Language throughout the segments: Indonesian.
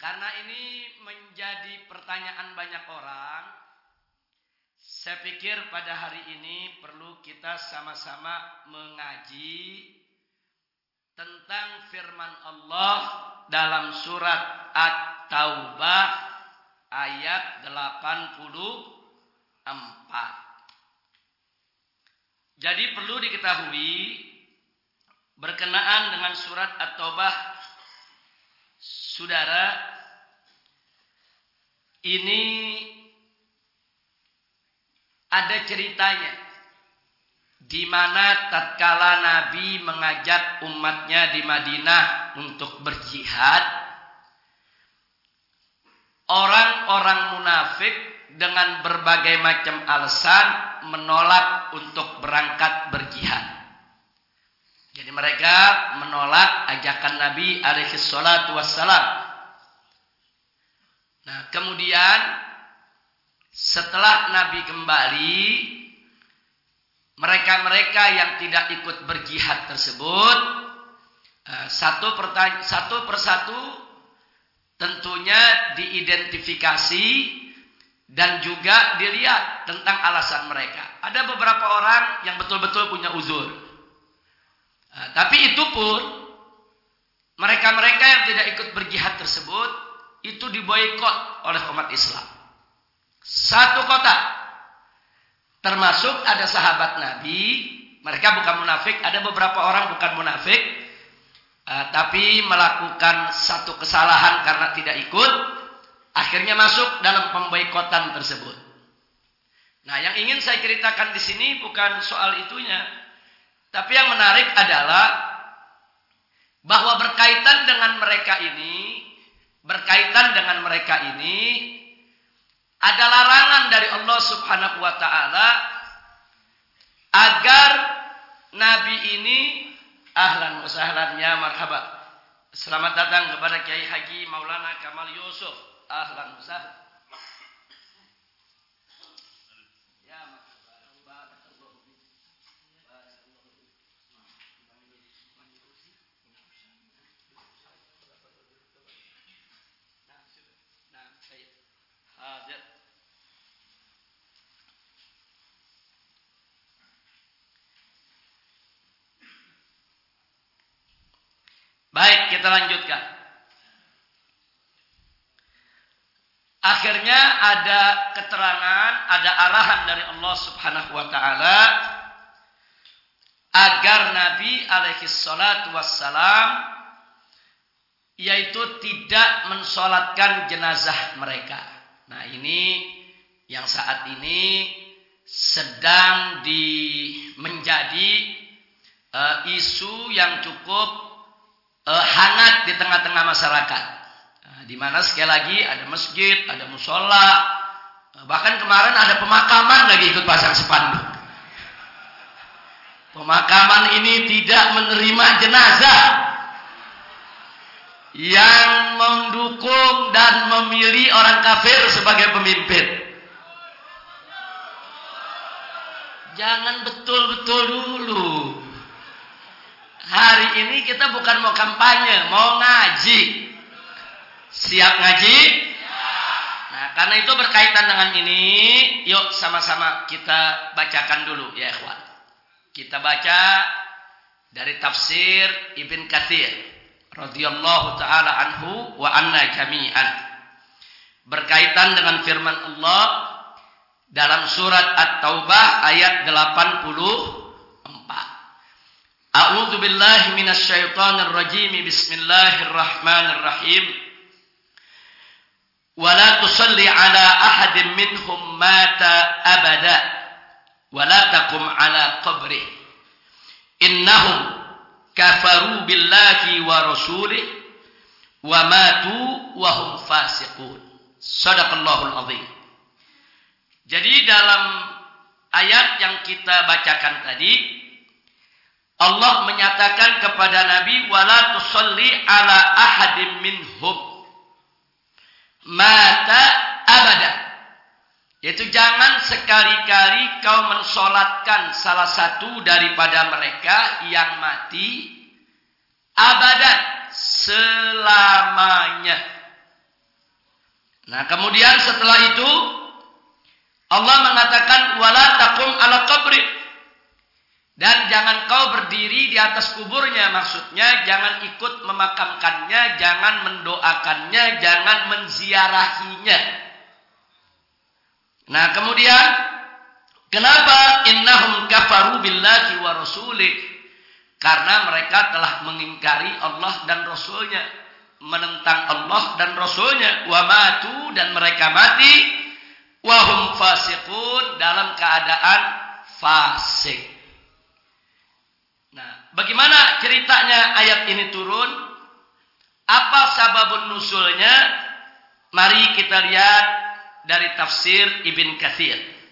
karena ini menjadi pertanyaan banyak orang, saya pikir pada hari ini perlu kita sama-sama mengaji tentang firman Allah dalam surat At-Taubah ayat 84. Jadi perlu diketahui berkenaan dengan surat At-Taubah, saudara, ini ada ceritanya di mana tatkala Nabi mengajak umatnya di Madinah untuk berjihad, orang-orang munafik dengan berbagai macam alasan menolak untuk berangkat berjihad. Jadi mereka menolak ajakan Nabi alaihi salatu wassalam. Nah, kemudian setelah Nabi kembali, mereka-mereka yang tidak ikut berjihad tersebut satu persatu tentunya diidentifikasi dan juga dilihat tentang alasan mereka. Ada beberapa orang yang betul-betul punya uzur. Tapi itu pun mereka-mereka yang tidak ikut berjihad tersebut itu diboikot oleh umat Islam. Satu kota, termasuk ada sahabat Nabi, mereka bukan munafik, ada beberapa orang bukan munafik, tapi melakukan satu kesalahan karena tidak ikut, akhirnya masuk dalam pemboikotan tersebut. Nah, yang ingin saya ceritakan di sini bukan soal itunya, tapi yang menarik adalah bahwa berkaitan dengan mereka ini ada larangan dari Allah Subhanahu wa taala agar Nabi ini, ahlan wa sahlan ya marhaba, selamat datang kepada Kiai Haji Maulana Kamal Yusuf, ahlan wa sahlan. Baik, kita lanjutkan. Akhirnya ada keterangan, ada arahan dari Allah Subhanahu wa taala agar Nabi alaihi salatu wassalam yaitu tidak mensolatkan jenazah mereka. Nah, ini yang saat ini sedang menjadi isu yang cukup hangat di tengah-tengah masyarakat. Nah, di mana sekali lagi ada masjid, ada musola, bahkan kemarin ada pemakaman lagi ikut pasang spanduk. Pemakaman ini tidak menerima jenazah yang mendukung dan memilih orang kafir sebagai pemimpin. Jangan betul-betul dulu. Hari ini kita bukan mau kampanye, mau ngaji. Siap ngaji? Nah, karena itu berkaitan dengan ini, yuk sama-sama kita bacakan dulu ya ikhwan. Kita baca dari tafsir Ibn Katsir radhiyallahu taala anhu wa anna jami'an. Berkaitan dengan firman Allah dalam surat At-Taubah ayat 84. A'udzu billahi minasy syaithanir rajim. Bismillahirrahmanirrahim. Wa la tusalli ala ahadin minhum mata abada wa la taqum ala qabrih. Innahum kafaru billahi wa rasulih wa matu wa hum fasiqun. Shadaqallahul azim. Jadi dalam ayat yang kita bacakan tadi, Allah menyatakan kepada Nabi, wala tusalli ala ahadim minhum mata abada. Yaitu jangan sekali-kali kau mensolatkan salah satu daripada mereka yang mati abadan, selamanya. Nah, kemudian setelah itu Allah mengatakan wala taqum ala qabri, dan jangan kau berdiri di atas kuburnya, maksudnya jangan ikut memakamkannya, jangan mendoakannya, jangan menziarahinya. Nah, kemudian kenapa innahum kafaru billahi wa rasulih? Karena mereka telah mengingkari Allah dan Rasulnya, menentang Allah dan Rasulnya, wa matu, dan mereka mati, wa hum fasiqun, dalam keadaan fasik. Nah, bagaimana ceritanya ayat ini turun? Apa sababun nusulnya? Mari kita lihat dari tafsir Ibn Katsir.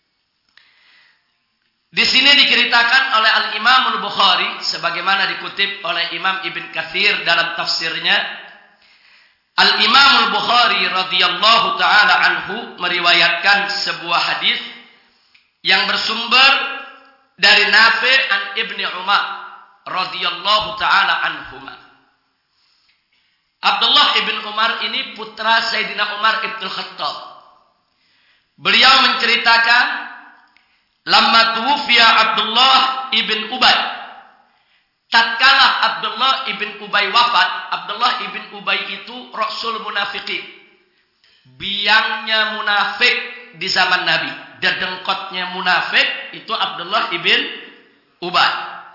Di sini diceritakan oleh Al-Imam Al-Bukhari sebagaimana dikutip oleh Imam Ibn Katsir dalam tafsirnya. Al-Imam Al-Bukhari radhiyallahu taala anhu meriwayatkan sebuah hadis yang bersumber dari Nafi' an Ibni Umar radhiyallahu taala anhuma. Abdullah ibn Umar ini putra Sayyidina Umar ibn Khattab. Beliau menceritakan lamma tuwfiya Abdullah ibn Ubay. Tatkala Abdullah ibn Ubay wafat, Abdullah ibn Ubay itu rasul munafiqin. Biangnya munafik di zaman Nabi. Dedengkotnya munafik itu Abdullah ibn Ubay.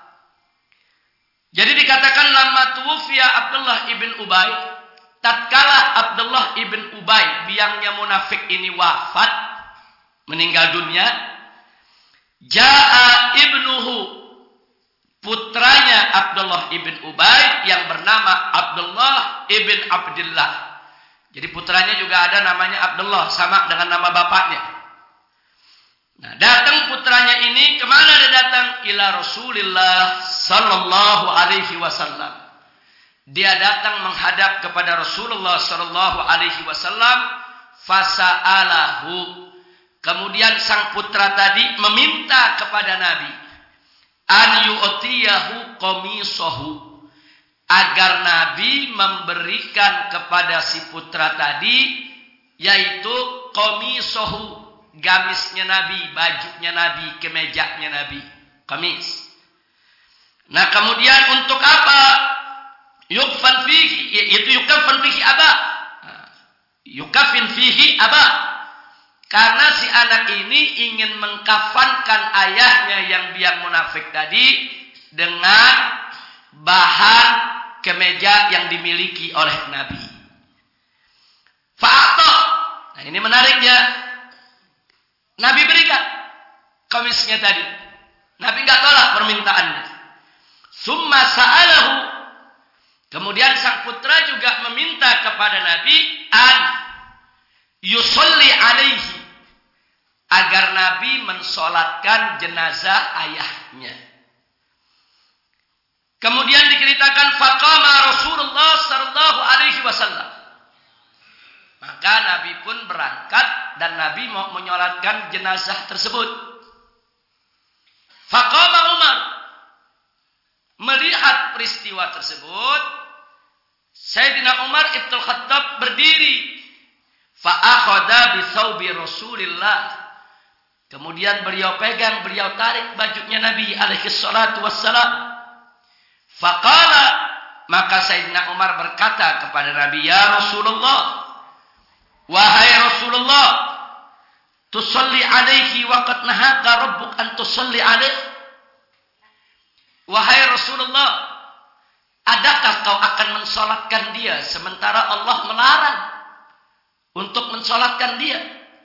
Jadi dikatakan lamma tuwfiya Abdullah ibn Ubay, tatkala Abdullah ibn Ubay biangnya munafik ini wafat, meninggal dunia, Ja'a ibnuhu, putranya Abdullah ibn Ubay yang bernama Abdullah ibn Abdullah. Jadi putranya juga ada namanya Abdullah, sama dengan nama bapaknya. Nah, datang putranya ini, kemana dia datang? Ila Rasulillah sallallahu alaihi wasallam. Dia datang menghadap kepada Rasulullah sallallahu alaihi wasallam, fasa'alahu. Kemudian sang putra tadi meminta kepada Nabi an yu'tiyahu qamisahu, agar Nabi memberikan kepada si putra tadi yaitu qamisahu, gamisnya Nabi, bajunya Nabi, kemejanya Nabi, qamis. Nah, kemudian untuk apa? Yukfan fihi, yaitu yukafan fihi aba. Yukafin fihi aba. Karena si anak ini ingin mengkafankan ayahnya yang biang munafik tadi dengan bahan kemeja yang dimiliki oleh Nabi. Fa'ata. Nah, ini menariknya. Nabi berikan kamisnya tadi. Nabi enggak tolak permintaannya. Summa sa'alahu. Kemudian sang putra juga meminta kepada Nabi an yusolli alaihi, agar Nabi mensolatkan jenazah ayahnya. Kemudian diceritakan faqama Rasulullah sallallahu alaihi wasallam. Maka Nabi pun berangkat dan Nabi mau menyolatkan jenazah tersebut. Faqama Umar. Melihat peristiwa tersebut, Sayyidina Umar ibn Khattab berdiri. Fa'akhadha bisawbi Rasulillah. Kemudian beliau pegang, beliau tarik bajunya Nabi alaihi salatu wassalam. Faqala, maka Sayyidina Umar berkata kepada Nabi, ya Rasulullah, wahai Rasulullah, tusalli alaihi wa qad nahaka rabbuk an tusalli alaihi. Wahai Rasulullah, adakah kau akan mensolatkan dia sementara Allah melarang untuk mensolatkan dia?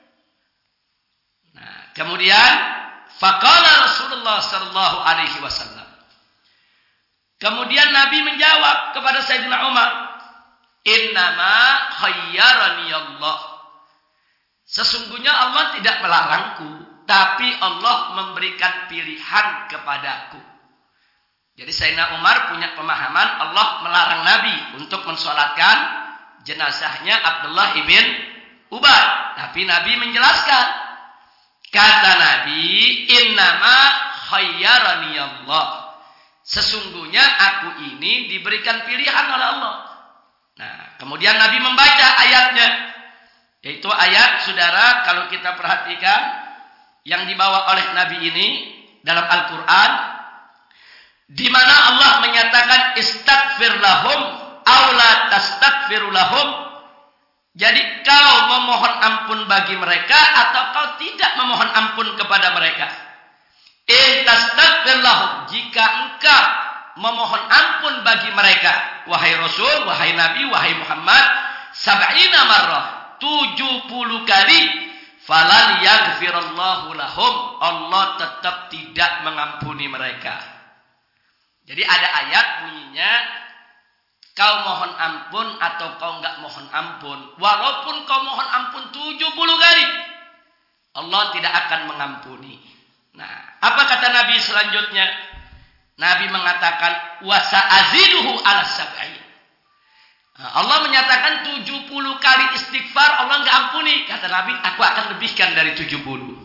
Nah, kemudian faqala Rasulullah sallallahu alaihi wasallam. Kemudian Nabi menjawab kepada Sayyidina Umar, innama khayyarani Allah. Sesungguhnya Allah tidak melarangku, tapi Allah memberikan pilihan kepadaku. Jadi Sayyidina Umar punya pemahaman Allah melarang Nabi untuk mensolatkan jenazahnya Abdullah ibn Ubay. Tapi Nabi menjelaskan. Kata Nabi, innama khayyarani Allah. Sesungguhnya aku ini diberikan pilihan oleh Allah. Nah, kemudian Nabi membaca ayatnya. Yaitu ayat, saudara, kalau kita perhatikan yang dibawa oleh Nabi ini dalam Al-Quran, di mana Allah menyatakan istaghfir lahum aw la tastaghfir lahum. Jadi kau memohon ampun bagi mereka atau kau tidak memohon ampun kepada mereka. In tastaghfir lahum, jika engkau memohon ampun bagi mereka, wahai Rasul, wahai Nabi, wahai Muhammad, 70 marrah, 70 kali, falan yaghfirallahu lahum, Allah tetap tidak mengampuni mereka. Jadi ada ayat bunyinya, kau mohon ampun atau kau enggak mohon ampun, walaupun kau mohon ampun 70 kali, Allah tidak akan mengampuni. Nah, apa kata Nabi selanjutnya? Nabi mengatakan wasa aziduhu ala sab'in. Allah menyatakan 70 kali istighfar Allah enggak ampuni. Kata Nabi, aku akan lebihkan dari 70.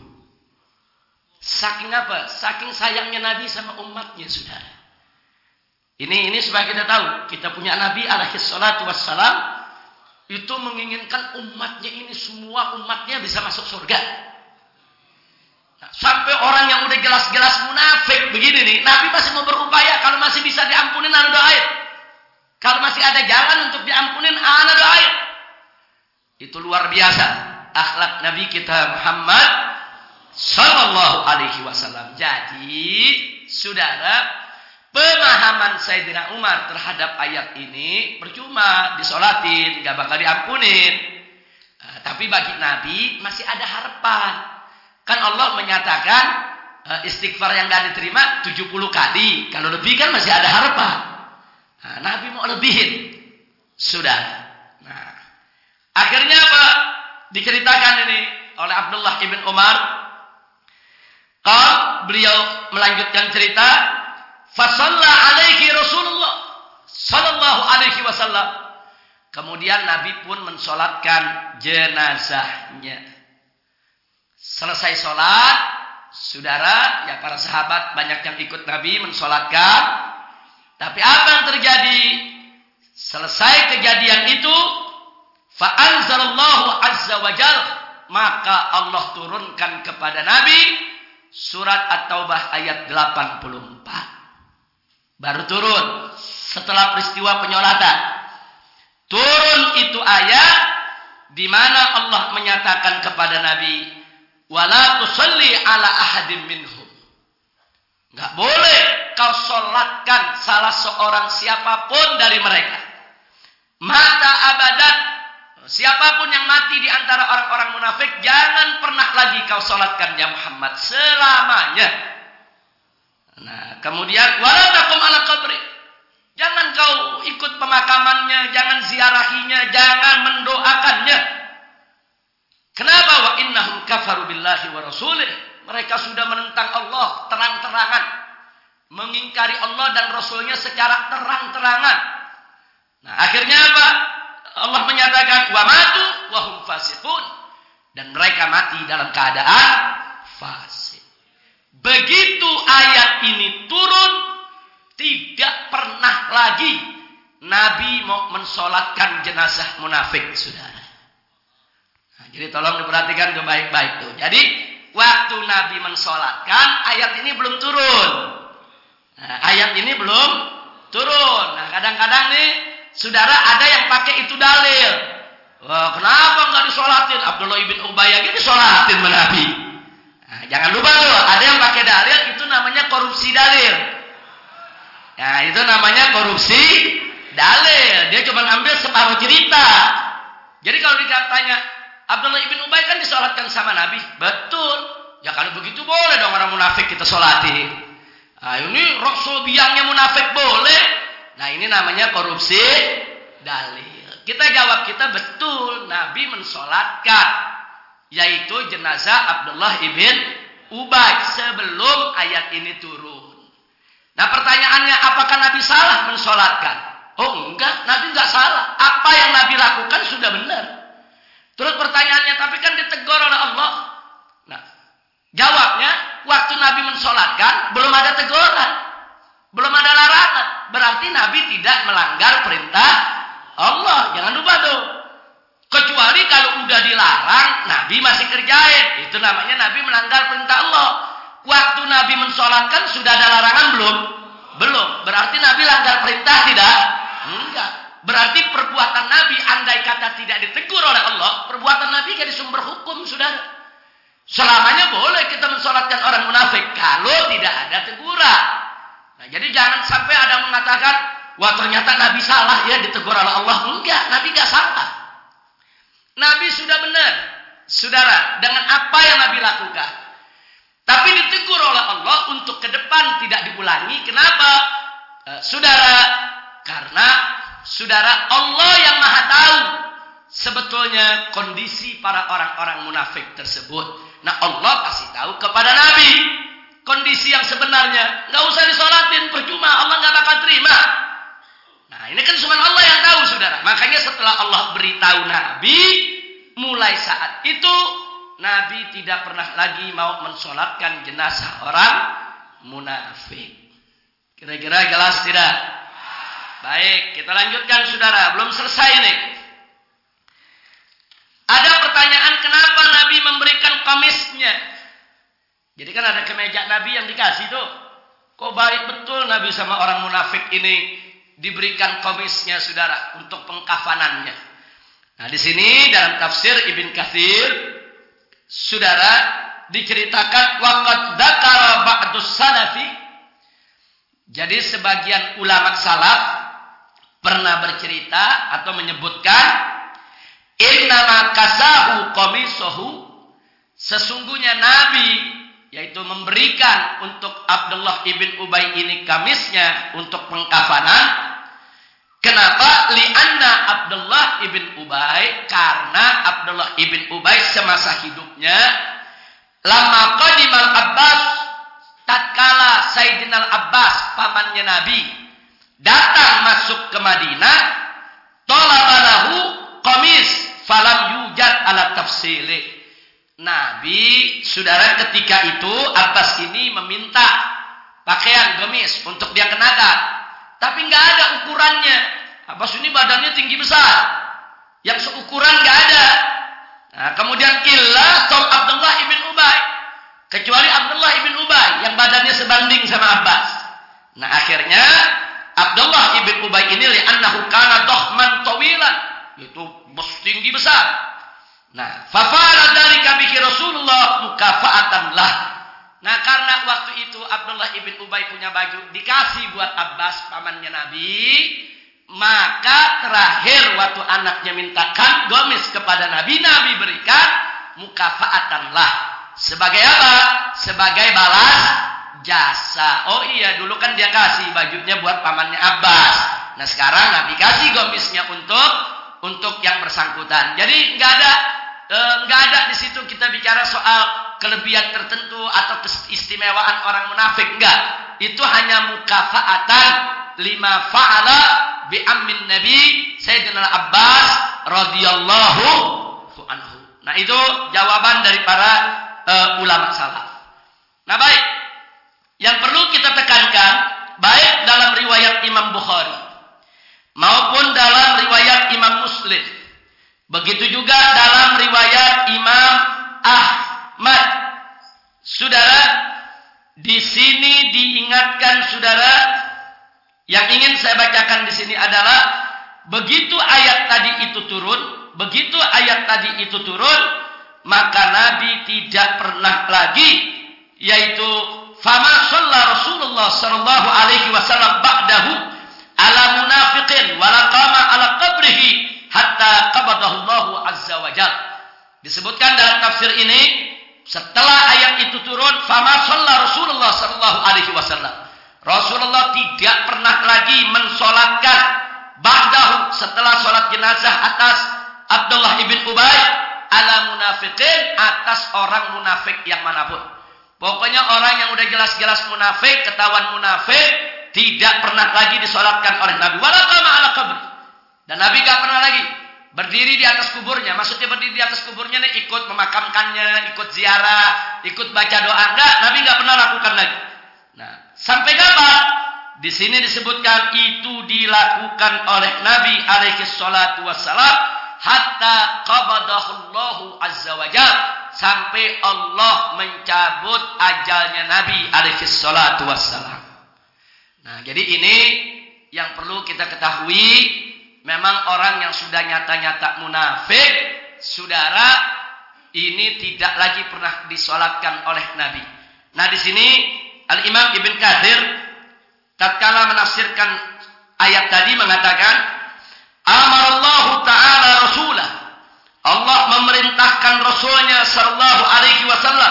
Saking apa? Saking sayangnya Nabi sama umatnya, saudara. Ini supaya kita tahu, kita punya Nabi alaihi salatu wassalam itu menginginkan umatnya ini, semua umatnya bisa masuk surga. Nah, sampai orang yang udah jelas-jelas munafik begini nih, Nabi masih mau berupaya kalau masih bisa diampunin, ana doain. Kalau masih ada jalan untuk diampunin, ana doain. Itu luar biasa akhlak Nabi kita Muhammad sallallahu alaihi wasallam. Jadi, saudara, pemahaman Sayyidina Umar terhadap ayat ini percuma disolatin, gak bakal diampunin. Tapi bagi Nabi masih ada harapan. Kan Allah menyatakan istighfar yang gak diterima 70 kali. Kalau lebih kan masih ada harapan. Nah, Nabi mau lebihin. Sudah. Nah, akhirnya apa? Diceritakan ini oleh Abdullah ibn Umar. Beliau melanjutkan cerita. Fasalla alaihi Rasulullah sallallahu alaihi wasallam. Kemudian Nabi pun mensolatkan jenazahnya. Selesai solat, saudara, ya para sahabat banyak yang ikut Nabi mensolatkan. Tapi apa yang terjadi? Selesai kejadian itu, fa anzalallahu azza wa jalla, maka Allah turunkan kepada Nabi surat At-Taubah ayat 84. Baru turun setelah peristiwa penyolatan. Turun itu ayat di mana Allah menyatakan kepada Nabi, wala tusalli ala ahadin minhum. Enggak boleh kau solatkan salah seorang siapapun dari mereka. Mata abadan, siapapun yang mati di antara orang-orang munafik, jangan pernah lagi kau solatkan ya Muhammad selamanya. Nah, kemudian wala taqum ala qabri. Jangan kau ikut pemakamannya, jangan ziarahinya, jangan mendoakannya. Kenapa? Wa innahum kafaru billahi wa rasulih. Mereka sudah menentang Allah terang-terangan, mengingkari Allah dan Rasulnya secara terang-terangan. Nah, akhirnya apa? Allah menyatakan wa matu wa hum fasiqun, dan mereka mati dalam keadaan fasik. Begitu ayat ini turun, tidak pernah lagi Nabi mau mensolatkan jenazah munafik, saudara. Nah, jadi tolong diperhatikan baik-baik tuh. Jadi waktu Nabi mensolatkan, ayat ini belum turun. Nah, ayat ini belum turun. Nah, kadang-kadang nih, saudara, ada yang pakai itu dalil. Wah, kenapa nggak disolatin? Abdullah ibn Ubay aja disolatin sama Nabi. Nah, jangan lupa tuh, ada yang pakai dalil, itu namanya korupsi dalil. Nah, itu namanya korupsi dalil. Dia cuma ambil separuh cerita. Jadi kalau ditanya, Abdullah ibn Ubay kan disolatkan sama Nabi. Betul. Ya kalau begitu boleh dong orang munafik kita solatin. Nah, ini Rasul biangnya munafik boleh. Nah, ini namanya korupsi dalil. Kita jawab, kita betul. Nabi mensolatkan, yaitu jenazah Abdullah ibn Ubay sebelum ayat ini turun. Nah, pertanyaannya, apakah Nabi salah mensolatkan? Oh enggak, Nabi enggak salah. Apa yang Nabi lakukan sudah benar. Terus pertanyaannya, tapi kan ditegur oleh Allah. Nah, jawabnya, waktu Nabi mensolatkan belum ada teguran, belum ada larangan. Berarti Nabi tidak melanggar perintah Allah. Jangan lupa tuh. Kecuali kalau udah dilarang, dilarang, Nabi masih kerjain. Itu namanya Nabi melanggar perintah Allah. Waktu Nabi mensolatkan sudah ada larangan belum? Belum. Berarti Nabi langgar perintah tidak? Enggak. Berarti perbuatan Nabi andai kata tidak ditegur oleh Allah, perbuatan Nabi jadi sumber hukum, saudara. Selamanya boleh kita mensolatkan orang munafik kalau tidak ada teguran. Nah, jadi jangan sampai ada yang mengatakan, wah ternyata Nabi salah ya ditegur oleh Allah. Enggak, Nabi enggak salah. Nabi sudah benar, saudara, dengan apa yang Nabi lakukan. Tapi ditegur oleh Allah untuk ke depan tidak diulangi. Kenapa? Saudara, karena saudara Allah yang maha tahu sebetulnya kondisi para orang-orang munafik tersebut. Nah Allah kasih tahu kepada Nabi kondisi yang sebenarnya. Nggak usah disolatin, percuma, Allah nggak bakal terima. Nah ini kan cuma Allah yang tahu, saudara. Makanya setelah Allah beritahu Nabi, mulai saat itu Nabi tidak pernah lagi mau mensolatkan jenazah orang munafik. Kira-kira jelas tidak? Baik, kita lanjutkan, saudara. Belum selesai nih. Ada pertanyaan, kenapa Nabi memberikan kamisnya? Jadi kan ada kemeja Nabi yang dikasih tuh. Kok baik betul Nabi sama orang munafik ini diberikan komisnya, saudara, untuk pengkafanannya. Nah, di sini dalam tafsir Ibn Katsir, saudara, diceritakan waqad dzakara ba'dus salafi. Jadi sebagian ulama salaf pernah bercerita atau menyebutkan innama kasahu qamisahu, sesungguhnya Nabi yaitu memberikan untuk Abdullah ibn Ubay ini kamisnya untuk pengkafanan. Kenapa? Li'anna Abdullah ibn Ubay, karena Abdullah ibn Ubay semasa hidupnya lama qadimal Abbas, tatkala Sayyidina Abbas pamannya Nabi datang masuk ke Madinah, talabalahu qamis falam yujad ala tafsilih. Nabi, saudara, ketika itu Abbas ini meminta pakaian gamis untuk dia kenakan, tapi nggak ada ukurannya. Abbas ini badannya tinggi besar, yang seukuran nggak ada. Nah, kemudian illa Tom Abdullah ibn Ubay, kecuali Abdullah ibn Ubay yang badannya sebanding sama Abbas. Nah, akhirnya Abdullah ibn Ubay ini li'annahu kana dohman tawilan, yaitu tinggi besar. Nah, fafa'ala dzalika bihi Rasulullah mukafa'atan lah. Nah, karena waktu itu Abdullah ibn Ubay punya baju dikasih buat Abbas pamannya Nabi, maka terakhir waktu anaknya mintakan gamis kepada Nabi, Nabi berikan mukafa'atan lah. Sebagai apa? Sebagai balas jasa. Oh iya, dulu kan dia kasih bajunya buat pamannya Abbas. Nah, sekarang Nabi kasih gamisnya untuk yang bersangkutan. Jadi nggak ada di situ kita bicara soal kelebihan tertentu atau keistimewaan orang munafik, enggak. Itu hanya mukafa'atan lima fa'ala bi ammin Nabi Sayyidina Abbas radhiyallahu anhu. Nah, itu jawaban dari para ulama salaf. Nah, baik. Yang perlu kita tekankan, baik dalam riwayat Imam Bukhari maupun dalam riwayat Imam Muslim, begitu juga dalam riwayat Imam Ahmad. Saudara, di sini diingatkan, saudara, yang ingin saya bacakan di sini adalah begitu ayat tadi itu turun, maka Nabi tidak pernah lagi, yaitu fama shalla Rasulullah sallallahu alaihi wasallam ba'dahu ala munafiqin wala qama ala qabrihi hatta qabadahu Allahu azza wa jalla. Disebutkan dalam tafsir ini, setelah ayat itu turun, fama shalla Rasulullah sallallahu alaihi wasallam, Rasulullah tidak pernah lagi mensolatkan ba'dahu, setelah solat jenazah atas Abdullah ibn Ubay, ala munafiqin, atas orang munafik yang manapun. Pokoknya orang yang udah jelas-jelas munafik, ketahuan munafik, tidak pernah lagi disolatkan oleh Nabi. Wala qama ala qabri. Dan Nabi gak pernah lagi berdiri di atas kuburnya. Maksudnya berdiri di atas kuburnya nih, ikut memakamkannya, ikut ziarah, ikut baca doa. Enggak, Nabi gak pernah lakukan lagi. Nah, sampai kapan? Di sini disebutkan itu dilakukan oleh Nabi alaihi salatu wassalam hatta qabadahullahu azza wajalla, sampai Allah mencabut ajalnya Nabi alaihi salatu wassalam. Nah, jadi ini yang perlu kita ketahui, memang orang yang sudah nyata-nyata munafik, saudara, ini tidak lagi pernah disolatkan oleh Nabi. Nah, di sini Al-Imam Ibn Katsir tatkala menafsirkan ayat tadi mengatakan, amarallahu ta'ala rasulah, Allah memerintahkan Rasulnya sallallahu alaihi wasallam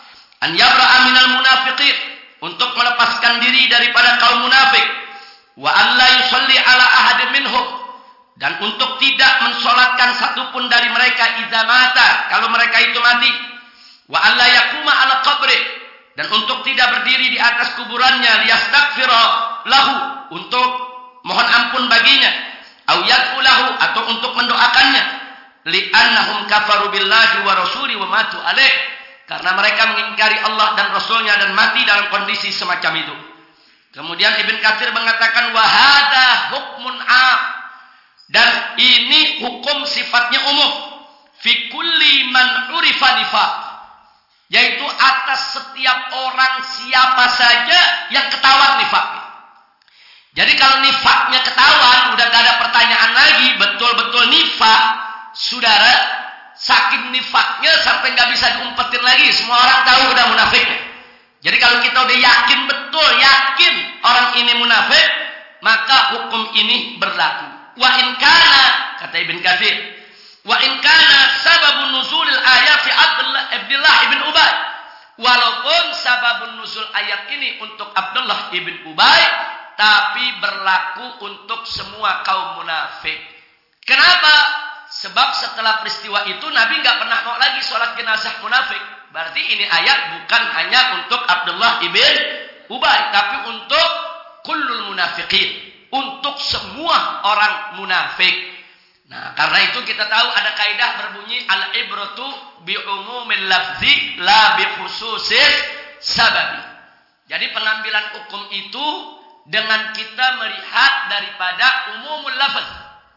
an yabra'a minal munafiqin, untuk melepaskan diri daripada kaum munafik, wa an la yusalli ala ahadin minhum, dan untuk tidak mensolatkan satupun dari mereka idza mata, kalau mereka itu mati, wa an la yaquma ala qabri, dan untuk tidak berdiri di atas kuburannya, liyastaghfira lahu, untuk mohon ampun baginya, au yad'u lahu, atau untuk mendoakannya, li'annahum kafaru billahi wa rasuli wa matu alaih, karena mereka mengingkari Allah dan Rasulnya dan mati dalam kondisi semacam itu. Kemudian Ibn Katsir mengatakan wa hadza hukmun 'am, dan ini hukum sifatnya umum, fi kulli man urifa nifaq, yaitu atas setiap orang siapa saja yang ketahuan nifaknya. Jadi kalau nifaknya ketahuan, udah gak ada pertanyaan lagi, betul-betul nifak, saudara, saking nifaknya sampai gak bisa diumpetin lagi, semua orang tahu udah munafiknya. Jadi kalau kita udah yakin betul, yakin orang ini munafik, maka hukum ini berlaku. Wa in kana, kata Ibn Katsir, wa in kana sababun nuzulil ayat fi Abdullah ibn Ubay, walaupun sababun nuzul ayat ini untuk Abdullah ibn Ubay, tapi berlaku untuk semua kaum munafik. Kenapa? Sebab setelah peristiwa itu Nabi nggak pernah mau lagi sholat jenazah munafik. Berarti ini ayat bukan hanya untuk Abdullah ibn Ubay, tapi untuk kullul munafiqin, untuk semua orang munafik. Nah, karena itu kita tahu ada kaidah berbunyi al-ibratu bi umumil lafzi la bi khususis sababi. Jadi pengambilan hukum itu dengan kita melihat daripada umumul lafaz,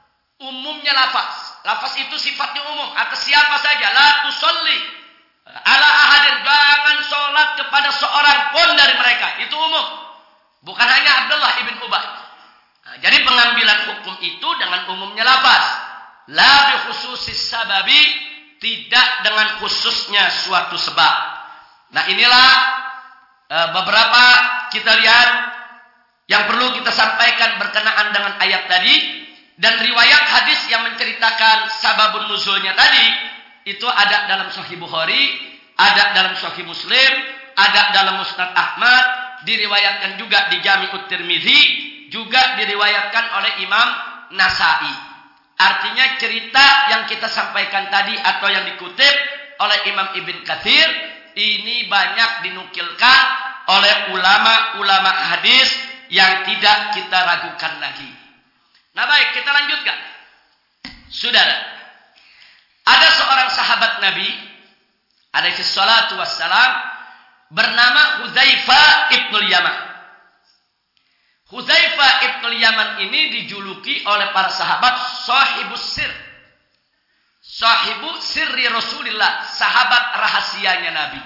umumnya lafaz. Lafaz itu sifatnya umum, atas siapa saja. La tusalli ala ahadin, jangan sholat kepada seorang pun dari mereka. Itu umum, bukan hanya Abdullah ibn Ubay. Nah, jadi pengambilan hukum itu dengan umumnya lafaz, la bi khususis sababi, tidak dengan khususnya suatu sebab. Nah, inilah beberapa kita lihat yang perlu kita sampaikan berkenaan dengan ayat tadi. Dan riwayat hadis yang menceritakan sababun nuzulnya tadi, itu ada dalam Sahih Bukhari, ada dalam Sahih Muslim, ada dalam Musnad Ahmad, diriwayatkan juga di Jami'ut Tirmizi, juga diriwayatkan oleh Imam Nasa'i. Artinya cerita yang kita sampaikan tadi atau yang dikutip oleh Imam Ibn Katsir, ini banyak dinukilkan oleh ulama-ulama hadis yang tidak kita ragukan lagi. Nah, baik, kita lanjutkan. Saudara, ada seorang sahabat Nabi alaihi salatu wassalam bernama Hudzaifah ibnul Yaman. Hudzaifah ibnul Yaman ini dijuluki oleh para sahabat sahibus sir, sahibu sirri Rasulillah, sahabat rahasianya Nabi.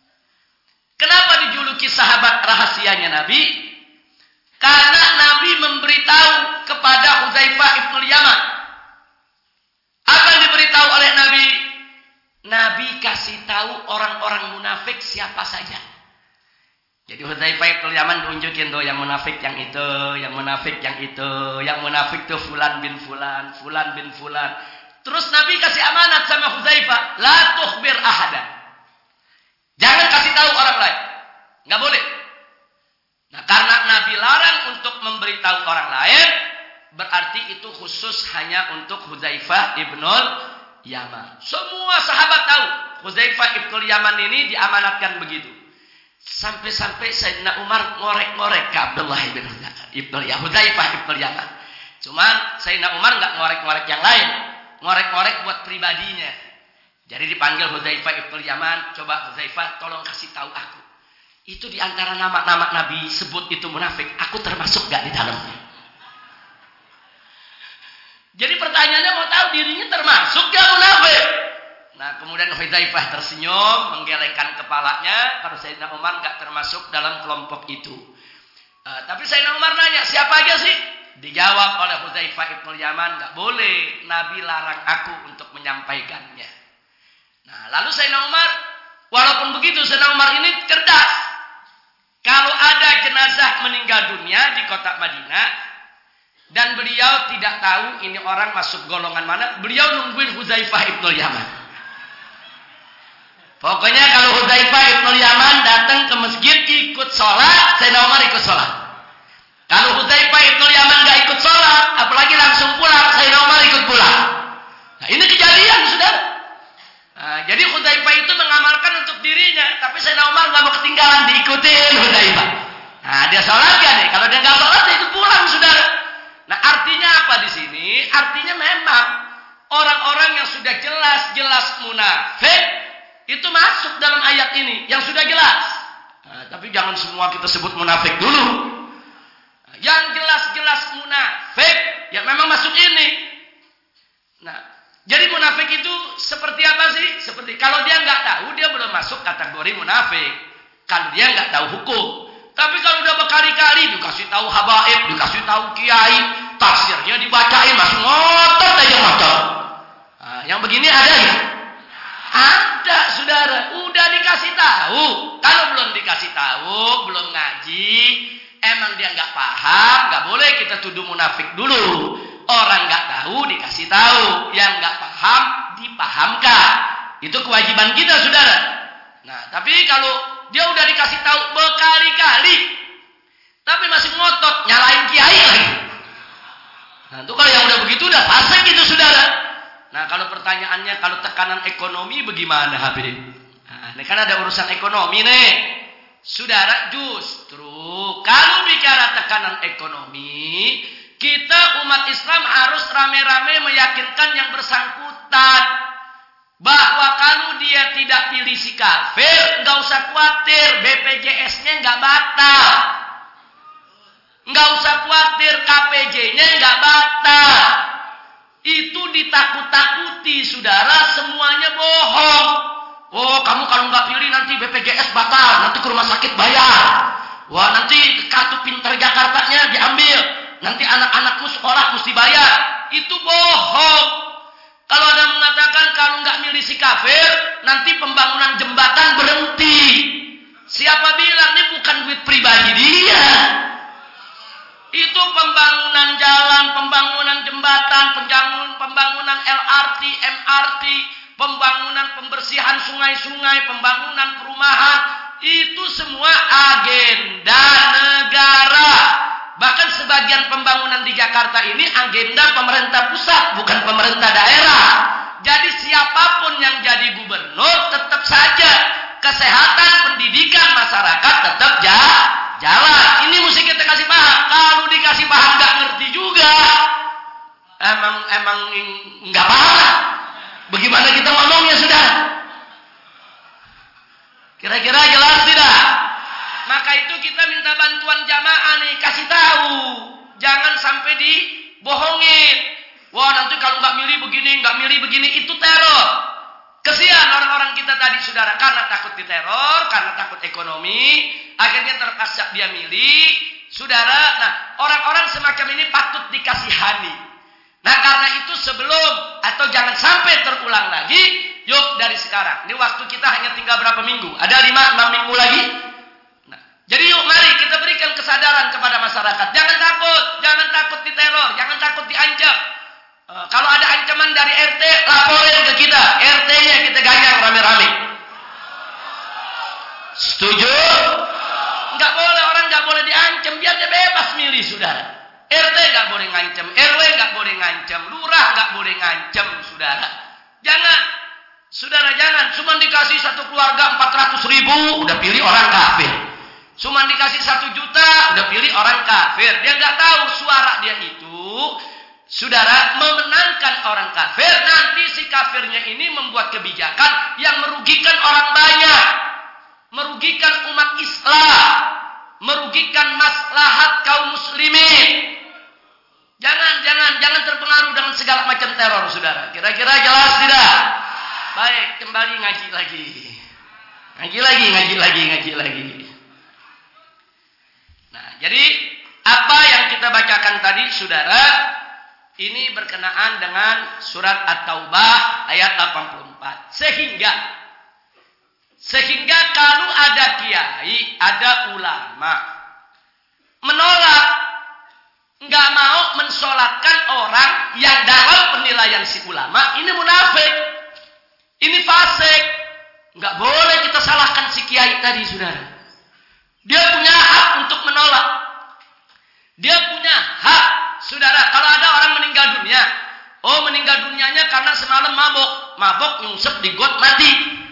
Kenapa dijuluki sahabat rahasianya Nabi? Karena Nabi memberitahu kepada Hudzaifah ibnul Yaman. Apa yang diberitahu oleh Nabi? Nabi kasih tahu orang-orang munafik siapa saja. Jadi Hudzaifah ibnul Yaman tunjukin tuh yang munafik yang itu, yang munafik yang itu, yang munafik tuh fulan bin fulan, fulan bin fulan. Terus Nabi kasih amanat sama Hudzaifah, la tukhbir ahada. Jangan kasih tahu orang lain. Enggak boleh. Nah, karena Nabi larang untuk memberitahu orang lain, berarti itu khusus hanya untuk Hudzaifah ibnul Yaman. Semua sahabat tahu Hudzaifah ibnul Yaman ini diamanatkan begitu. Sampai-sampai Sayyidina Umar ngorek-ngorek ke Abdullah ibnul Hudzaifah ibnul Yaman. Cuman Sayyidina Umar nggak ngorek-ngorek yang lain, ngorek-ngorek buat pribadinya. Jadi dipanggil Hudzaifah ibnul Yaman, coba Hudzaifah tolong kasih tahu aku. Itu di antara nama-nama Nabi sebut itu munafik, aku termasuk gak di dalamnya? Jadi pertanyaannya mau tahu dirinya termasuk gak munafik? Nah, kemudian Hudzaifah tersenyum, menggelengkan kepalanya. Kalau Sayyidina Umar gak termasuk dalam kelompok itu. Tapi Sayyidina Umar nanya, siapa aja sih? Dijawab oleh Hudzaifah Ibnul Yaman, gak boleh. Nabi larang aku untuk menyampaikannya. Nah, lalu Sayyidina Umar, walaupun begitu, Sayyidina Umar ini cerdas. Kalau ada jenazah meninggal dunia di kota Madinah, dan beliau tidak tahu ini orang masuk golongan mana, beliau nungguin Hudzaifah Ibnul Yaman. Pokoknya kalau Hudzaifah Ibnul Yaman datang ke masjid ikut sholat, Sayyidina Umar ikut sholat. Kalau Hudzaifah Ibnul Yaman gak ikut sholat, apalagi langsung pulang, Sayyidina Umar ikut pulang. Nah, ini kejadian, saudara. Nah, jadi Hudzaifah itu mengamalkan untuk dirinya, tapi Sayyidina Umar gak mau ketinggalan, diikutin Hudzaifah. Nah, dia sholat gak nih? Kalau dia gak sholat, dia ikut pulang, saudara. Nah, artinya apa di sini? Artinya memang orang-orang yang sudah jelas-jelas munafik itu masuk dalam ayat ini yang sudah jelas. Nah, tapi jangan semua kita sebut munafik dulu. Nah, yang jelas-jelas munafik ya memang masuk ini. Nah, jadi munafik itu seperti apa sih? Seperti kalau dia nggak tahu, dia belum masuk kategori munafik. Kalau dia nggak tahu hukum. Tapi kalau udah berkali-kali dikasih tahu habaib, dikasih tahu kiai, tafsirnya dibacain, masih ngotot aja ngotot. Nah, yang begini ada ya? Ada, saudara. Udah dikasih tahu. Kalau belum dikasih tahu, belum ngaji, emang dia nggak paham, nggak boleh kita tuduh munafik dulu. Orang nggak tahu dikasih tahu, yang nggak paham dipahamkan. Itu kewajiban kita, saudara. Nah, tapi kalau dia udah dikasih tahu berkali-kali, tapi masih ngotot nyalain kiai lagi. Nah, itu kalau yang udah begitu udah fasik itu, saudara. Nah, kalau pertanyaannya kalau tekanan ekonomi bagaimana, Habib? Nah, ini kan ada urusan ekonomi nih. Saudara, justru kalau bicara tekanan ekonomi, kita umat Islam harus rame-rame meyakinkan yang bersangkutan bahwa kalau dia tidak pilih si kafir, nggak usah khawatir, BPJS-nya nggak batal, nggak usah khawatir, KPJ-nya nggak batal. Itu ditakut-takuti, saudara, semuanya bohong. Oh, kamu kalau nggak pilih nanti BPJS batal, nanti ke rumah sakit bayar. Wah, nanti kartu pintar Jakartanya diambil, nanti anak-anakmu sekolah mesti bayar. Itu bohong. Kalau ada mengatakan kalau nggak milih si kafir, nanti pembangunan jembatan berhenti. Siapa bilang? Ini bukan duit pribadi dia. Itu pembangunan jalan, pembangunan jembatan, pembangunan LRT, MRT, pembangunan pembersihan sungai-sungai, pembangunan perumahan. Itu semua agenda negara. Bahkan sebagian pembangunan di Jakarta ini agenda pemerintah pusat, bukan pemerintah daerah. Jadi siapapun yang jadi gubernur tetap saja kesehatan, pendidikan masyarakat tetap jalan. Ini mesti kita kasih paham. Kalau dikasih paham nggak ngerti juga, emang nggak paham. Bagaimana kita ngomongnya, sudah? Kira-kira jelas tidak? Maka itu kita minta bantuan jamaah nih, kasih tahu. Jangan sampai dibohongin. Wah, nanti kalau nggak milih begini, itu teror. Kesian orang-orang kita tadi, saudara, karena takut diteror, karena takut ekonomi, akhirnya terpaksa dia milih. Saudara, nah, orang-orang semacam ini patut dikasihani. Nah, karena itu sebelum atau jangan sampai terulang lagi, yuk dari sekarang. Ini waktu kita hanya tinggal berapa minggu? Ada 5-6 minggu lagi. Jadi yuk mari kita berikan kesadaran kepada masyarakat. Jangan takut diteror, jangan takut diancam. Kalau ada ancaman dari RT, laporin ke kita. RT-nya kita ganyang rame-rame. Setuju? Orang nggak boleh diancam, biar dia bebas milih, saudara. RT nggak boleh ngancam, RW nggak boleh ngancam, lurah nggak boleh ngancam, saudara. Jangan. Cuma dikasih satu keluarga 400.000, udah pilih orang kafir. Cuma dikasih 1 juta, udah pilih orang kafir. Dia nggak tahu suara dia itu, saudara, memenangkan orang kafir. Nanti si kafirnya ini membuat kebijakan yang merugikan orang banyak, merugikan umat Islam, merugikan maslahat kaum muslimin. Jangan terpengaruh dengan segala macam teror, saudara. Kira-kira jelas tidak? Baik, kembali ngaji lagi. Ngaji lagi. Nah, jadi apa yang kita bacakan tadi, saudara, ini berkenaan dengan surat At-Taubah ayat 84. Sehingga kalau ada kiai, ada ulama menolak, nggak mau mensolatkan orang yang dalam penilaian si ulama ini munafik, ini fasik, nggak boleh kita salahkan si kiai tadi, saudara. Dia punya hak untuk menolak. Dia punya hak, saudara. Kalau ada orang meninggal dunia, meninggal dunianya karena semalam mabok nyungsep di got mati.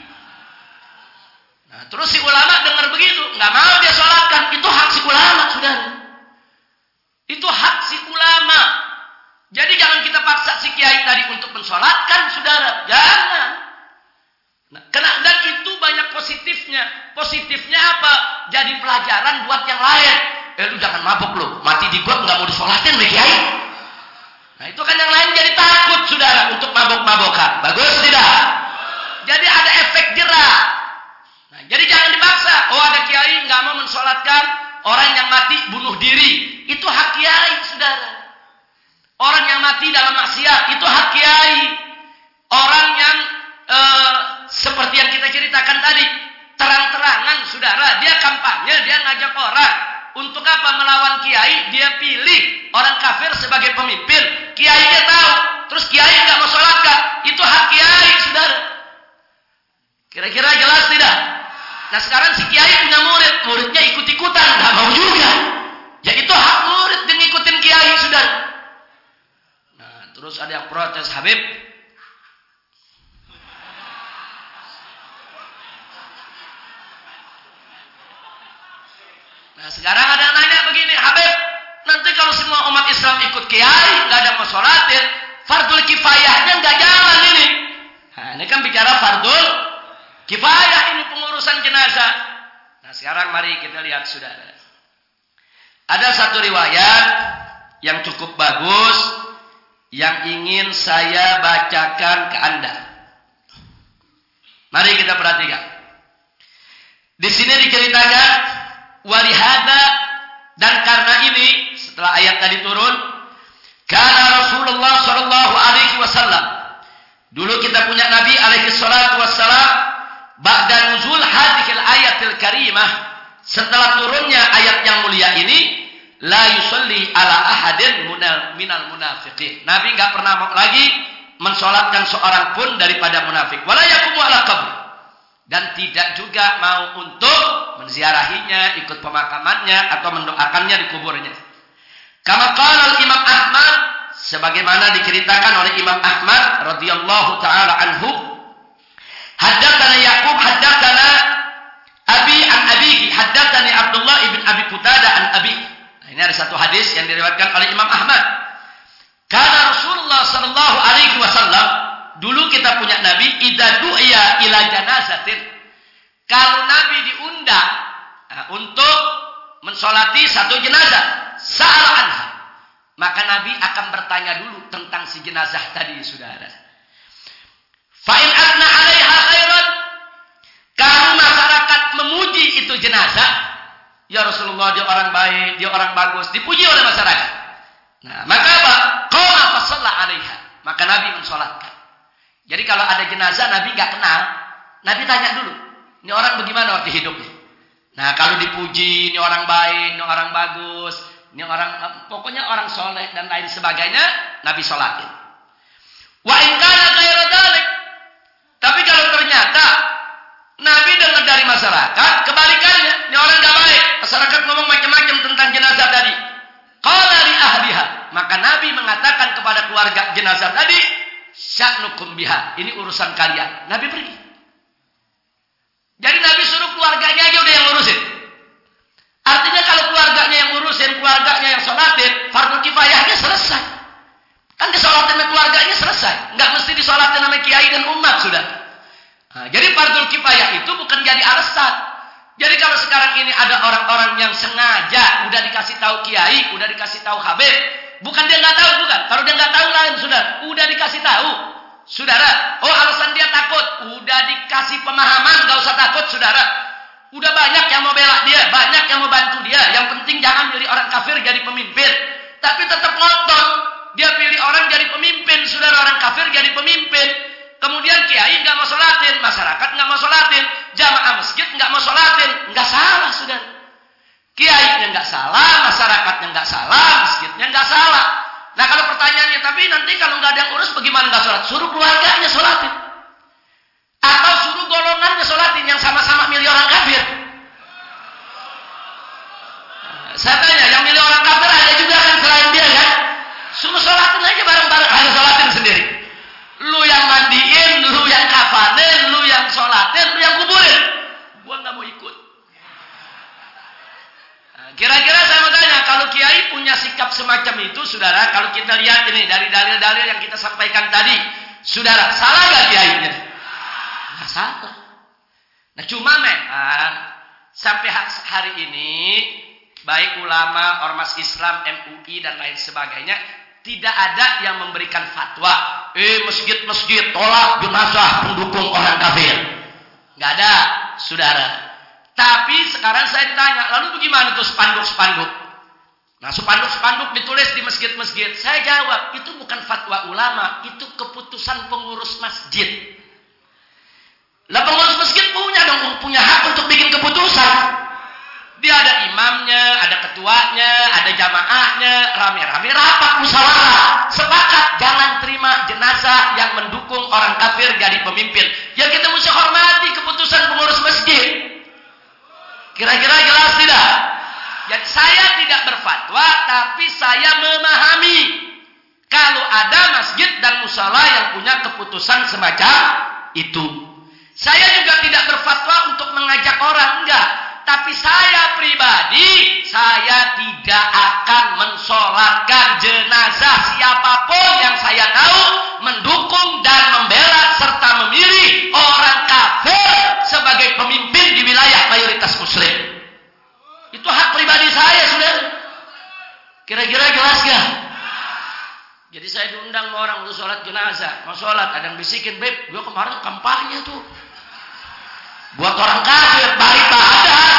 Nah, terus si ulama dengar begitu, nggak mau dia sholatkan. Itu hak si ulama, saudara. Itu hak si ulama. Jadi jangan kita paksa si kiai tadi untuk mensolatkan, saudara. Jangan. Nah, dan itu banyak positifnya. Positifnya apa? Jadi pelajaran buat yang lain. Lu jangan mabuk lu. Mati di got nggak mau disolatin sama kiai. Nah, itu kan yang lain jadi takut, saudara, untuk mabuk-mabukan. Bagus tidak? Jadi ada efek jerah. Nah, jadi jangan dipaksa. Ada kiai nggak mau mensolatkan orang yang mati bunuh diri. Itu hak kiai, saudara. Orang yang mati dalam maksiat, itu hak kiai. Orang yang seperti yang kita ceritakan tadi, terang-terangan, saudara, dia kampanye, dia ngajak orang. Untuk apa? Melawan kiai, dia pilih orang kafir sebagai pemimpin. Kiai dia tahu, terus kiai nggak mau sholatkan. Itu hak kiai, saudara. Kira-kira jelas tidak? Nah, sekarang si kiai punya muridnya ikut-ikutan, nggak mau juga. Ya itu hak murid dengan ngikutin kiai, saudara. Nah, terus ada yang protes, Habib. Nah, sekarang ada yang nanya begini, Habib, nanti kalau semua umat Islam ikut kiai, nggak ada mau sholatin, fardul kifayahnya nggak jalan ini. Nah, ini kan bicara fardul kifayah, ini pengurusan jenazah. Nah, sekarang mari kita lihat, saudara. Ada satu riwayat yang cukup bagus yang ingin saya bacakan ke Anda. Mari kita perhatikan. Di sini diceritakan walihada, dan karena ini setelah ayat tadi turun, karena Rasulullah sallallahu alaihi wasallam, dulu kita punya Nabi alaihi salatu wasallam, ba'da nuzul hadhil ayatil karimah, setelah turunnya ayat yang mulia ini, la yusalli ala ahadin minal munafiqin. Nabi enggak pernah lagi mensolatkan seorang pun daripada munafik. Wala yaqumu ala qabr, dan tidak juga mau untuk menziarahinya, ikut pemakamannya atau mendoakannya di kuburnya. Kama qala Imam Ahmad, sebagaimana diceritakan oleh Imam Ahmad radhiyallahu taala anhu, haddatsana Yaqub haddatsana Abi an Abihi haddatsani Abdullah ibn Abi Qutadah an Abi. Nah, ini ada satu hadis yang diriwayatkan oleh Imam Ahmad. Karena Rasulullah sallallahu alaihi wasallam, dulu kita punya Nabi, idza du'iya ila janazatin, kalau Nabi diundang untuk mensolati satu jenazah, sa'ala anha, maka Nabi akan bertanya dulu tentang si jenazah tadi, saudara. Fa'in asna 'alaiha khairan, kalau masyarakat memuji itu jenazah, ya Rasulullah dia orang baik, dia orang bagus, dipuji oleh masyarakat. Nah, maka apa? Qala fa shalla 'alaiha, maka Nabi mensolatkan. Jadi kalau ada jenazah Nabi nggak kenal, Nabi tanya dulu, ini orang bagaimana waktu hidupnya. Nah, kalau dipuji, ini orang baik, ini orang bagus, ini orang, pokoknya orang soleh dan lain sebagainya, Nabi sholatin. Wa in kana ghairu dzalik, tapi kalau ternyata Nabi dengar dari masyarakat kebalikannya, ini orang nggak baik, masyarakat ngomong macam-macam tentang jenazah tadi. Qala li ahliha, maka Nabi mengatakan kepada keluarga jenazah tadi, sya'nukum biha, ini urusan kalian. Nabi pergi. Jadi Nabi suruh keluarganya aja udah yang ngurusin. Artinya kalau keluarganya yang ngurusin, keluarganya yang sholatin, fardu kifayahnya selesai. Kan disolatin sama keluarganya selesai. Nggak mesti disolatin sama kiai dan umat, sudah. Nah, jadi fardul kifayah itu bukan jadi alasan. Jadi kalau sekarang ini ada orang-orang yang sengaja udah dikasih tahu kiai, udah dikasih tahu habib, Bukan dia nggak tahu, bukan. Kalau dia nggak tahu lain, saudara. Udah dikasih tahu, saudara. Oh, alasan dia takut. Udah dikasih pemahaman, nggak usah takut, saudara. Udah banyak yang mau bela dia, banyak yang mau bantu dia. Yang penting jangan pilih orang kafir jadi pemimpin. Tapi tetap ngotot. Dia pilih orang jadi pemimpin, saudara. Orang kafir jadi pemimpin. Kemudian kiai nggak mau sholatin, masyarakat nggak mau sholatin, jamaah masjid nggak mau sholatin, nggak salah, saudara. Kiainya nggak salah, masyarakatnya nggak salah, masjidnya nggak salah. Nah kalau pertanyaannya, tapi nanti kalau nggak ada yang urus, bagaimana nggak sholat? Suruh keluarganya sholatin, atau suruh golongannya sholatin yang sama-sama milih orang kafir. Saya tanya, yang milih orang kafir ada juga kan selain dia kan? Suruh sholatin aja bareng-bareng, hanya sholatin sendiri. Lu yang mandiin, lu yang kafanin, lu yang sholatin, lu yang kuburin. Gua nggak mau ikut. Nah, kira-kira saya mau tanya, kalau kiai punya sikap semacam itu, saudara, kalau kita lihat ini dari dalil-dalil yang kita sampaikan tadi, saudara, salah nggak kiainya? Nggak salah. Nah, cuma memang sampai hari ini, baik ulama, ormas Islam, MUI dan lain sebagainya, tidak ada yang memberikan fatwa. Masjid-masjid tolak jenazah pendukung orang kafir. Nggak ada, saudara. Tapi sekarang saya ditanya, lalu bagaimana tuh spanduk-spanduk? Nah, spanduk-spanduk ditulis di masjid-masjid. Saya jawab, itu bukan fatwa ulama, itu keputusan pengurus masjid. Lah pengurus masjid punya hak untuk bikin keputusan. Dia ada imamnya, ada ketuanya, ada jamaahnya, rame-rame rapat musyawarah, sepakat jangan terima jenazah yang mendukung orang kafir jadi pemimpin. Ya kita mesti hormati keputusan pengurus masjid. Kira-kira jelas tidak? Jadi saya tidak berfatwa, tapi saya memahami kalau ada masjid dan musala yang punya keputusan semacam itu. Saya juga tidak berfatwa untuk mengajak orang, enggak. Tapi saya pribadi, saya tidak akan mensolatkan jenazah siapapun yang saya tahu mendukung dan membela serta memilih orang kafir sebagai pemimpin di wilayah mayoritas muslim. Itu hak pribadi saya, saudara. Kira-kira jelas gak? Jadi saya diundang sama orang untuk sholat jenazah. Mau sholat, ada yang bisikin, Beb, gue kemarin kampanye tuh. Buat orang kafir, balik badan.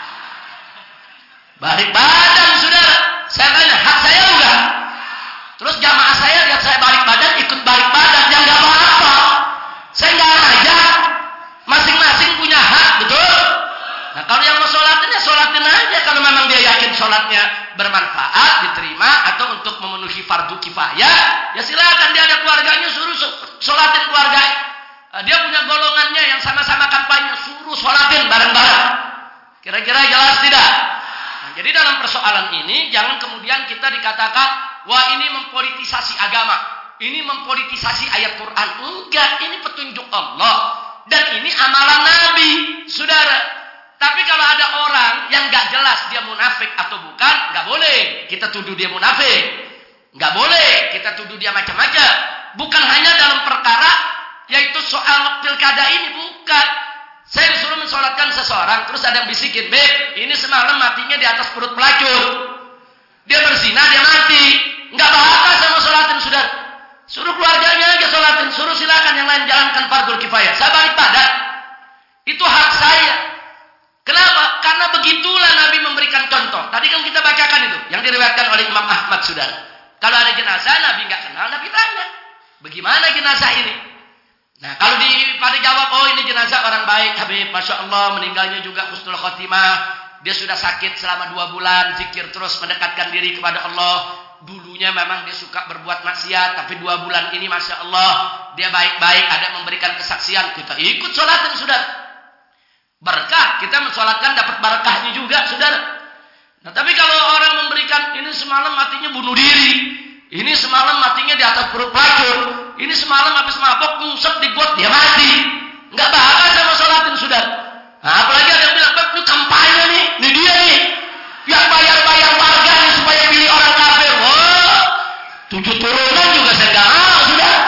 Balik badan, saudara. Saya tanya, hak saya juga. Terus jamaah saya lihat saya balik badan, ikut balik badan. Ya nggak apa-apa. Saya nggak ngajak. Masing-masing punya hak, betul? Nah kalau yang mau sholatin, ya sholatin aja. Kalau memang dia yakin sholatnya bermanfaat, diterima, atau untuk memenuhi fardu kifayah, ya silakan. Dia ada keluarganya, suruh sholatin keluarga. Dia punya golongannya yang sama-sama kampanye, suruh sholatin bareng-bareng. Kira-kira jelas tidak? Nah, jadi dalam persoalan ini jangan kemudian kita dikatakan, wah ini mempolitisasi agama, ini mempolitisasi ayat Quran. Enggak, ini petunjuk Allah dan ini amalan Nabi, saudara. Tapi kalau ada orang yang nggak jelas dia munafik atau bukan, nggak boleh kita tuduh dia munafik, nggak boleh kita tuduh dia macam-macam. Bukan hanya dalam perkara yaitu soal pilkada ini, bukan. Saya disuruh mensolatkan seseorang, terus ada yang bisikin, Beb, ini semalam matinya di atas perut pelacur. Dia berzina, dia mati. Nggak bahasa sama solatin, saudara. Suruh keluarganya aja solatin, suruh silakan yang lain jalankan fardhu kifayah. Saya balik badan. Itu hak saya. Kenapa? Karena begitulah Nabi memberikan contoh. Tadi kan kita bacakan itu, yang diriwayatkan oleh Imam Ahmad, saudara. Kalau ada jenazah, Nabi nggak kenal, Nabi tanya, bagaimana jenazah ini? Nah, kalau pada jawab, oh ini jenazah orang baik, Habib, Masya Allah, meninggalnya juga husnul khotimah. Dia sudah sakit selama 2 bulan, zikir terus mendekatkan diri kepada Allah. Dulunya memang dia suka berbuat maksiat, tapi 2 bulan ini Masya Allah, dia baik-baik, ada memberikan kesaksian. Kita ikut sholatin, saudara. Berkah, kita mensolatkan dapat barakahnya juga, saudara. Nah, tapi kalau orang memberikan, ini semalam matinya bunuh diri, ini semalam matinya di atas perut pelacur, ini semalam habis mabok ngusap di got dia mati. Enggak bahkan sama sholatin, saudara. Nah, apalagi ada yang bilang, Beb, ini kampanye nih, ini dia nih, yang bayar-bayar warga nih supaya pilih orang kafir. Wah, 7 turunan juga saya enggak mau, saudara.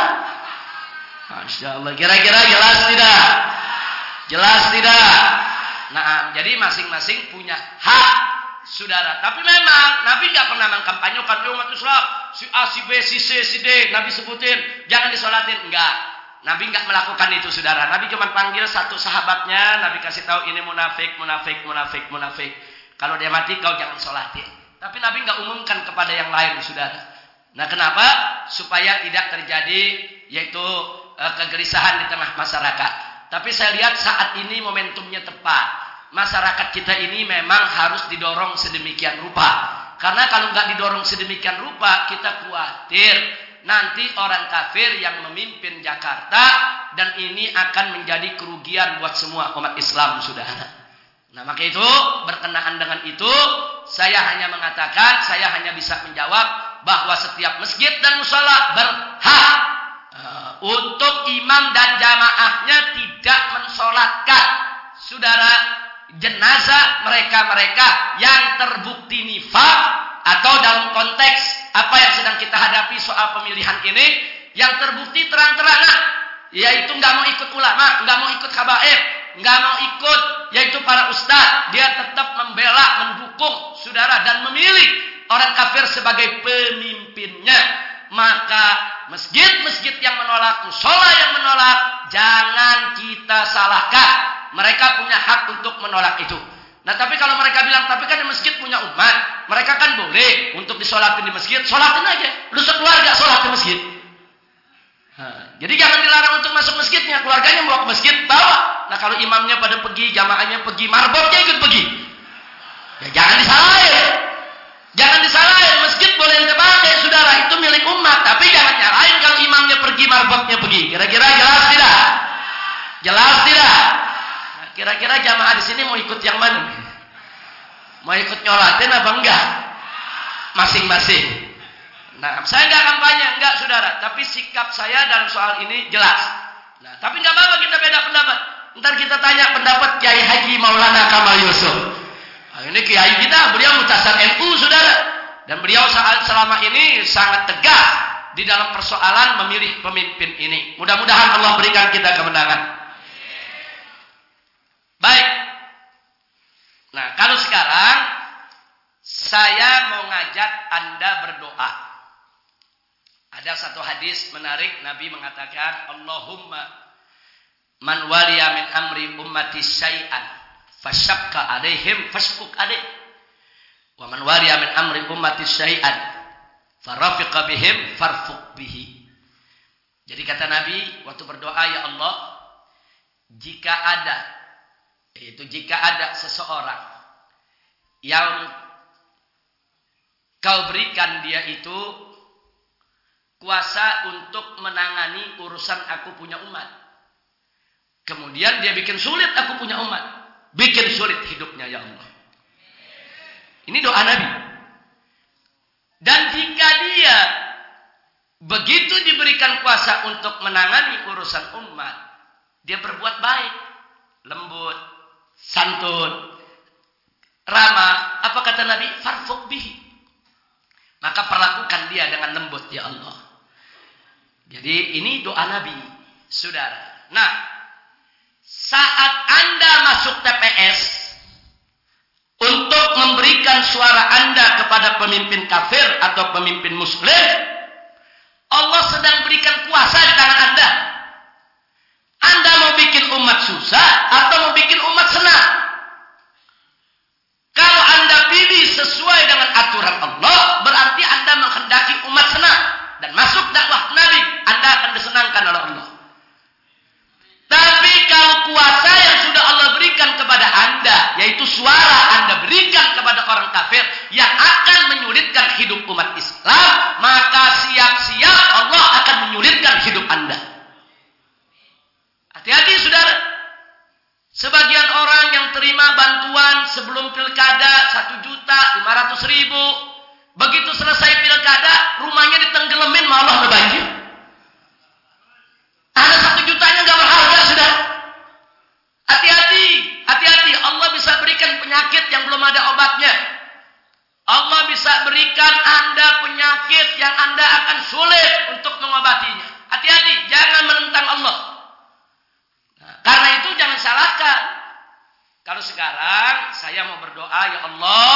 Masya Allah, kira-kira jelas tidak? Jelas tidak? Nah, jadi masing-masing punya hak saudara. Tapi memang Nabi nggak pernah mengkampanyekan umat Islam si A, si B, si C, si D. Nabi sebutin jangan disolatin, enggak. Nabi nggak melakukan itu, saudara. Nabi cuma panggil satu sahabatnya. Nabi kasih tahu ini munafik, munafik, munafik, munafik. Kalau dia mati kau jangan solatin. Tapi Nabi nggak umumkan kepada yang lain, saudara. Nah, kenapa? Supaya tidak terjadi yaitu kegelisahan di tengah masyarakat. Tapi saya lihat saat ini momentumnya tepat. Masyarakat kita ini memang harus didorong sedemikian rupa. Karena kalau nggak didorong sedemikian rupa, kita khawatir nanti orang kafir yang memimpin Jakarta, dan ini akan menjadi kerugian buat semua umat Islam, saudara. Nah, maka itu berkenaan dengan itu, saya hanya mengatakan, saya hanya bisa menjawab bahwa setiap masjid dan musala berhak untuk imam dan jamaahnya tidak mensolatkan, saudara, jenazah mereka-mereka yang terbukti nifaq, atau dalam konteks apa yang sedang kita hadapi soal pemilihan ini, yang terbukti terang-terangan, yaitu nggak mau ikut ulama, nggak mau ikut habaib, nggak mau ikut yaitu para ustaz, dia tetap membela, mendukung, saudara, dan memilih orang kafir sebagai pemimpinnya. Maka masjid-masjid yang menolak, musola yang menolak, jangan kita salahkan. Mereka punya hak untuk menolak itu. Nah, tapi kalau mereka bilang, tapi kan di masjid punya umat, mereka kan boleh untuk disolatin di masjid, solatin aja. Lu sekeluarga sholat di masjid. Jadi jangan dilarang untuk masuk masjidnya, keluarganya bawa ke masjid, bawa. Nah, kalau imamnya pada pergi, jamaahnya pergi, marbotnya ikut pergi. Ya jangan disalahin. Jangan disalahin, masjid boleh ente pakai, saudara, itu milik umat. Tapi jangan nyalahin kalau imamnya pergi, marbotnya pergi. Kira-kira jelas tidak? Jelas tidak? Kira-kira jamaah di sini mau ikut yang mana? Mau ikut nyolatin apa enggak? Masing-masing. Nah, saya enggak kampanye, enggak, saudara. Tapi sikap saya dalam soal ini jelas. Nah, tapi enggak apa-apa kita beda pendapat. Ntar kita tanya pendapat Kiai Haji Maulana Kamal Yusuf. Nah, ini Kiai kita, beliau mutasar NU, saudara. Dan beliau selama ini sangat tegas di dalam persoalan memilih pemimpin ini. Mudah-mudahan Allah berikan kita kemenangan. Baik. Nah, kalau sekarang saya mau ngajak Anda berdoa. Ada satu hadis menarik, Nabi mengatakan, Allahumma man waliya min amri ummati syai'an fasyakka alaihim fashkuk alaih. Wa man waliya min amri ummati syai'an farafiqa bihim farfuq bihi. Jadi kata Nabi waktu berdoa, ya Allah, jika ada seseorang yang kau berikan dia itu kuasa untuk menangani urusan aku punya umat, kemudian dia bikin sulit aku punya umat, bikin sulit hidupnya, ya Allah. Ini doa Nabi. Dan jika dia begitu diberikan kuasa untuk menangani urusan umat, dia berbuat baik, lembut, santun, ramah, apa kata Nabi? Farfuq bihi. Maka perlakukan dia dengan lembut, ya Allah. Jadi ini doa Nabi, saudara. Nah, saat Anda masuk TPS untuk memberikan suara Anda kepada pemimpin kafir atau pemimpin muslim, Allah sedang berikan kuasa di tangan Anda. Anda mau bikin umat susah atau mau bikin umat senang? Kalau Anda pilih sesuai dengan aturan Allah, berarti Anda menghendaki umat senang dan masuk dakwah Nabi, Anda akan disenangkan oleh Allah. Tapi kalau kuasa yang sudah Allah berikan kepada Anda, yaitu suara Anda berikan kepada orang kafir yang akan menyulitkan hidup umat Islam, maka siap-siap Allah akan menyulitkan hidup Anda. Hati-hati, saudara. Sebagian orang yang terima bantuan sebelum pilkada 1.500.000, begitu selesai pilkada, rumahnya ditenggelamin, malah banjir. Ada 1 jutanya nggak berharga, saudara. Hati-hati, hati-hati. Allah bisa berikan penyakit yang belum ada obatnya. Allah bisa berikan Anda penyakit yang Anda akan sulit untuk mengobatinya. Hati-hati, jangan menentang Allah. Karena itu jangan salahkan. Kalau sekarang saya mau berdoa, ya Allah,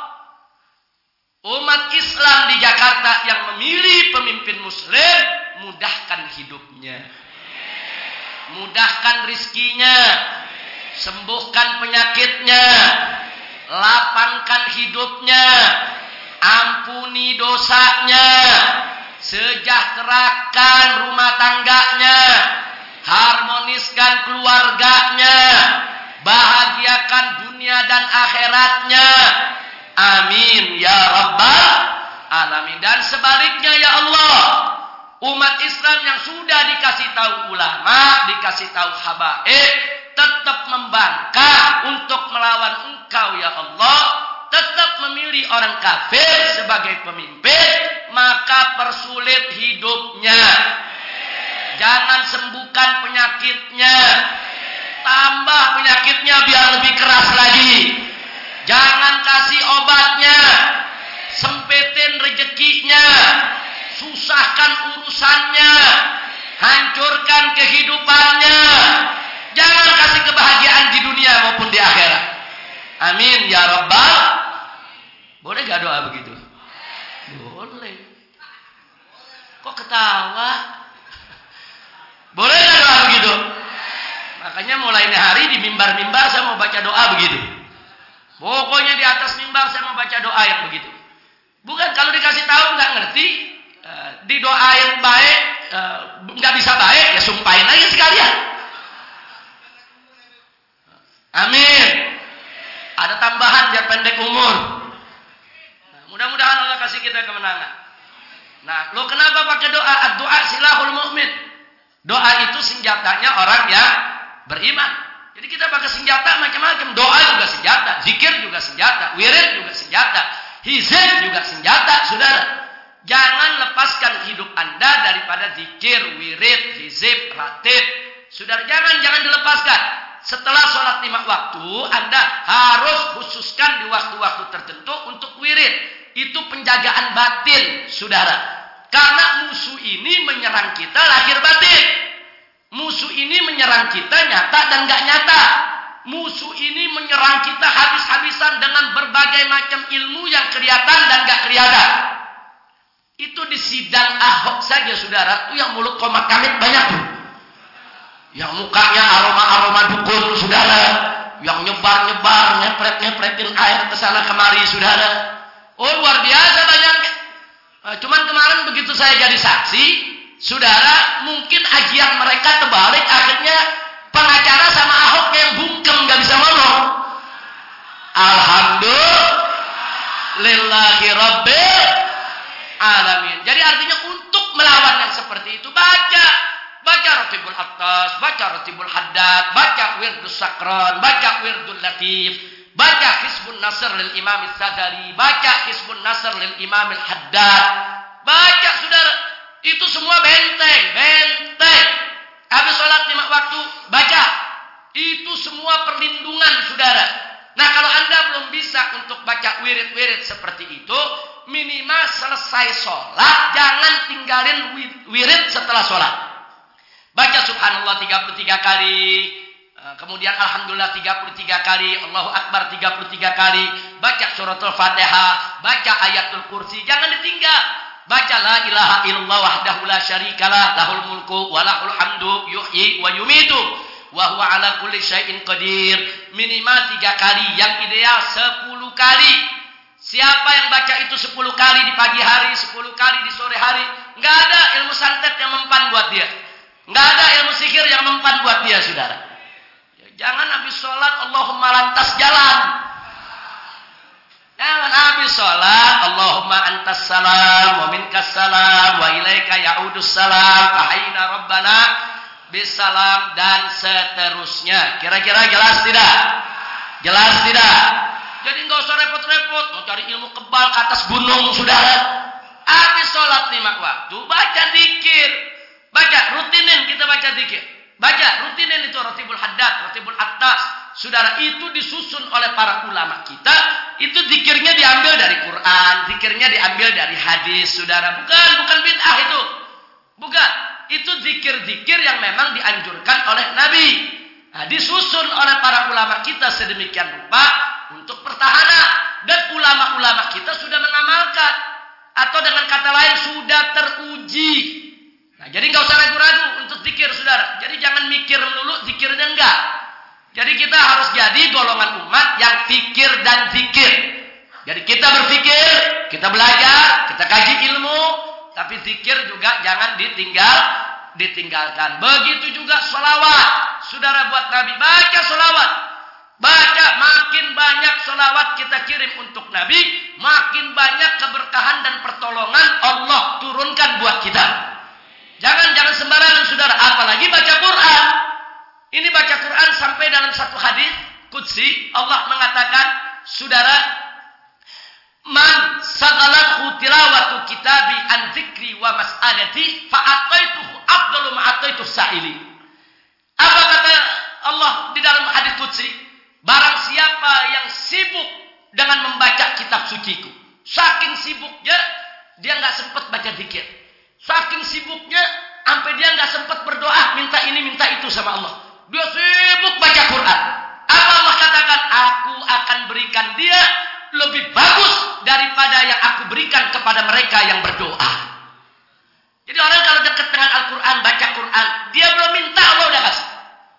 umat Islam di Jakarta yang memilih pemimpin muslim, mudahkan hidupnya, mudahkan rizkinya, sembuhkan penyakitnya, lapangkan hidupnya, ampuni dosanya, sejahterakan rumah tangganya, harmoniskan keluarganya, bahagiakan dunia dan akhiratnya. Amin ya rabbal alamin. Dan sebaliknya ya Allah, umat Islam yang sudah dikasih tahu ulama, dikasih tahu habaib, tetap membangkang untuk melawan Engkau ya Allah, tetap memilih orang kafir sebagai pemimpin, maka persulit hidupnya. Jangan sembuhkan penyakitnya, tambah penyakitnya biar lebih keras lagi. Jangan kasih obatnya, sempetin rezekinya, susahkan urusannya, hancurkan kehidupannya. Jangan kasih kebahagiaan di dunia maupun di akhirat. Amin ya rabbal. Boleh gak doa begitu? Boleh. Kok ketawa? Boleh gak doa begitu? Makanya mulai hari di mimbar-mimbar saya mau baca doa begitu. Pokoknya di atas mimbar saya mau baca doa yang begitu. Bukan kalau dikasih tahu nggak ngerti, didoain baik, nggak bisa baik, ya sumpahin aja sekalian. Amin. Ada tambahan biar pendek umur. Nah, mudah-mudahan Allah kasih kita kemenangan. Nah, lo kenapa pakai doa? Doa silahul mu'min. Doa itu senjatanya orang yang beriman. Jadi kita pakai senjata macam-macam. Doa juga senjata, zikir juga senjata, wirid juga senjata, hizib juga senjata, saudara. Jangan lepaskan hidup Anda daripada zikir, wirid, hizib, ratib. Saudara, jangan dilepaskan. Setelah sholat 5 waktu, Anda harus khususkan di waktu-waktu tertentu untuk wirid. Itu penjagaan batin, saudara. Karena musuh ini menyerang kita lahir batin. Musuh ini menyerang kita nyata dan gak nyata. Musuh ini menyerang kita habis-habisan dengan berbagai macam ilmu yang kelihatan dan gak kelihatan. Itu di sidang Ahok saja, saudara. Itu yang mulut komat kamit banyak tuh. Yang mukanya aroma-aroma dukun, saudara. Yang nyebar-nyebar, nyepret-nyepretin air ke sana kemari, saudara. Oh, luar biasa banyaknya. Cuman kemarin begitu saya jadi saksi, saudara, mungkin ajian mereka terbalik, akhirnya pengacara sama Ahok yang bungkem gak bisa ngomong. Alhamdulillahi rabbil alamin. Jadi artinya untuk melawan yang seperti itu, baca Ratibul Attas, baca Ratibul Haddad, baca Wirdus Sakron, baca Wirdul Latif, baca Hizbun Nasr lil Imam Sadari, baca Hizbun Nasr lil Imam Haddad. Baca, saudara. Itu semua benteng. Habis sholat 5 waktu, baca. Itu semua perlindungan, saudara. Nah, kalau Anda belum bisa untuk baca wirid-wirid seperti itu, minimal selesai sholat, jangan tinggalin wirid setelah sholat. Baca subhanallah 33 kali, kemudian alhamdulillah 33 kali, Allahu Akbar 33 kali, baca suratul Fatihah, baca ayatul kursi, jangan ditinggal. Baca la ilaha illallah wahdahu la syarikalah, lahul mulku wa lahul hamdu yuhyi wa yumitu wa huwa ala kulli syai'in qadir. Minimal 3 kali, yang ideal 10 kali. Siapa yang baca itu 10 kali di pagi hari, 10 kali di sore hari, enggak ada ilmu santet yang mempan buat dia. Enggak ada ilmu sihir yang mempan buat dia, saudara. Ya, jangan habis sholat Allahumma lantas jalan. Jangan habis sholat Allahumma antas salam wa minkas salam wa ilaika ya'udus salam ahayna rabbana bisalam dan seterusnya. Kira-kira jelas tidak? Jelas tidak? Jadi enggak usah repot-repot mau cari ilmu kebal ke atas gunung, saudara. Habis sholat 5 waktu, baca zikir. Baca, rutinin kita baca zikir. Baca, rutinin itu Ratibul Haddad, Ratibul Attas. Saudara, itu disusun oleh para ulama kita. Itu zikirnya diambil dari Quran, zikirnya diambil dari hadis, saudara. Bukan bid'ah itu. Bukan. Itu zikir-zikir yang memang dianjurkan oleh Nabi. Nah, disusun oleh para ulama kita sedemikian rupa untuk pertahanan. Dan ulama-ulama kita sudah mengamalkan. Atau dengan kata lain sudah teruji. Nah, jadi nggak usah ragu-ragu untuk zikir, saudara. Jadi jangan mikir melulu, zikirnya enggak. Jadi kita harus jadi golongan umat yang fikir dan zikir. Jadi kita berpikir, kita belajar, kita kaji ilmu, tapi zikir juga jangan ditinggalkan. Begitu juga sholawat. Saudara buat Nabi, baca sholawat. Baca, makin banyak sholawat kita kirim untuk Nabi, makin banyak keberkahan dan pertolongan Allah turunkan buat kita. Jangan sembarangan, saudara. Apalagi baca Quran. Ini baca Quran sampai dalam satu hadis qudsi Allah mengatakan, saudara, man sagalathu tilawatu kitabi an dzikri wa mas'alati fa ataituhu afdalu ma ataitu sa'ili. Apa kata Allah di dalam hadis qudsi? Barang siapa yang sibuk dengan membaca kitab suciku, saking sibuknya dia enggak sempat baca zikir. Saking sibuknya sampai dia enggak sempat berdoa minta ini minta itu sama Allah. Dia sibuk baca Quran. Apa Allah katakan? Aku akan berikan dia lebih bagus daripada yang aku berikan kepada mereka yang berdoa. Jadi orang kalau dekat dengan Al-Quran, baca Quran, dia belum minta, Allah udah kasih.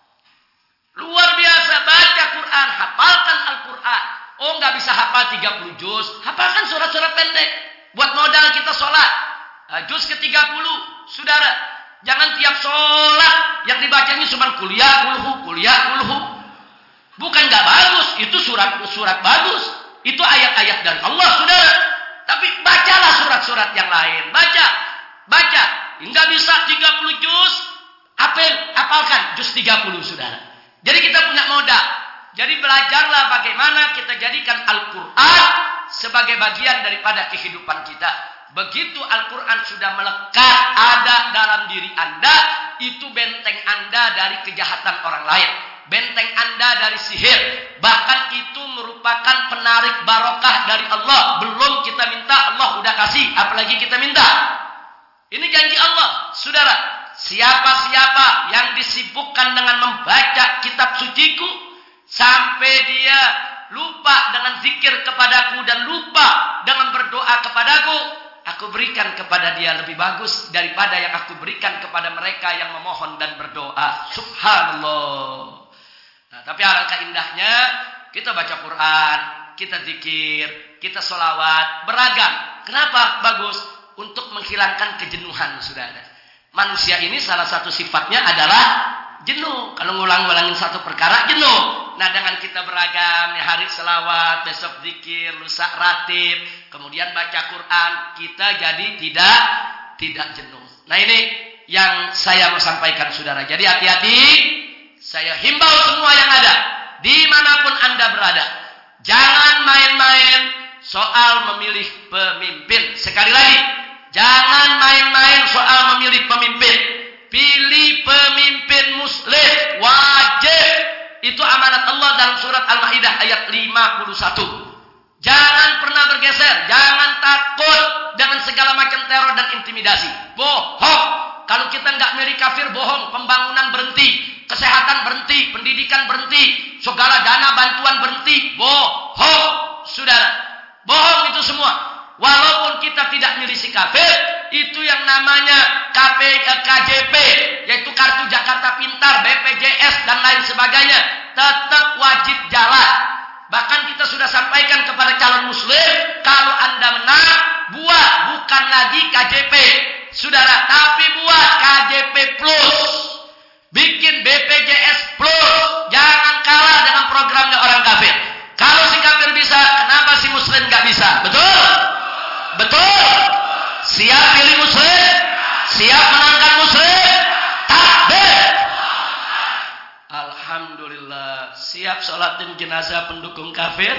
Luar biasa, baca Quran, hafalkan Al-Quran. Oh, nggak bisa hafal 30 juz, hafalkan surat-surat pendek. Buat modal kita sholat. Juz ke-30, saudara. Jangan tiap sholat yang dibacanya cuma kuliah kulhu. Bukan nggak bagus, itu surat bagus. Itu ayat-ayat dari Allah, saudara. Tapi bacalah surat-surat yang lain. Baca. Nggak bisa 30 juz, hafalkan juz 30, saudara. Jadi kita punya modal. Jadi belajarlah bagaimana kita jadikan Al-Quran sebagai bagian daripada kehidupan kita. Begitu Al-Quran sudah melekat ada dalam diri Anda, itu benteng Anda dari kejahatan orang lain. Benteng Anda dari sihir. Bahkan itu merupakan penarik barokah dari Allah. Belum kita minta, Allah udah kasih. Apalagi kita minta. Ini janji Allah, saudara. Siapa-siapa yang disibukkan dengan membaca kitab suciku, sampai dia lupa dengan zikir kepadaku dan lupa dengan berdoa kepadaku, aku berikan kepada dia lebih bagus daripada yang aku berikan kepada mereka yang memohon dan berdoa. Subhanallah. Nah, tapi alangkah indahnya kita baca Quran, kita zikir, kita sholawat, beragam. Kenapa bagus? Untuk menghilangkan kejenuhan, saudara. Manusia ini salah satu sifatnya adalah jenuh. Kalau ngulang-ngulangin satu perkara, jenuh. Nah, dengan kita beragam, nih hari selawat, besok zikir, lusa ratib, kemudian baca Quran, kita jadi tidak jenuh. Nah, ini yang saya mau sampaikan, saudara. Jadi hati-hati. Saya himbau semua yang ada, dimanapun Anda berada, jangan main-main soal memilih pemimpin. Sekali lagi, jangan main-main soal memilih pemimpin. Pilih pemimpin muslim, wajib. Itu amanat Allah dalam surat Al-Maidah ayat 51. Jangan pernah bergeser, jangan takut dengan segala macam teror dan intimidasi. Bohong. Kalau kita nggak milih kafir, bohong. Pembangunan berhenti. Kesehatan berhenti, pendidikan berhenti, segala dana bantuan berhenti, bohong, saudara. Bohong itu semua. Walaupun kita tidak milisi kafir, itu yang namanya KJP, yaitu Kartu Jakarta Pintar, BPJS dan lain sebagainya, tetap wajib jalan. Bahkan kita sudah sampaikan kepada calon muslim, kalau Anda menang, buat bukan lagi KJP, saudara, tapi buat KJP Plus. Bikin BPJS Plus. Jangan kalah dengan programnya orang kafir. Kalau si kafir bisa, kenapa si muslim gak bisa? Betul? Betul? Siap pilih muslim? Siap menangkan muslim? Takbir! Alhamdulillah. Siap sholatin jenazah pendukung kafir?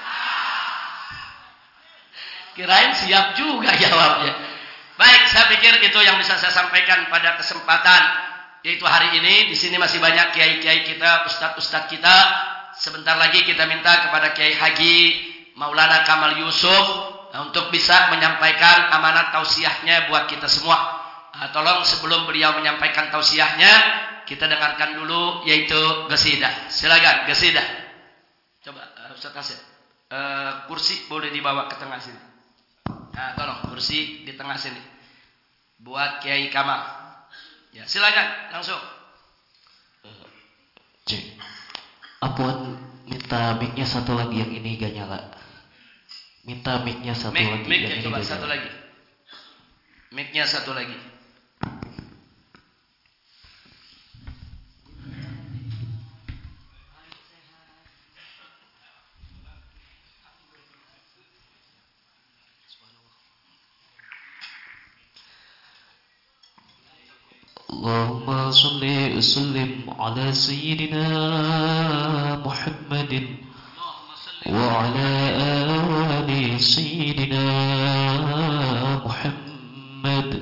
Kirain siap juga jawabnya. Baik, saya pikir itu yang bisa saya sampaikan pada kesempatan yaitu hari ini. Di sini masih banyak kiai-kiai kita, ustadz-ustadz kita. Sebentar lagi kita minta kepada Kiai Haji Maulana Kamal Yusuf untuk bisa menyampaikan amanat tausiahnya buat kita semua. Tolong sebelum beliau menyampaikan tausiahnya, kita dengarkan dulu yaitu qasidah. Silakan qasidah. Coba Ustaz Asep. Kursi boleh dibawa ke tengah sini. Nah, tolong kursi di tengah sini. Buat Kiai Kamal. Ya, silakan langsung. Cek. Apuan minta mic-nya satu lagi, yang ini gak nyala. Minta mic-nya satu lagi. Mic-nya coba satu lagi. Mic-nya satu lagi. Allahumma salli wa sallim ala sayyidina Muhammadin wa ala ali sayyidina Muhammad.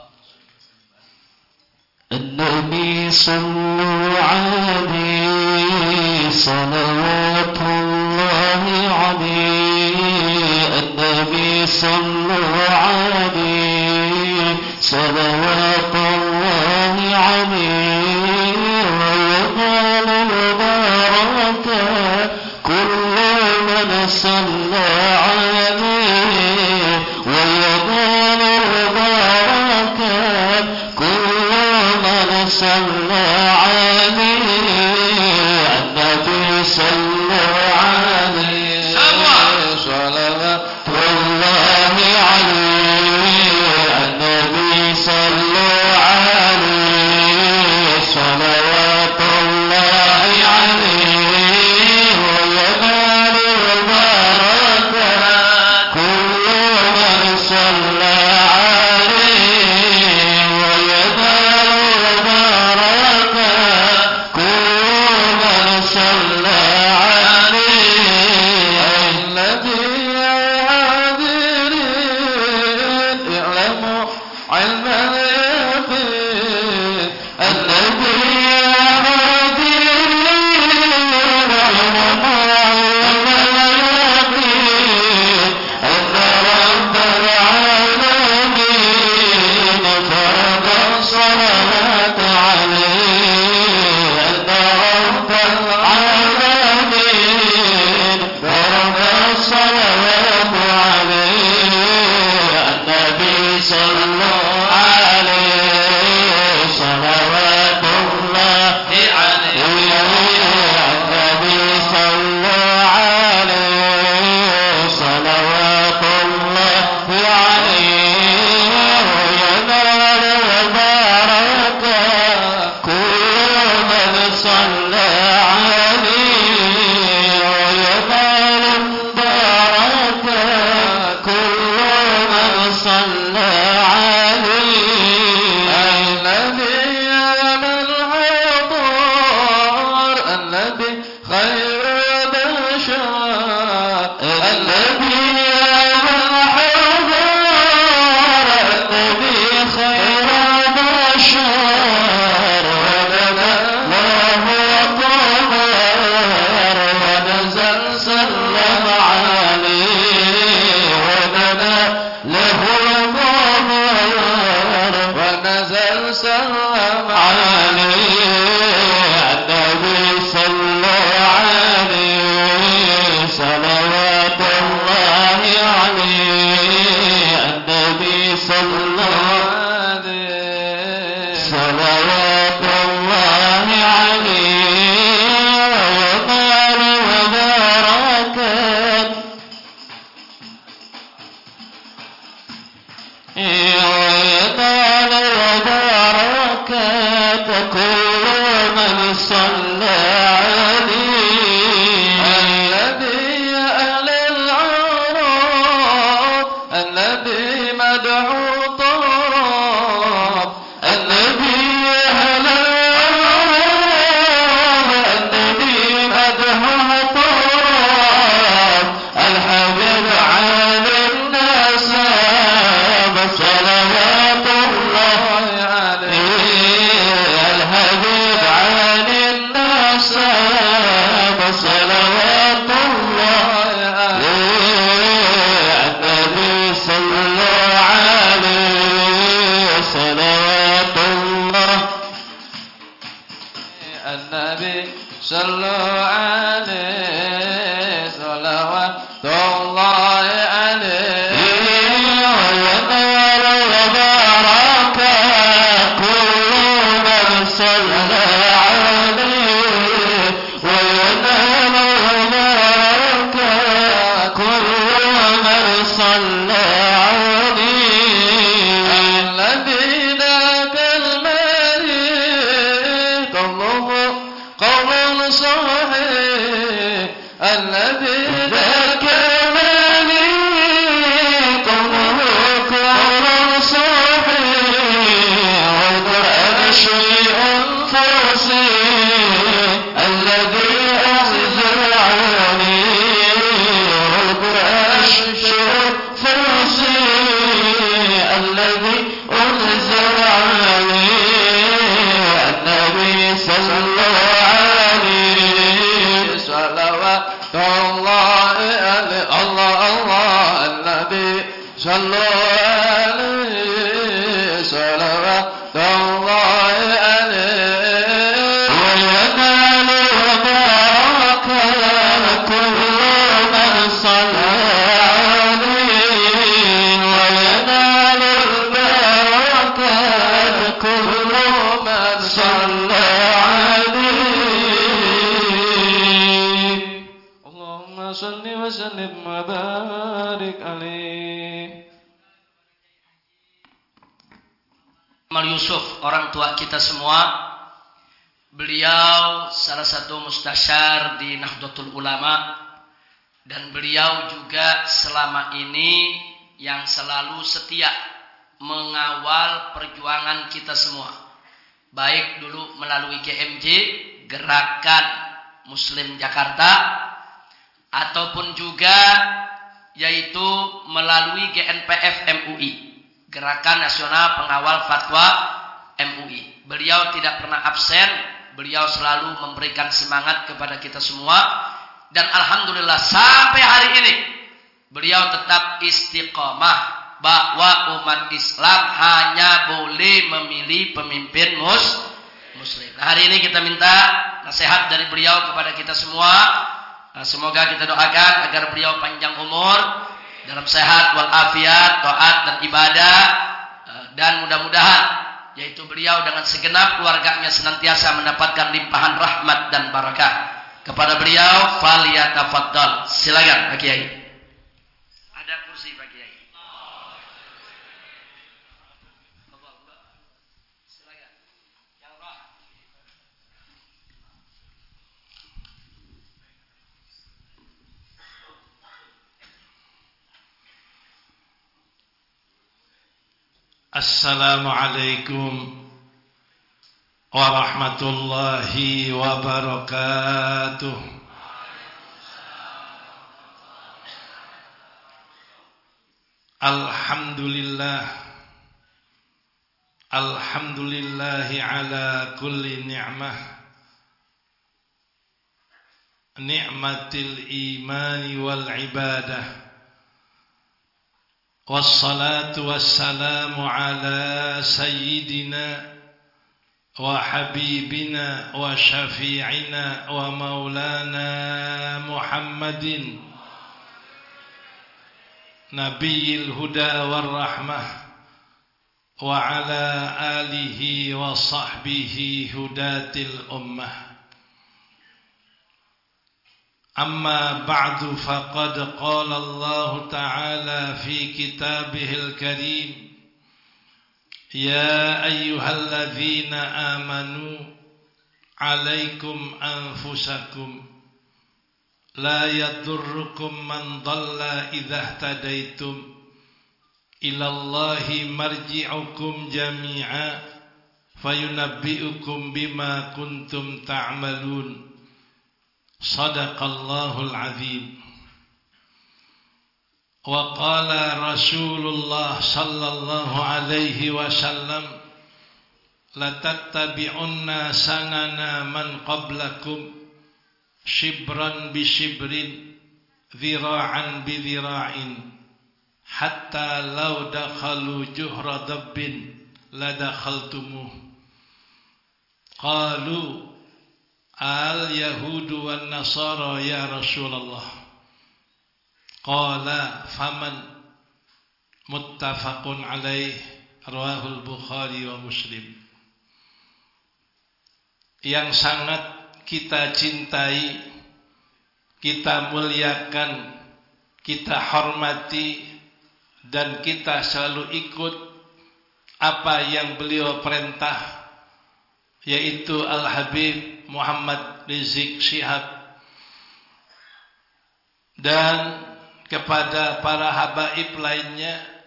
An-Nabi sallu alaihi salawatullahi alaihi. An-Nabi sallu alaihi salawatullahi alaihi. وينال البركة كل من صلى عليه. وينال البركة كل من صلى عليه. النبي صلى عليه صلوات الله عليه. النبي صلى عليه صلوات الله عليه. وينال البركة كل من صلى عليه. وينال البركة كل من صلى عليه. الذي حاضرين اعلموا علم اليقين. الذي حاضرين اعلموا علم اليقين. أن رب العالمين فرض الصلاة عليه. أن رب العالمين فرض الصلاة عليه. النبي صلى عليه صلوات الله عليه. النبي صلى عليه صلوات الله عليه. وينال البركة كل من صلى عليه. وينال البركة كل من صلى عليه. الذي يعلم الحضور. الذي خير البشر. الذي يعلم الحضور. الذي خير البشر. ولنا الله أكبر. ونزل سلم عليه. ولنا له الغمر. ونزل سلم عليه. النبي صلى عليه صلوات الله عليه. النبي صلى عليه صلوات الله عليه. وينال البركات وينال البركات كل من صلى عليه. الذي أهل العرب. الذي مدعو طراب. الذي أهل العرب. الذي مدعو طراب. الحبيب عن الناس صلوات الله عليه. الحبيب عن الناس النبي صلوا عليه صلوات الله عليه وينال البركة كل من صلى عليه وينال البركة كل من صلى عليه الذي ذاك المريض قوم صحيح الذي ذاك المريض قوم صحيح والقرآن شيء فصيح الذي أنزل عليه والقرآن شيء فصيح الذي أنزل عليه النبي صلى الله عليه صلوات الله عليه الله الله النبي صلى عليه صلوات الله عليه وينال البركة كل من صلى عليه وينال البركة كل من صلى عليه اللهم صل وسلم وبارك عليه. Mal Yusuf, orang tua kita semua, beliau salah satu mustasyar di Nahdlatul Ulama, dan beliau juga selama ini yang selalu setia mengawal perjuangan kita semua, baik dulu melalui GMJ, Gerakan Muslim Jakarta, ataupun juga yaitu melalui GNPF MUI, Gerakan Nasional Pengawal Fatwa MUI. Beliau tidak pernah absen, beliau selalu memberikan semangat kepada kita semua, dan alhamdulillah sampai hari ini beliau tetap istiqomah bahwa umat Islam hanya boleh memilih pemimpin muslim. Nah, hari ini kita minta nasihat dari beliau kepada kita semua. Semoga kita doakan agar beliau panjang umur, dalam sehat walafiat, taat dan ibadah, dan mudah-mudahan yaitu beliau dengan segenap keluarganya senantiasa mendapatkan limpahan rahmat dan barakah. Kepada beliau faliyatafaddal. Silakan Pak Kiai. Ada kursi Pak Kiai. Silakan. Yang roh. Assalamualaikum warahmatullahi wabarakatuh. Alhamdulillahi ala kulli ni'mah, ni'matil imani wal ibadah. Wassalatu wassalamu ala sayyidina wa habibina wa syafi'ina wa maulana Muhammadin nabiyil huda war rahmah wa ala alihi wa sahbihi hudatil ummah. أما بعد فقد قال الله تعالى في كتابه الكريم يا أيها الذين آمنوا عليكم أنفسكم لا يضركم من ضل إذا اهتديتم إلى الله مرجعكم جميعا فينبئكم بما كنتم تعملون. Sadaqallahul azim. Wa qala Rasulullah sallallahu alaihi wasallam la tattabi'unna sanana man qablakum shibran bi shibrin dhira'an bi dhira'in hatta law dakhalu juhra dabbin la dakhaltumuh. Qalu al-yahudu wan nasara ya Rasulullah. Qala faman? Muttafaqun alaih, rawahul Bukhari wa Muslim. Yang sangat kita cintai, kita muliakan, kita hormati, dan kita selalu ikut apa yang beliau perintah, yaitu Al-Habib Muhammad Rizik Syihab, dan kepada para habaib lainnya,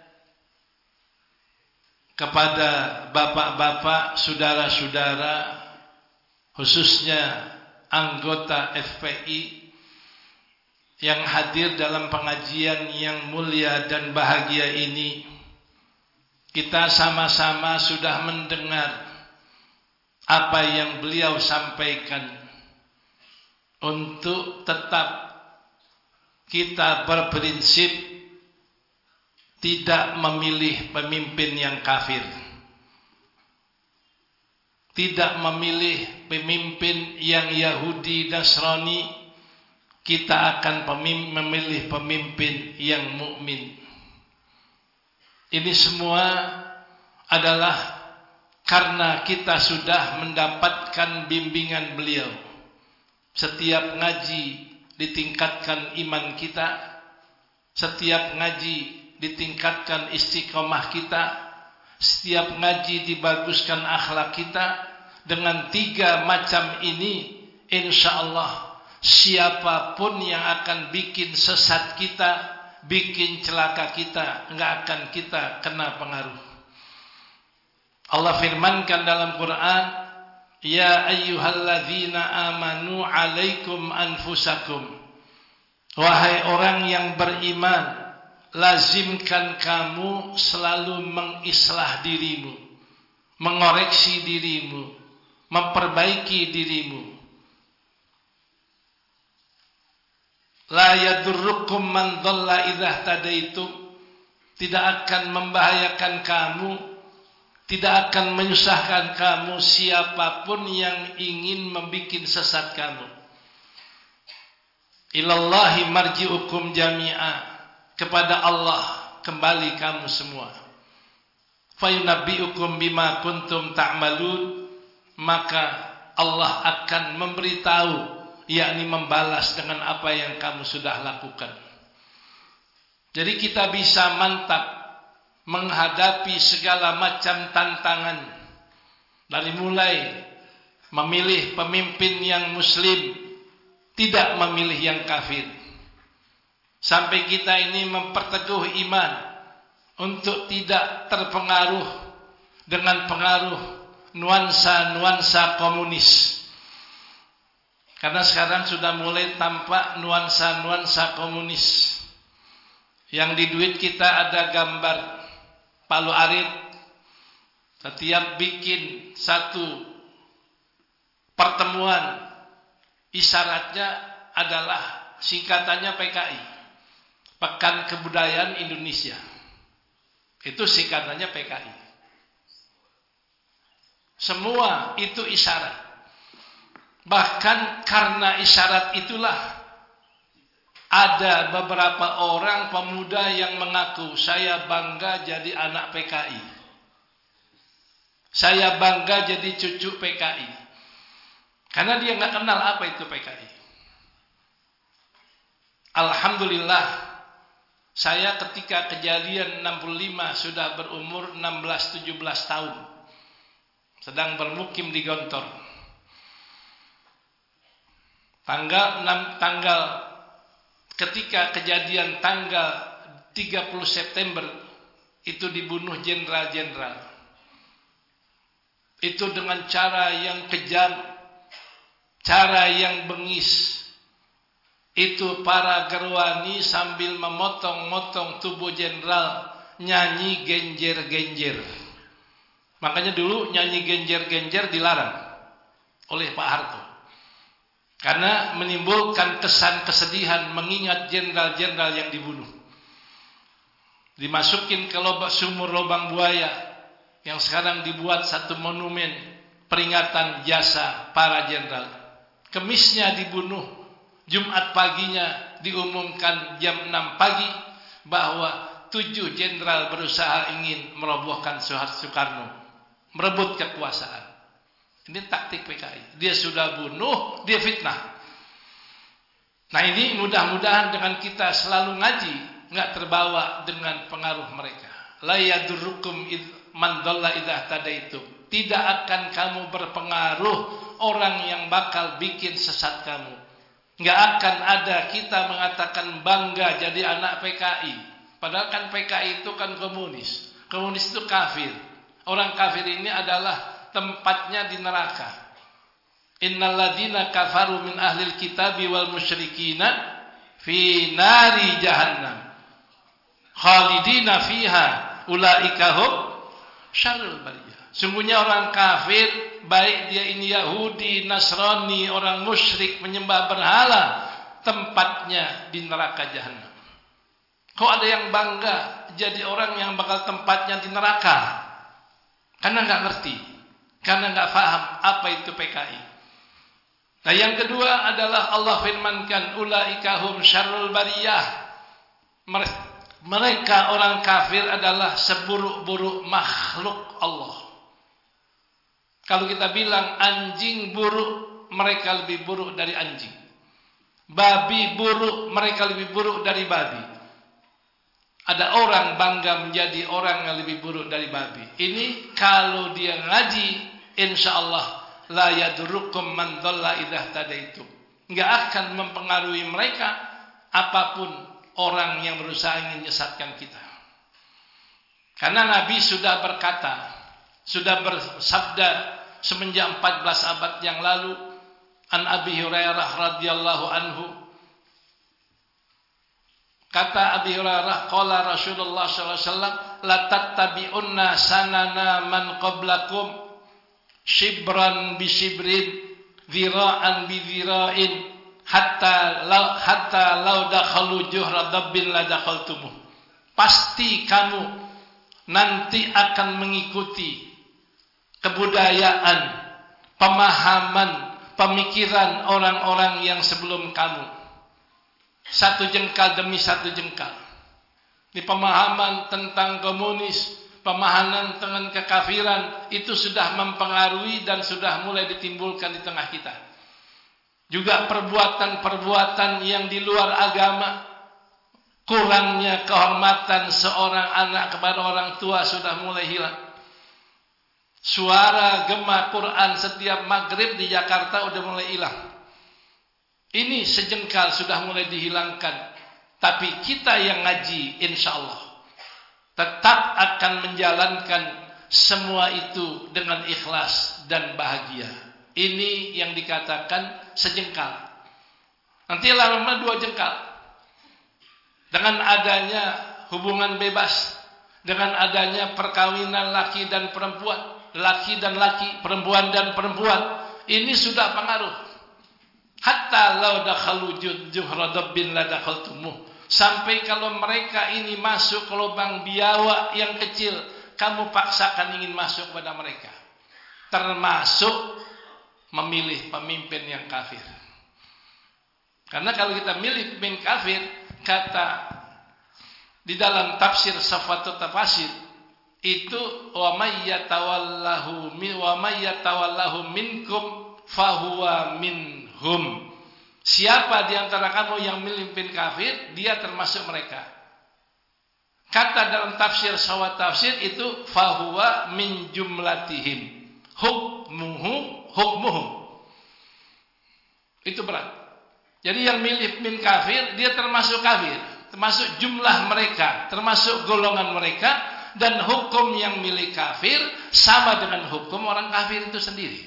kepada bapak-bapak, saudara-saudara, khususnya anggota FPI yang hadir dalam pengajian yang mulia dan bahagia ini. Kita sama-sama sudah mendengar apa yang beliau sampaikan, untuk tetap kita berprinsip tidak memilih pemimpin yang kafir, tidak memilih pemimpin yang Yahudi Nasrani. Kita akan memilih pemimpin yang mukmin. Ini semua adalah karena kita sudah mendapatkan bimbingan beliau. Setiap ngaji ditingkatkan iman kita, setiap ngaji ditingkatkan istiqomah kita, setiap ngaji dibaguskan akhlak kita. Dengan 3 macam ini, insya Allah siapapun yang akan bikin sesat kita, bikin celaka kita, enggak akan kita kena pengaruh. Allah firmankan dalam Quran, ya ayyuhalladzina amanu alaikum anfusakum, wahai orang yang beriman, lazimkan kamu selalu mengislah dirimu, mengoreksi dirimu, memperbaiki dirimu. La yadurrukum man dhalla idza tadaitum, tidak akan membahayakan kamu, tidak akan menyusahkan kamu siapapun yang ingin membuat sesat kamu. Ilallahi marji'ukum jami'a, kepada Allah kembali kamu semua. Fayunabbi'ukum bima kuntum ta'malun, maka Allah akan memberitahu, yakni membalas dengan apa yang kamu sudah lakukan. Jadi kita bisa mantap menghadapi segala macam tantangan, dari mulai memilih pemimpin yang muslim, tidak memilih yang kafir, sampai kita ini memperteguh iman untuk tidak terpengaruh dengan pengaruh nuansa-nuansa komunis. Karena sekarang sudah mulai tampak nuansa-nuansa komunis. Yang di duit kita ada gambar Palu Arit. Setiap bikin satu pertemuan, isyaratnya adalah singkatannya PKI, Pekan Kebudayaan Indonesia. Itu singkatannya PKI. Semua itu isyarat. Bahkan karena isyarat itulah ada beberapa orang pemuda yang mengaku, saya bangga jadi anak PKI, saya bangga jadi cucu PKI. Karena dia nggak kenal apa itu PKI. Alhamdulillah, saya ketika kejadian 65 sudah berumur 16-17 tahun, sedang bermukim di Gontor. Ketika kejadian tanggal 30 September itu dibunuh jenderal-jenderal. Itu dengan cara yang kejam, cara yang bengis. Itu para gerwani sambil memotong-motong tubuh jenderal nyanyi genjer-genjer. Makanya dulu nyanyi genjer-genjer dilarang oleh Pak Harto. Karena menimbulkan kesan kesedihan mengingat jenderal-jenderal yang dibunuh. Dimasukin ke sumur lubang buaya yang sekarang dibuat satu monumen peringatan jasa para jenderal. Kemisnya dibunuh, Jumat paginya diumumkan jam 6 pagi bahwa 7 jenderal berusaha ingin merobohkan Soekarno, merebut kekuasaan. Ini taktik PKI. Dia sudah bunuh, dia fitnah. Nah ini mudah-mudahan dengan kita selalu ngaji, nggak terbawa dengan pengaruh mereka. La yadurrukum man dhalla idza tadaitum. Tidak akan kamu berpengaruh orang yang bakal bikin sesat kamu. Nggak akan ada kita mengatakan bangga jadi anak PKI. Padahal kan PKI itu kan komunis. Komunis itu kafir. Orang kafir ini adalah tempatnya di neraka. Innal ladzina kafaru min ahlil kitabi wal musyrikina fi nari jahannam khalidina fiha ulaika hum syarrul bariyah. Sungguhnya orang kafir, baik dia ini Yahudi, Nasrani, orang musyrik menyembah berhala, tempatnya di neraka jahanam. Kok ada yang bangga jadi orang yang bakal tempatnya di neraka? Karena nggak ngerti, karena nggak paham apa itu PKI. Nah yang kedua adalah Allah firmankan ulaika hum syarrul bariyah. Mereka orang kafir adalah seburuk-buruk makhluk Allah. Kalau kita bilang anjing buruk, mereka lebih buruk dari anjing. Babi buruk, mereka lebih buruk dari babi. Ada orang bangga menjadi orang yang lebih buruk dari babi. Ini kalau dia ngaji, insya Allah la yadurukum man dhalla idza tadaitum. Enggak akan mempengaruhi mereka apapun orang yang berusaha ingin menyesatkan kita. Karena Nabi sudah berkata, sudah bersabda semenjak 14 abad yang lalu, an Abi Hurairah radhiyallahu anhu, kata Abi Hurairah, qala Rasulullah sallallahu alaihi wasallam, la tattabi'unna sanana man qablakum shibran bi shibrin, dhira'an bi dhira'in, hatta law dakhalu juhra dabbin la dakhaltumuh. Pasti kamu nanti akan mengikuti kebudayaan, pemahaman, pemikiran orang-orang yang sebelum kamu. Satu jengkal demi satu jengkal. Di pemahaman tentang komunis, pemahaman tentang kekafiran, itu sudah mempengaruhi dan sudah mulai ditimbulkan di tengah kita. Juga perbuatan-perbuatan yang di luar agama, kurangnya kehormatan seorang anak kepada orang tua sudah mulai hilang. Suara gema Quran setiap maghrib di Jakarta udah mulai hilang. Ini sejengkal sudah mulai dihilangkan. Tapi kita yang ngaji insya Allah tetap akan menjalankan semua itu dengan ikhlas dan bahagia. Ini yang dikatakan sejengkal. Nanti lama-lama 2 jengkal. Dengan adanya hubungan bebas, dengan adanya perkawinan laki dan perempuan, laki dan laki, perempuan dan perempuan, ini sudah pengaruh. Hatta law dakhalu juhra dabbin la dakhaltumuh. Sampai kalau mereka ini masuk ke lubang biawak yang kecil, kamu paksakan ingin masuk pada mereka. Termasuk memilih pemimpin yang kafir. Karena kalau kita milih pemimpin kafir, kata di dalam tafsir Safatut Tafasir, itu wa may yatawallahu minkum fahuwa minhum. Siapa di antara kamu yang memimpin kafir, dia termasuk mereka. Kata dalam tafsir Sawat Tafsir itu fahuwa min jumlatihim, hukmuhum. Itu berat. Jadi yang milih pemimpin kafir, dia termasuk kafir, termasuk jumlah mereka, termasuk golongan mereka, dan hukum yang milik kafir sama dengan hukum orang kafir itu sendiri.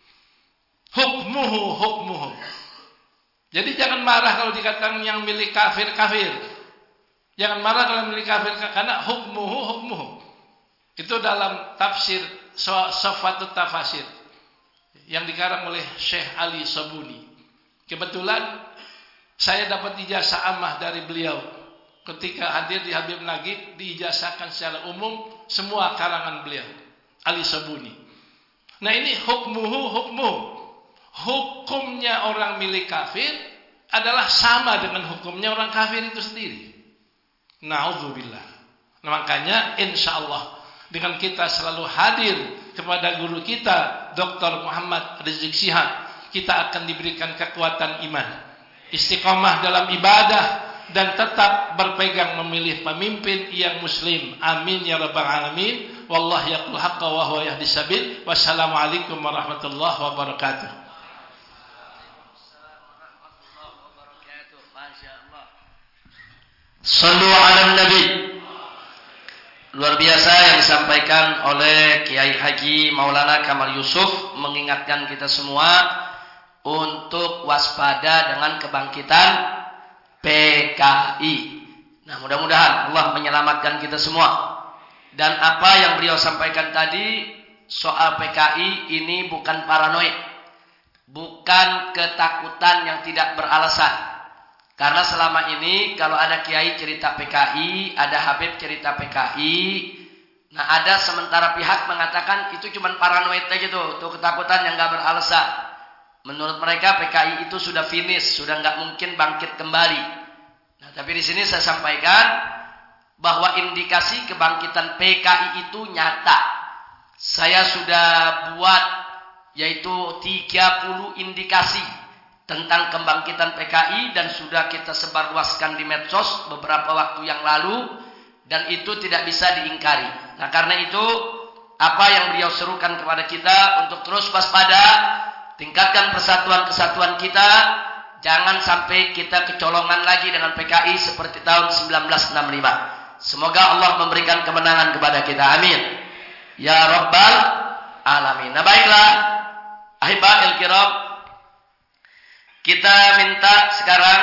Hukmuhum. Jadi jangan marah kalau dikatakan yang milik kafir. Jangan marah kalau milik kafir, karena hukmuhu. Itu dalam tafsir Safatut Tafasir yang dikarang oleh Syekh Ali Sabuni. Kebetulan saya dapat ijazah ammah dari beliau. Ketika hadir di Habib Nagib, diijazahkan secara umum semua karangan beliau, Ali Sabuni. Nah ini hukmuhu. hukumnya orang milik kafir adalah sama dengan hukumnya orang kafir itu sendiri. Na'udzubillah. Nah, makanya insyaallah dengan kita selalu hadir kepada guru kita Dr. Muhammad Rizik Syihab, kita akan diberikan kekuatan iman, istiqamah dalam ibadah, dan tetap berpegang memilih pemimpin yang muslim. Amin ya rabbal alamin. Wallahu yaqul haqqa wa huwa yahdis sabil. Wassalamualaikum warahmatullahi wabarakatuh. Sallu ala nabi. Luar biasa yang disampaikan oleh Kiai Haji Maulana Kamal Yusuf, mengingatkan kita semua untuk waspada dengan kebangkitan PKI. Nah, mudah-mudahan Allah menyelamatkan kita semua. Dan apa yang beliau sampaikan tadi soal PKI ini bukan paranoid, bukan ketakutan yang tidak beralasan. Karena selama ini kalau ada kiai cerita PKI, ada Habib cerita PKI, nah ada sementara pihak mengatakan itu cuma paranoid aja tuh ketakutan yang nggak beralasan. Menurut mereka PKI itu sudah finish, sudah nggak mungkin bangkit kembali. Nah, tapi di sini saya sampaikan bahwa indikasi kebangkitan PKI itu nyata. Saya sudah buat yaitu 30 indikasi tentang kebangkitan PKI dan sudah kita sebarluaskan di medsos beberapa waktu yang lalu, dan itu tidak bisa diingkari. Nah, karena itu apa yang beliau serukan kepada kita untuk terus waspada, tingkatkan persatuan-kesatuan kita, jangan sampai kita kecolongan lagi dengan PKI seperti tahun 1965. Semoga Allah memberikan kemenangan kepada kita. Amin ya rabbal alamin. Nah, baiklah ahibahil kiram, kita minta sekarang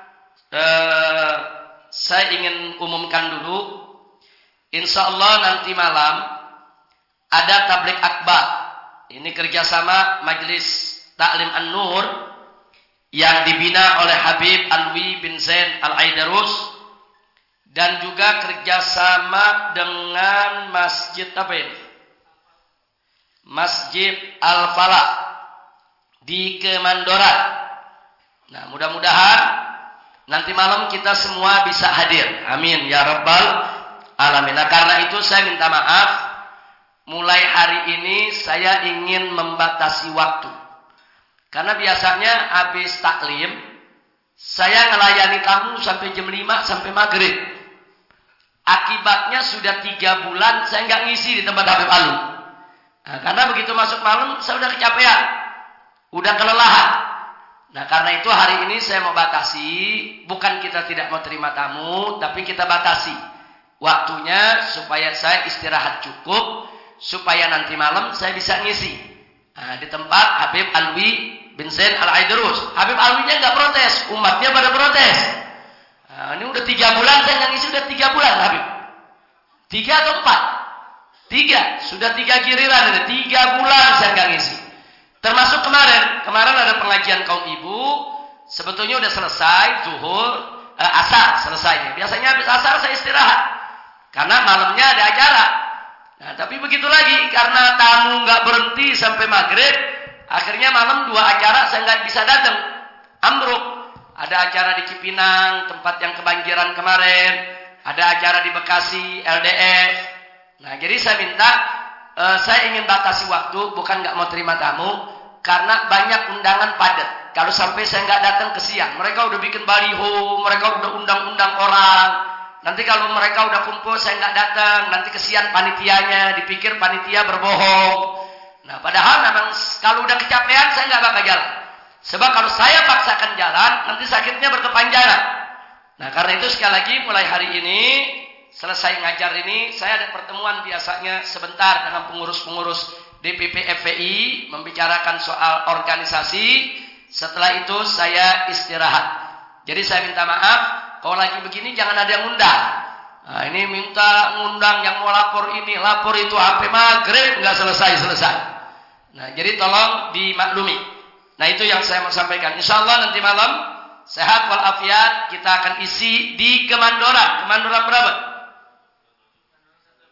saya ingin umumkan dulu, insya Allah nanti malam ada tablik akbar. Ini kerjasama Majelis Taklim An-Nur yang dibina oleh Habib Alwi bin Zain Al-Aidarus, dan juga kerjasama dengan Masjid apa ini? Masjid Al-Falah di Kemandoran. Nah, mudah-mudahan nanti malam kita semua bisa hadir. Amin ya rabbal alamin. Nah, karena itu saya minta maaf, mulai hari ini saya ingin membatasi waktu. Karena biasanya habis taklim saya ngelayani tamu sampai jam 5 sampai maghrib. Akibatnya sudah 3 bulan saya nggak ngisi di tempat Habib Alu. Nah, karena begitu masuk malam saya udah kecapean, udah kelelahan. Nah, karena itu hari ini saya mau batasi, bukan kita tidak mau terima tamu, tapi kita batasi waktunya supaya saya istirahat cukup, supaya nanti malam saya bisa ngisi. Nah, di tempat Habib Alwi bin Zain Al-Aidarus. Habib Alwinya nggak protes, umatnya pada protes. Nah, ini udah 3 bulan saya nggak ngisi, udah 3 bulan Habib. 3 atau 4? 3, sudah 3 giliran ini, 3 bulan saya nggak ngisi. Termasuk kemarin ada pengajian kaum ibu, sebetulnya udah selesai zuhur, asar selesai. Biasanya habis asar saya istirahat, karena malamnya ada acara. Nah, tapi begitu lagi, karena tamu nggak berhenti sampai maghrib, akhirnya malam 2 acara saya nggak bisa datang, ambruk. Ada acara di Cipinang, tempat yang kebanjiran kemarin, ada acara di Bekasi, LDF. Nah, jadi saya minta, saya ingin batasi waktu, bukan nggak mau terima tamu. Karena banyak undangan padat. Kalau sampai saya nggak datang kesian, mereka udah bikin baliho, mereka udah undang-undang orang. Nanti kalau mereka udah kumpul, saya nggak datang, nanti kesian panitianya, dipikir panitia berbohong. Nah, padahal memang kalau udah kecapean, saya nggak bakal jalan. Sebab kalau saya paksakan jalan, nanti sakitnya berkepanjangan. Nah, karena itu sekali lagi mulai hari ini, selesai ngajar ini, saya ada pertemuan biasanya sebentar dengan pengurus-pengurus DPP FPI membicarakan soal organisasi. Setelah itu saya istirahat. Jadi saya minta maaf, kalau lagi begini jangan ada yang ngundang. Nah, ini minta ngundang yang mau lapor ini, lapor itu sampai maghrib nggak selesai-selesai. Nah, jadi tolong dimaklumi. Nah, itu yang saya mau sampaikan. Insya Allah nanti malam sehat walafiat kita akan isi di Kemandoran. Kemandoran berapa?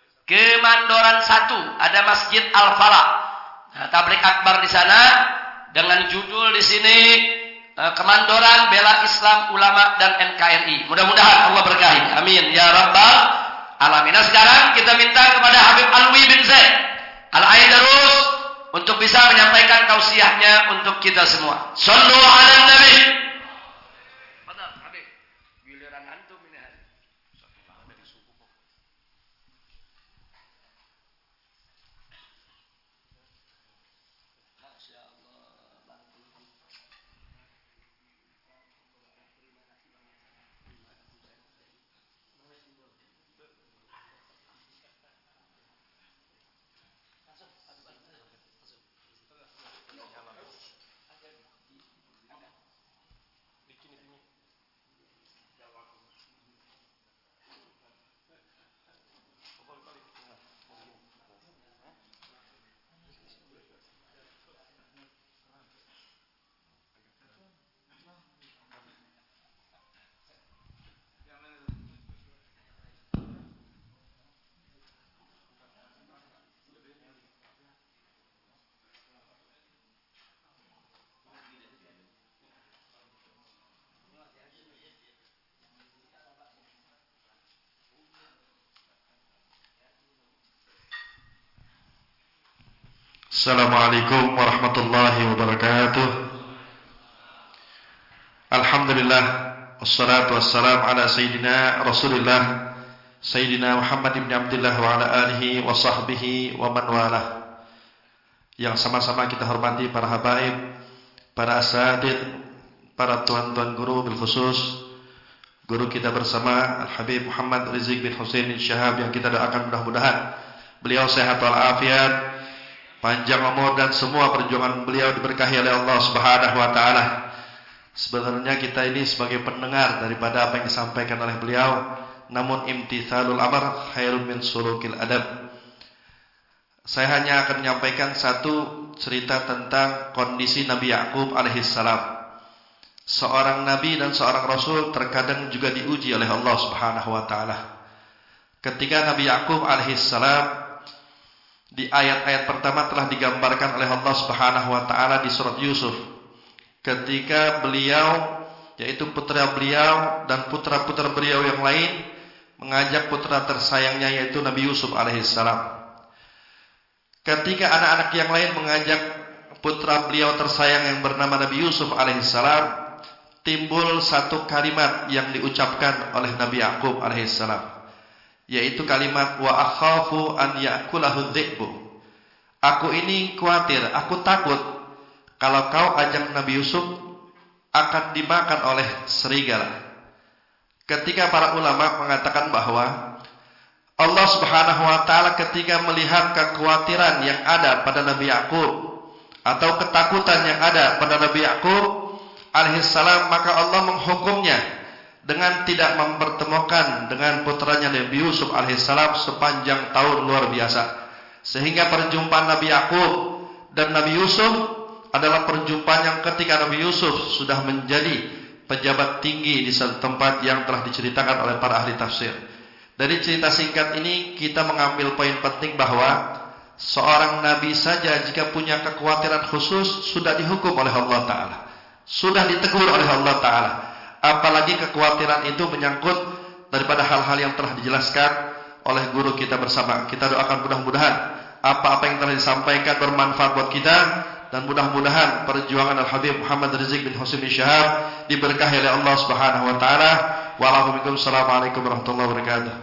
Kemandoran 1 ada Masjid Al-Falah. Nah, tablik akbar di sana, dengan judul di sini Kemandoran Bela Islam Ulama dan NKRI. Mudah-mudahan Allah berkahi. Amin ya rabbal alamin. Nah, sekarang kita minta kepada Habib Alwi bin Zaid Al-Aidarus untuk bisa menyampaikan tausiahnya untuk kita semua. Shallu 'alan nabi. Padahal Habib, giliran antum ini hari. Assalamualaikum warahmatullahi wabarakatuh. Alhamdulillah, wassalatu wassalam ala Sayyidina Rasulillah Sayyidina Muhammad ibn Abdullah wa ala alihi wa sahbihi wa man walah. Yang sama-sama kita hormati para habaib, para asatid, para tuan-tuan guru, bil khusus guru kita bersama Al-Habib Muhammad Rizik bin Husain bin Syahab, yang kita doakan mudah-mudahan beliau sehat walafiat, panjang umur, dan semua perjuangan beliau diberkahi oleh Allah Subhanahu wa taala. Sebenarnya kita ini sebagai pendengar daripada apa yang disampaikan oleh beliau, namun imtithalul amr khairun min sulukil adab. Saya hanya akan menyampaikan satu cerita tentang kondisi Nabi Yakub alaihissalam. Seorang nabi dan seorang rasul terkadang juga diuji oleh Allah Subhanahu wa taala. Ketika Nabi Yakub alaihissalam di ayat-ayat pertama telah digambarkan oleh Allah Subhanahu wa taala di surat Yusuf, ketika beliau, yaitu putra beliau dan putra-putra beliau yang lain, mengajak putra tersayangnya yaitu Nabi Yusuf alaihissalam. Ketika anak-anak yang lain mengajak putra beliau tersayang yang bernama Nabi Yusuf alaihissalam, timbul satu kalimat yang diucapkan oleh Nabi Yakub alaihissalam, yaitu kalimat wa akhafu an ya'kulahu dhi'bu. Aku ini khawatir, aku takut kalau kau ajak Nabi Yusuf akan dimakan oleh serigala. Ketika para ulama mengatakan bahwa Allah Subhanahu wa taala ketika melihat kekhawatiran yang ada pada Nabi Yakub atau ketakutan yang ada pada Nabi Yakub alaihissalam, maka Allah menghukumnya dengan tidak mempertemukan dengan putranya Nabi Yusuf alaihissalam sepanjang tahun luar biasa. Sehingga perjumpaan Nabi Yakub dan Nabi Yusuf adalah perjumpaan yang ketika Nabi Yusuf sudah menjadi pejabat tinggi di satu tempat yang telah diceritakan oleh para ahli tafsir. Dari cerita singkat ini kita mengambil poin penting bahwa seorang nabi saja jika punya kekhawatiran khusus sudah dihukum oleh Allah Ta'ala, sudah ditegur oleh Allah Ta'ala. Apalagi kekhawatiran itu menyangkut daripada hal-hal yang telah dijelaskan oleh guru kita bersama. Kita doakan mudah-mudahan apa-apa yang telah disampaikan bermanfaat buat kita, dan mudah-mudahan perjuangan Al-Habib Muhammad Rizik bin Husain bin Syahab diberkahi oleh Allah Subhanahu wa taala. Wassalamualaikum warahmatullahi wabarakatuh.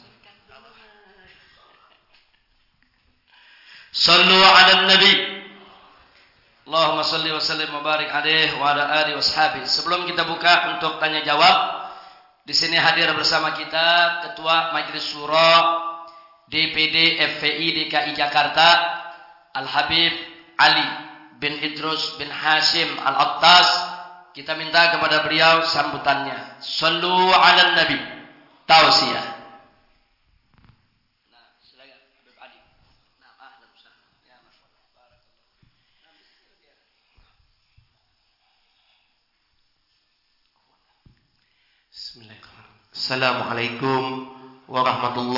Sallu 'alan nabi. Allahumma salli wa sallim wa barik alaihi wa ala alihi washabihi. Sebelum kita buka untuk tanya jawab, di sini hadir bersama kita Ketua Majelis Syura DPD FPI DKI Jakarta Al-Habib Ali bin Idrus bin Hashim Al-Attas. Kita minta kepada beliau sambutannya. Sallu 'alan nabi. Tausiah. Assalamualaikum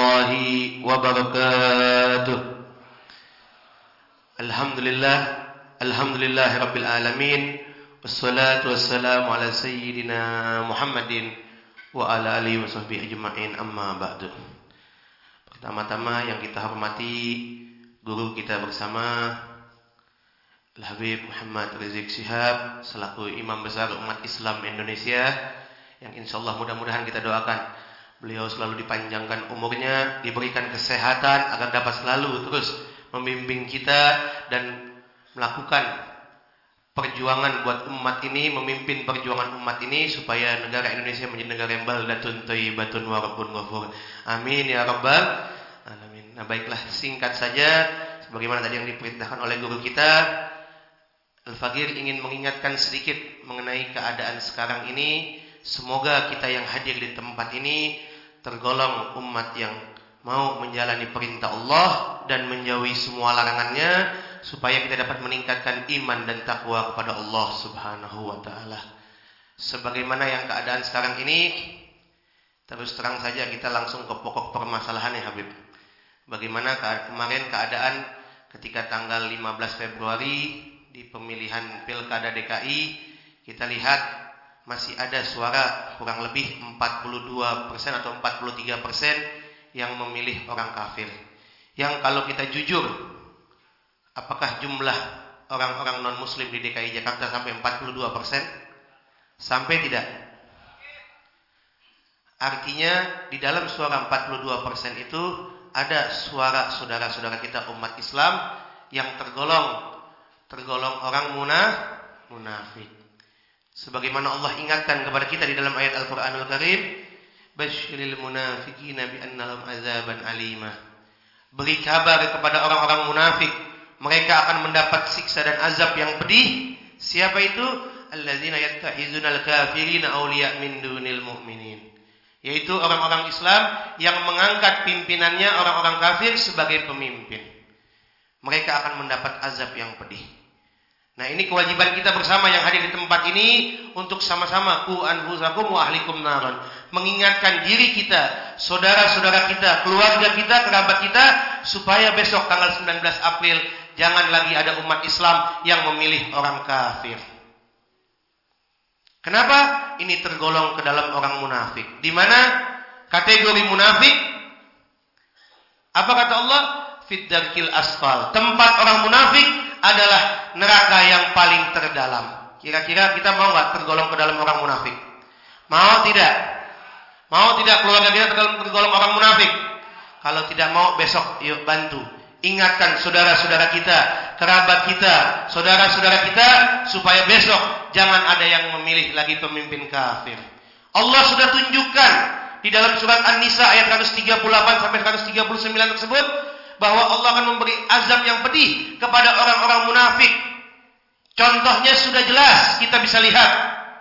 warahmatullahi wabarakatuh. Alhamdulillah, Alhamdulillahirabbil alamin. Wassalatu wassalamu ala sayyidina Muhammadin wa ala alihi washabbihi ajma'in, amma ba'du. Pertama-tama yang kita hormati guru kita bersama Al-Habib Muhammad Rizik Syihab selaku Imam Besar Umat Islam Indonesia, yang insyaallah mudah-mudahan kita doakan beliau selalu dipanjangkan umurnya, diberikan kesehatan agar dapat selalu terus membimbing kita dan melakukan perjuangan buat umat ini, memimpin perjuangan umat ini supaya negara Indonesia menjadi negara yang baldatun thayyibatun wa rabbun ghafur. Amin ya rabbal alamin. Nah, baiklah, singkat saja sebagaimana tadi yang diperintahkan oleh guru kita, Al-Faqir ingin mengingatkan sedikit mengenai keadaan sekarang ini. Semoga kita yang hadir di tempat ini tergolong umat yang mau menjalani perintah Allah dan menjauhi semua larangannya, supaya kita dapat meningkatkan iman dan takwa kepada Allah Subhanahu wa taala. Sebagaimana yang keadaan sekarang ini, terus terang saja kita langsung ke pokok permasalahan ya Habib. Bagaimana kemarin keadaan ketika tanggal 15 Februari di pemilihan Pilkada DKI, kita lihat masih ada suara kurang lebih 42% atau 43% yang memilih orang kafir. Yang kalau kita jujur, apakah jumlah orang-orang non-muslim di DKI Jakarta sampai 42%? Sampai tidak? Artinya di dalam suara 42% itu ada suara saudara-saudara kita umat Islam yang tergolong orang munafik. Sebagaimana Allah ingatkan kepada kita di dalam ayat Al-Qur'anul Karim, basyiril munafiqina bi anna lahum azaban alima. Beri kabar kepada orang-orang munafik, mereka akan mendapat siksa dan azab yang pedih. Siapa itu? Alladzina yattahizunal kafirina awliya min dunil mu'minin. Yaitu orang-orang Islam yang mengangkat pimpinannya orang-orang kafir sebagai pemimpin. Mereka akan mendapat azab yang pedih. Nah, ini kewajiban kita bersama yang hadir di tempat ini untuk sama-sama qu anfusakum wa ahlikum naran, mengingatkan diri kita, saudara-saudara kita, keluarga kita, kerabat kita, supaya besok tanggal 19 April jangan lagi ada umat Islam yang memilih orang kafir. Kenapa? Ini tergolong ke dalam orang munafik. Di mana kategori munafik? Apa kata Allah? Fid darkil asfal. Tempat orang munafik adalah neraka yang paling terdalam. Kira-kira kita mau nggak tergolong ke dalam orang munafik? Mau tidak? Mau tidak keluarga kita tergolong orang munafik? Kalau tidak mau, besok yuk bantu. Ingatkan saudara-saudara kita, kerabat kita, saudara-saudara kita, supaya besok jangan ada yang memilih lagi pemimpin kafir. Allah sudah tunjukkan di dalam surat An-Nisa ayat 138 sampai 139 tersebut, bahwa Allah akan memberi azab yang pedih kepada orang-orang munafik. Contohnya sudah jelas, kita bisa lihat.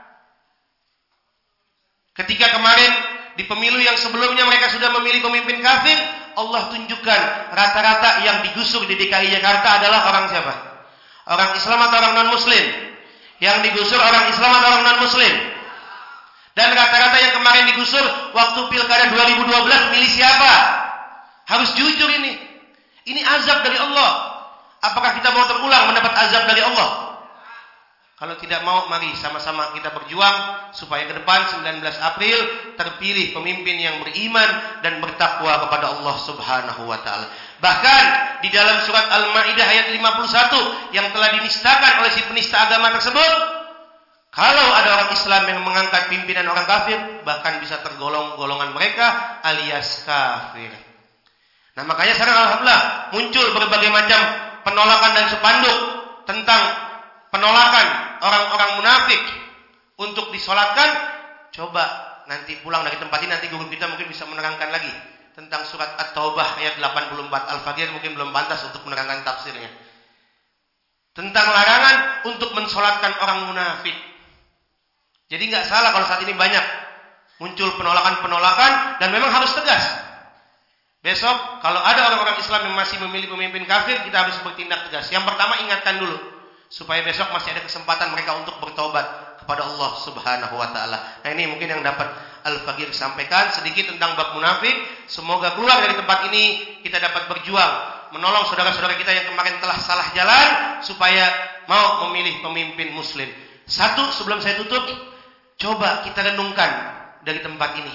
Ketika kemarin di pemilu yang sebelumnya mereka sudah memilih pemimpin kafir, Allah tunjukkan rata-rata yang digusur di DKI Jakarta adalah orang siapa? Orang Islam atau orang non-muslim? Yang digusur orang Islam atau orang non-muslim? Dan rata-rata yang kemarin digusur waktu Pilkada 2012 milih siapa? Harus jujur ini. Ini azab dari Allah. Apakah kita mau terulang mendapat azab dari Allah? Kalau tidak mau, mari sama-sama kita berjuang supaya ke depan 19 April terpilih pemimpin yang beriman dan bertakwa kepada Allah Subhanahu wa taala. Bahkan di dalam surat Al-Maidah ayat 51 yang telah dinistakan oleh si penista agama tersebut, kalau ada orang Islam yang mengangkat pimpinan orang kafir, bahkan bisa tergolong golongan mereka alias kafir. Nah, makanya sekarang alhamdulillah muncul berbagai macam penolakan dan spanduk tentang penolakan orang-orang munafik untuk disolatkan. Coba nanti pulang dari tempat ini, nanti guru kita mungkin bisa menerangkan lagi tentang surat At-Taubah ayat 84. Al-Faqir mungkin belum pantas untuk menerangkan tafsirnya. Tentang larangan untuk mensolatkan orang munafik. Jadi nggak salah kalau saat ini banyak muncul penolakan-penolakan dan memang harus tegas. Besok kalau ada orang-orang Islam yang masih memilih pemimpin kafir, kita harus bertindak tegas. Yang pertama, ingatkan dulu supaya besok masih ada kesempatan mereka untuk bertobat kepada Allah Subhanahu wa taala. Nah, ini mungkin yang dapat Al-Faqir sampaikan sedikit tentang bab munafik. Semoga keluar dari tempat ini kita dapat berjuang menolong saudara-saudara kita yang kemarin telah salah jalan supaya mau memilih pemimpin muslim. Satu, sebelum saya tutup, coba kita renungkan dari tempat ini.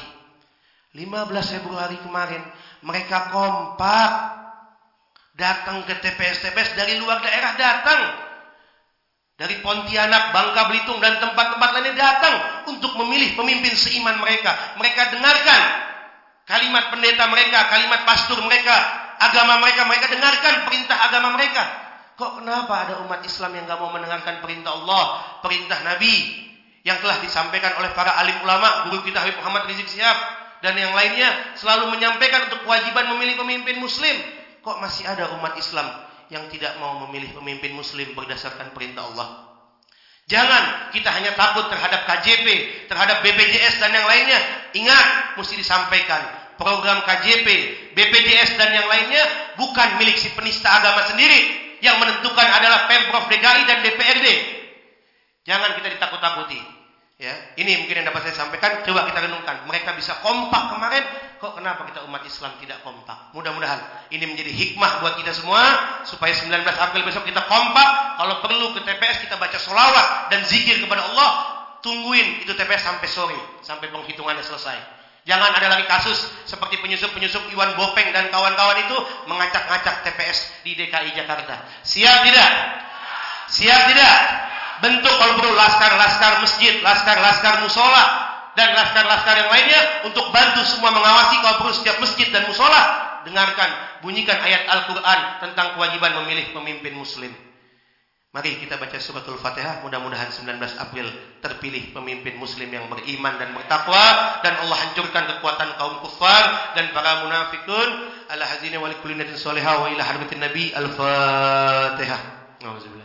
15 Februari kemarin, mereka kompak datang ke TPS-TPS dari luar daerah datang. Dari Pontianak, Bangka Belitung, dan tempat-tempat lainnya datang untuk memilih pemimpin seiman mereka. Mereka dengarkan kalimat pendeta mereka, kalimat pastor mereka, agama mereka. Mereka dengarkan perintah agama mereka. Kok kenapa ada umat Islam yang gak mau mendengarkan perintah Allah, perintah Nabi yang telah disampaikan oleh para alim ulama, guru kita Habib Muhammad Rizik Syihab dan yang lainnya selalu menyampaikan untuk kewajiban memilih pemimpin muslim. Kok masih ada umat Islam yang tidak mau memilih pemimpin muslim berdasarkan perintah Allah? Jangan kita hanya takut terhadap KJP, terhadap BPJS dan yang lainnya. Ingat, mesti disampaikan program KJP, BPJS dan yang lainnya bukan milik si penista agama sendiri. Yang menentukan adalah Pemprov DKI dan DPRD. Jangan kita ditakut-takuti. Ya, ini mungkin yang dapat saya sampaikan. Coba kita renungkan. Mereka bisa kompak kemarin. Kok kenapa kita umat Islam tidak kompak? Mudah-mudahan ini menjadi hikmah buat kita semua. Supaya 19 April besok kita kompak. Kalau perlu ke TPS kita baca sholawat dan zikir kepada Allah. Tungguin itu TPS sampai sore. Sampai penghitungannya selesai. Jangan ada lagi kasus seperti penyusup-penyusup Iwan Bopeng dan kawan-kawan itu mengacak-ngacak TPS di DKI Jakarta. Siap tidak? Siap tidak? Bentuk kalau perlu laskar-laskar masjid, laskar-laskar musola, dan laskar-laskar yang lainnya untuk bantu semua mengawasi kalau perlu setiap masjid dan musola. Dengarkan, bunyikan ayat Al-Quran tentang kewajiban memilih pemimpin muslim. Mari kita baca suratul Fatihah. Mudah-mudahan 19 April terpilih pemimpin muslim yang beriman dan bertakwa, dan Allah hancurkan kekuatan kaum kufar dan para munafikun. Ala hazina wa likulli natin salihah wa ila hadirin nabi. Al-Fatihah. Auzubillah.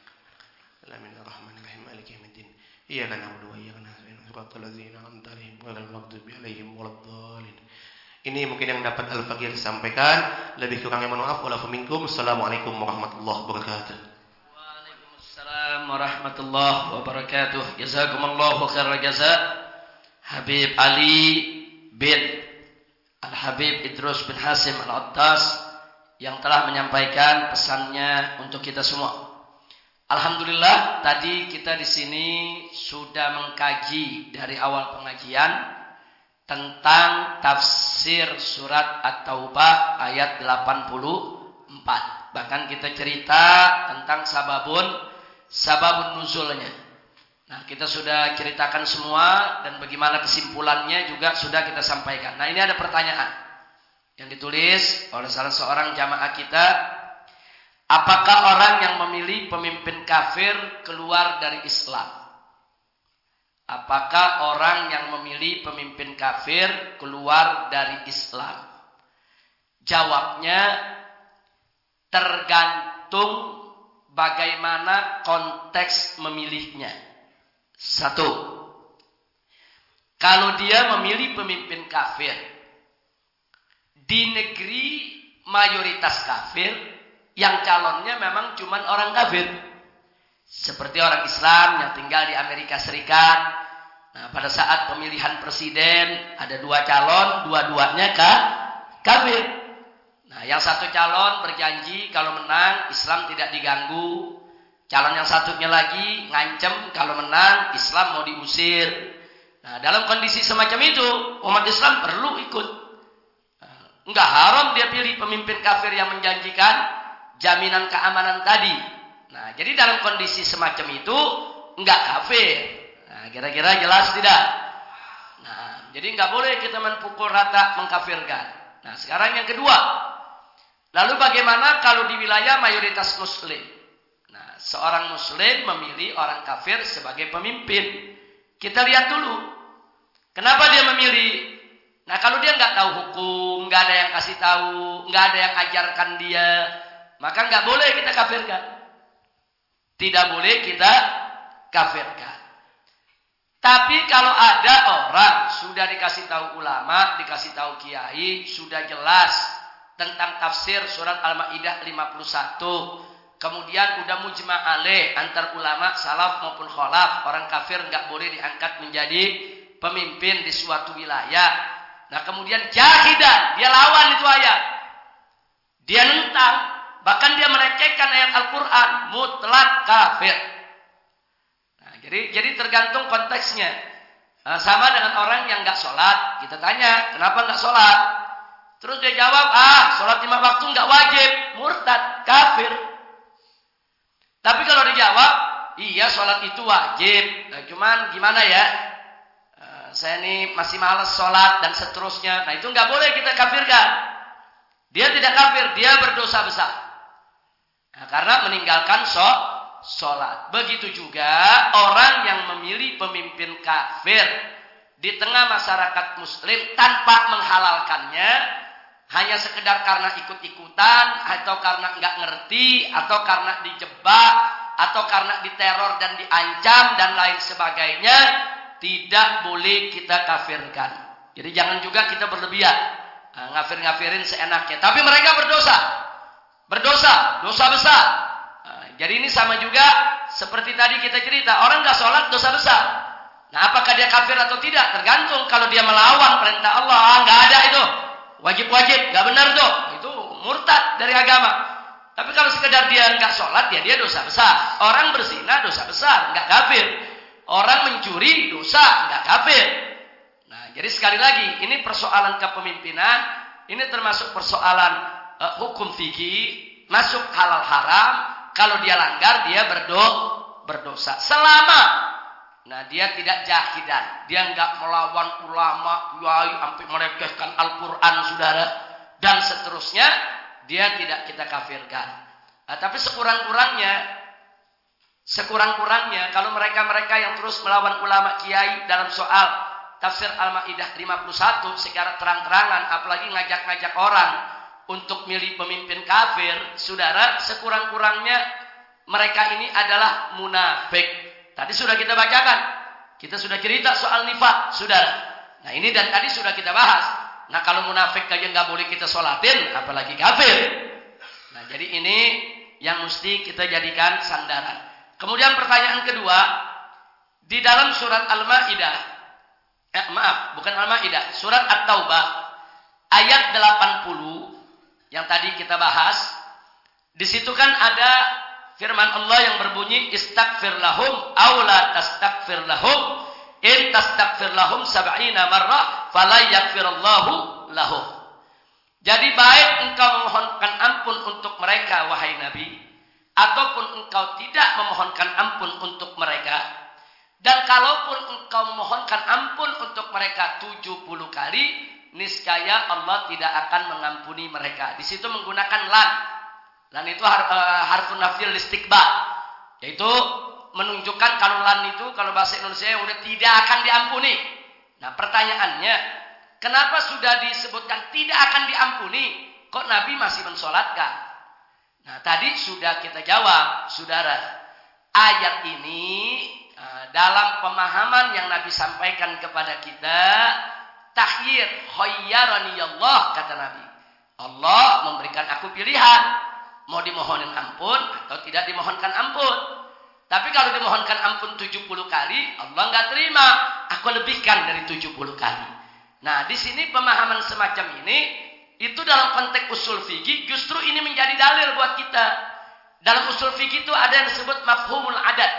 Bismillahirrahmanirrahim. Maliki yaumiddin. Iyyaka na'budu wa iyyaka nasta'in. Shiratal ladzina an'amta 'alaihim ghairil maghdubi 'alaihim waladdallin. Ini mungkin yang dapat Al-Faqih sampaikan. Lebih kurangnya mohon maaf. Wa'alaikum minkum. Assalamualaikum warahmatullahi wabarakatuh. Warahmatullahi wabarakatuh. Jazakumullahu khairal jazaa Habib Ali bin Al-Habib Idrus bin Hasim Al-Attas yang telah menyampaikan pesannya untuk kita semua. Alhamdulillah, tadi kita di sini sudah mengkaji dari awal pengajian tentang tafsir surat At-Taubah ayat 84. Bahkan kita cerita tentang sababun nuzulnya. Nah, kita sudah ceritakan semua dan bagaimana kesimpulannya juga sudah kita sampaikan. Nah, ini ada pertanyaan yang ditulis oleh salah seorang jamaah kita. Apakah orang yang memilih pemimpin kafir keluar dari Islam? Apakah orang yang memilih pemimpin kafir keluar dari Islam? Jawabnya tergantung bagaimana konteks memilihnya. Satu, kalau dia memilih pemimpin kafir di negeri mayoritas kafir, yang calonnya memang cuma orang kafir, seperti orang Islam yang tinggal di Amerika Serikat. Nah, pada saat pemilihan presiden ada dua calon, dua-duanya kafir. Nah, yang satu calon berjanji kalau menang Islam tidak diganggu. Calon yang satunya lagi ngancem kalau menang Islam mau diusir. Nah, dalam kondisi semacam itu umat Islam perlu ikut. Enggak haram dia pilih pemimpin kafir yang menjanjikan jaminan keamanan tadi. Nah, jadi dalam kondisi semacam itu enggak kafir. Nah, kira-kira jelas tidak? Nah, jadi enggak boleh kita menpukul rata mengkafirkan. Nah, sekarang yang kedua. Lalu bagaimana kalau di wilayah mayoritas muslim? Nah, seorang muslim memilih orang kafir sebagai pemimpin. Kita lihat dulu. Kenapa dia memilih? Nah, kalau dia nggak tahu hukum, nggak ada yang kasih tahu, nggak ada yang ajarkan dia, maka nggak boleh kita kafirkan. Tidak boleh kita kafirkan. Tapi kalau ada orang sudah dikasih tahu ulama, dikasih tahu kiai, sudah jelas tentang tafsir surat Al-Maidah 51. Kemudian udah mujma' alaih antar ulama salaf maupun khalaf, orang kafir enggak boleh diangkat menjadi pemimpin di suatu wilayah. Nah, kemudian jahidah, dia lawan itu ayat. Dia nentang, Bahkan dia melecehkan ayat Al-Quran, mutlak kafir. Nah, jadi tergantung konteksnya. Sama dengan orang yang nggak sholat. Kita tanya, kenapa nggak sholat? Terus dia jawab, sholat 5 waktu nggak wajib, murtad, kafir. Tapi kalau dijawab, iya sholat itu wajib. Nah, cuman gimana ya? Saya ini masih malas sholat dan seterusnya. Nah itu nggak boleh kita kafirkan. Dia tidak kafir, dia berdosa besar. Nah, karena meninggalkan sholat. Begitu juga orang yang memilih pemimpin kafir di tengah masyarakat muslim tanpa menghalalkannya, hanya sekedar karena ikut-ikutan, atau karena nggak ngerti, atau karena dijebak, atau karena diteror dan diancam dan lain sebagainya, tidak boleh kita kafirkan. Jadi jangan juga kita berlebihan, ngafir-ngafirin seenaknya. Tapi mereka berdosa, dosa besar. Jadi ini sama juga seperti tadi kita cerita, orang nggak sholat dosa besar. Nah, apakah dia kafir atau tidak? Tergantung. Kalau dia melawan perintah Allah, nggak ada itu. Wajib-wajib, nggak benar tuh. Itu murtad dari agama. Tapi kalau sekedar dia nggak sholat, ya dia dosa besar. Orang berzina dosa besar, nggak kafir. Orang mencuri dosa, nggak kafir. Nah, jadi sekali lagi, ini persoalan kepemimpinan, ini termasuk persoalan hukum fikih, masuk halal haram. Kalau dia langgar, dia berdosa. Selama, nah dia tidak jahidan, dia nggak melawan ulama, kiai, sampai melecehkan Al-Quran, saudara, dan seterusnya, dia tidak kita kafirkan. Nah, tapi sekurang-kurangnya kalau mereka yang terus melawan ulama kiai dalam soal tafsir Al-Maidah 51 secara terang-terangan, apalagi ngajak-ngajak orang untuk milih pemimpin kafir, saudara, sekurang-kurangnya mereka ini adalah munafik. Tadi sudah kita bacakan, kita sudah cerita soal nifaq, saudara. Nah ini dan tadi sudah kita bahas. Nah kalau munafik aja nggak boleh kita sholatin, apalagi kafir. Nah jadi ini yang mesti kita jadikan sandaran. Kemudian pertanyaan kedua, di dalam surat Al-Maidah, bukan Al-Maidah, surat At-Taubah ayat 80 yang tadi kita bahas, di situ kan ada firman Allah yang berbunyi istaghfir lahum aw la tastaghfir lahum in tastaghfir lahum 70 marrah fala yaghfirullahu lahum. Jadi baik engkau memohonkan ampun untuk mereka wahai Nabi, ataupun engkau tidak memohonkan ampun untuk mereka, dan kalaupun engkau memohonkan ampun untuk mereka 70 kali, niscaya Allah tidak akan mengampuni mereka. Di situ menggunakan lan. Lan itu harfun nafil istiqbal, yaitu menunjukkan kalau lan itu kalau bahasa Indonesia udah tidak akan diampuni. Nah pertanyaannya, kenapa sudah disebutkan tidak akan diampuni, kok Nabi masih mensolatkan? Nah tadi sudah kita jawab, saudara. Ayat ini dalam pemahaman yang Nabi sampaikan kepada kita, takhyir, khayyarani Allah, kata Nabi. Allah memberikan aku pilihan, mau dimohonin ampun atau tidak dimohonkan ampun. Tapi kalau dimohonkan ampun 70 kali, Allah nggak terima. Aku lebihkan dari 70 kali. Nah di sini pemahaman semacam ini, itu dalam konteks usul fikih justru ini menjadi dalil buat kita. Dalam usul fikih itu ada yang disebut mafhumul adat.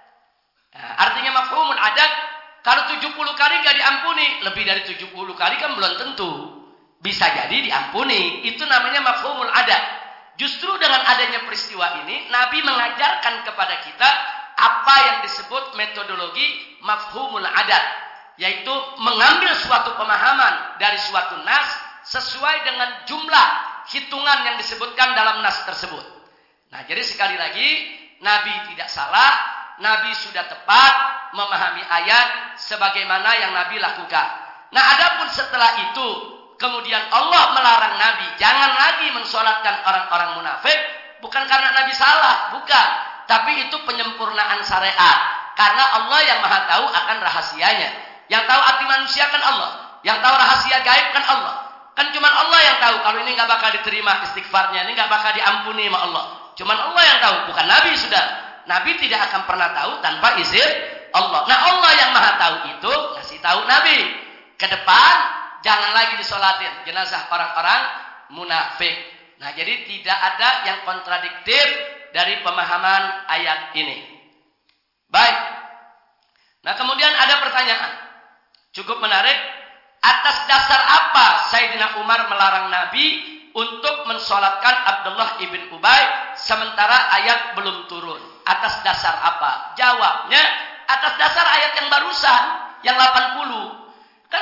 Nah, artinya mafhumul adat, kalau 70 kali nggak diampuni, lebih dari 70 kali kan belum tentu bisa jadi diampuni. Itu namanya mafhumul adat. Justru dengan adanya peristiwa ini, Nabi mengajarkan kepada kita apa yang disebut metodologi mafhumul adat, yaitu mengambil suatu pemahaman dari suatu nas sesuai dengan jumlah hitungan yang disebutkan dalam nas tersebut. Nah, jadi sekali lagi, Nabi tidak salah, Nabi sudah tepat memahami ayat sebagaimana yang Nabi lakukan. Nah, adapun setelah itu, kemudian Allah melarang Nabi jangan lagi mensolatkan orang-orang munafik, bukan karena Nabi salah, bukan. Tapi itu penyempurnaan syariat. Karena Allah yang maha tahu akan rahasianya. Yang tahu hati manusia kan Allah. Yang tahu rahasia gaib kan Allah. Kan cuman Allah yang tahu kalau ini nggak bakal diterima istighfarnya, ini nggak bakal diampuni sama Allah. Cuman Allah yang tahu, bukan Nabi sudah. Nabi tidak akan pernah tahu tanpa izin Allah. Nah Allah yang maha tahu itu ngasih tahu Nabi, ke depan jangan lagi disolatin jenazah orang-orang munafik. Nah, jadi tidak ada yang kontradiktif dari pemahaman ayat ini. Baik. Nah, kemudian ada pertanyaan. Cukup menarik. Atas dasar apa Sayyidina Umar melarang Nabi untuk mensolatkan Abdullah ibn Ubay sementara ayat belum turun? Atas dasar apa? Jawabnya, atas dasar ayat yang barusan, yang 80. Kan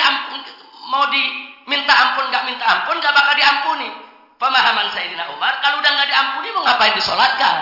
mau diminta ampun, nggak bakal diampuni. Pemahaman Sayyidina Umar, kalau udah nggak diampuni mau ngapain disolatkan?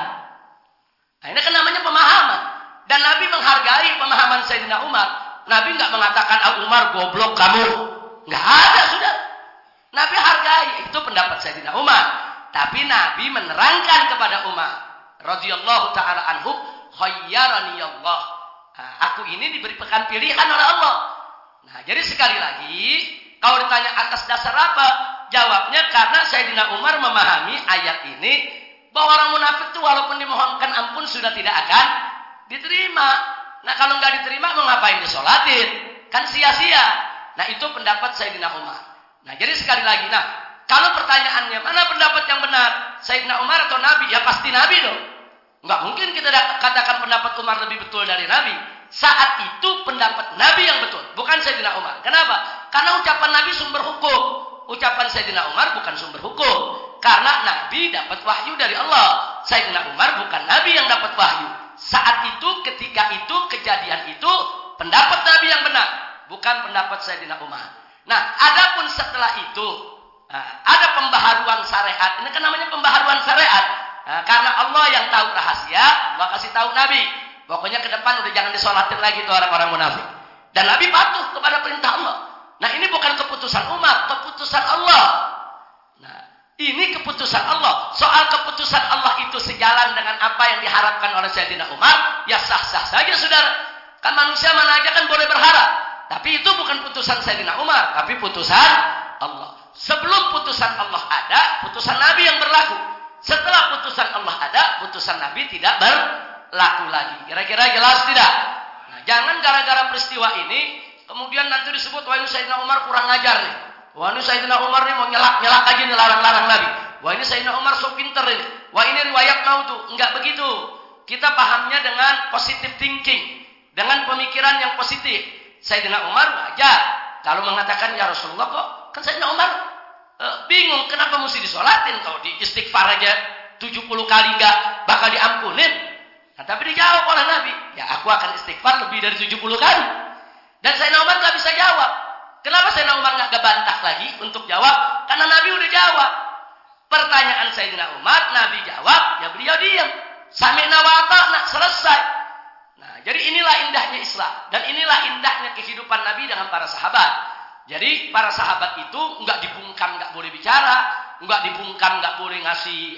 Nah, ini kan namanya pemahaman. Dan Nabi menghargai pemahaman Sayyidina Umar. Nabi nggak mengatakan, Umar goblok kamu. Nggak ada, sudah. Nabi hargai, itu pendapat Sayyidina Umar. Tapi Nabi menerangkan kepada Umar radhiyallahu taala anhu, khayyarani Allah. Nah, aku ini diberikan pilihan oleh Allah. Nah, jadi sekali lagi, kalau ditanya atas dasar apa? Jawabnya karena Sayyidina Umar memahami ayat ini bahwa orang munafik itu walaupun dimohonkan ampun sudah tidak akan diterima. Nah, kalau nggak diterima mau ngapain disolatin? Kan sia-sia. Nah, itu pendapat Sayyidina Umar. Nah, jadi sekali lagi, kalau pertanyaannya mana pendapat yang benar? Sayyidina Umar atau Nabi? Ya pasti Nabi dong. Nggak mungkin kita katakan pendapat Umar lebih betul dari Nabi. Saat itu pendapat Nabi yang betul, bukan Sayyidina Umar. Kenapa? Karena ucapan Nabi sumber hukum. Ucapan Sayyidina Umar bukan sumber hukum. Karena Nabi dapat wahyu dari Allah. Sayyidina Umar bukan Nabi yang dapat wahyu. Saat itu, ketika itu, kejadian itu, pendapat Nabi yang benar. Bukan pendapat Sayyidina Umar. Nah, adapun setelah itu, ada pembaharuan syariat. Ini kan namanya pembaharuan syariat. Karena Allah yang tahu rahasia, Allah kasih tahu Nabi. Pokoknya ke depan udah jangan disolatin lagi tuh orang-orang munafik. Dan Nabi patuh kepada perintah Allah. Nah, ini bukan keputusan Umar, keputusan Allah. Nah, ini keputusan Allah. Soal keputusan Allah itu sejalan dengan apa yang diharapkan oleh Sayyidina Umar, ya sah-sah saja, saudara. Kan manusia mana aja kan boleh berharap. Tapi itu bukan putusan Sayyidina Umar, tapi putusan Allah. Sebelum putusan Allah ada, putusan Nabi yang berlaku. Setelah putusan Allah ada, putusan Nabi tidak berlaku lagi. Kira-kira jelas tidak? Nah, jangan gara-gara peristiwa ini kemudian nanti disebut, wah ini Sayyidina Umar kurang ajar nih. Wah ini Sayyidina Umar nih mau nyelak-nyelak aja nih, larang-larang Nabi. Wah ini Sayyidina Umar so pinter ini. Wah ini riwayat mau tuh. Enggak begitu. Kita pahamnya dengan positive thinking. Dengan pemikiran yang positif. Sayyidina Umar wajar. Kalau mengatakan, ya Rasulullah kok, kan Sayyidina Umar bingung kenapa mesti disolatin. Kalau di istighfar aja 70 kali enggak bakal diampunin. Nah, tapi dijawab oleh Nabi. Ya aku akan istighfar lebih dari 70 kali. Dan Sayyidina Umar nggak bisa jawab. Kenapa Sayyidina Umar nggak gebantah lagi untuk jawab? Karena Nabi udah jawab. Pertanyaan Sayyidina Umar, Nabi jawab, ya beliau diam. Sami'na wa ata'na, selesai. Nah, jadi inilah indahnya Islam. Dan inilah indahnya kehidupan Nabi dengan para sahabat. Jadi para sahabat itu nggak dibungkam, nggak boleh bicara. Nggak dibungkam, nggak boleh ngasih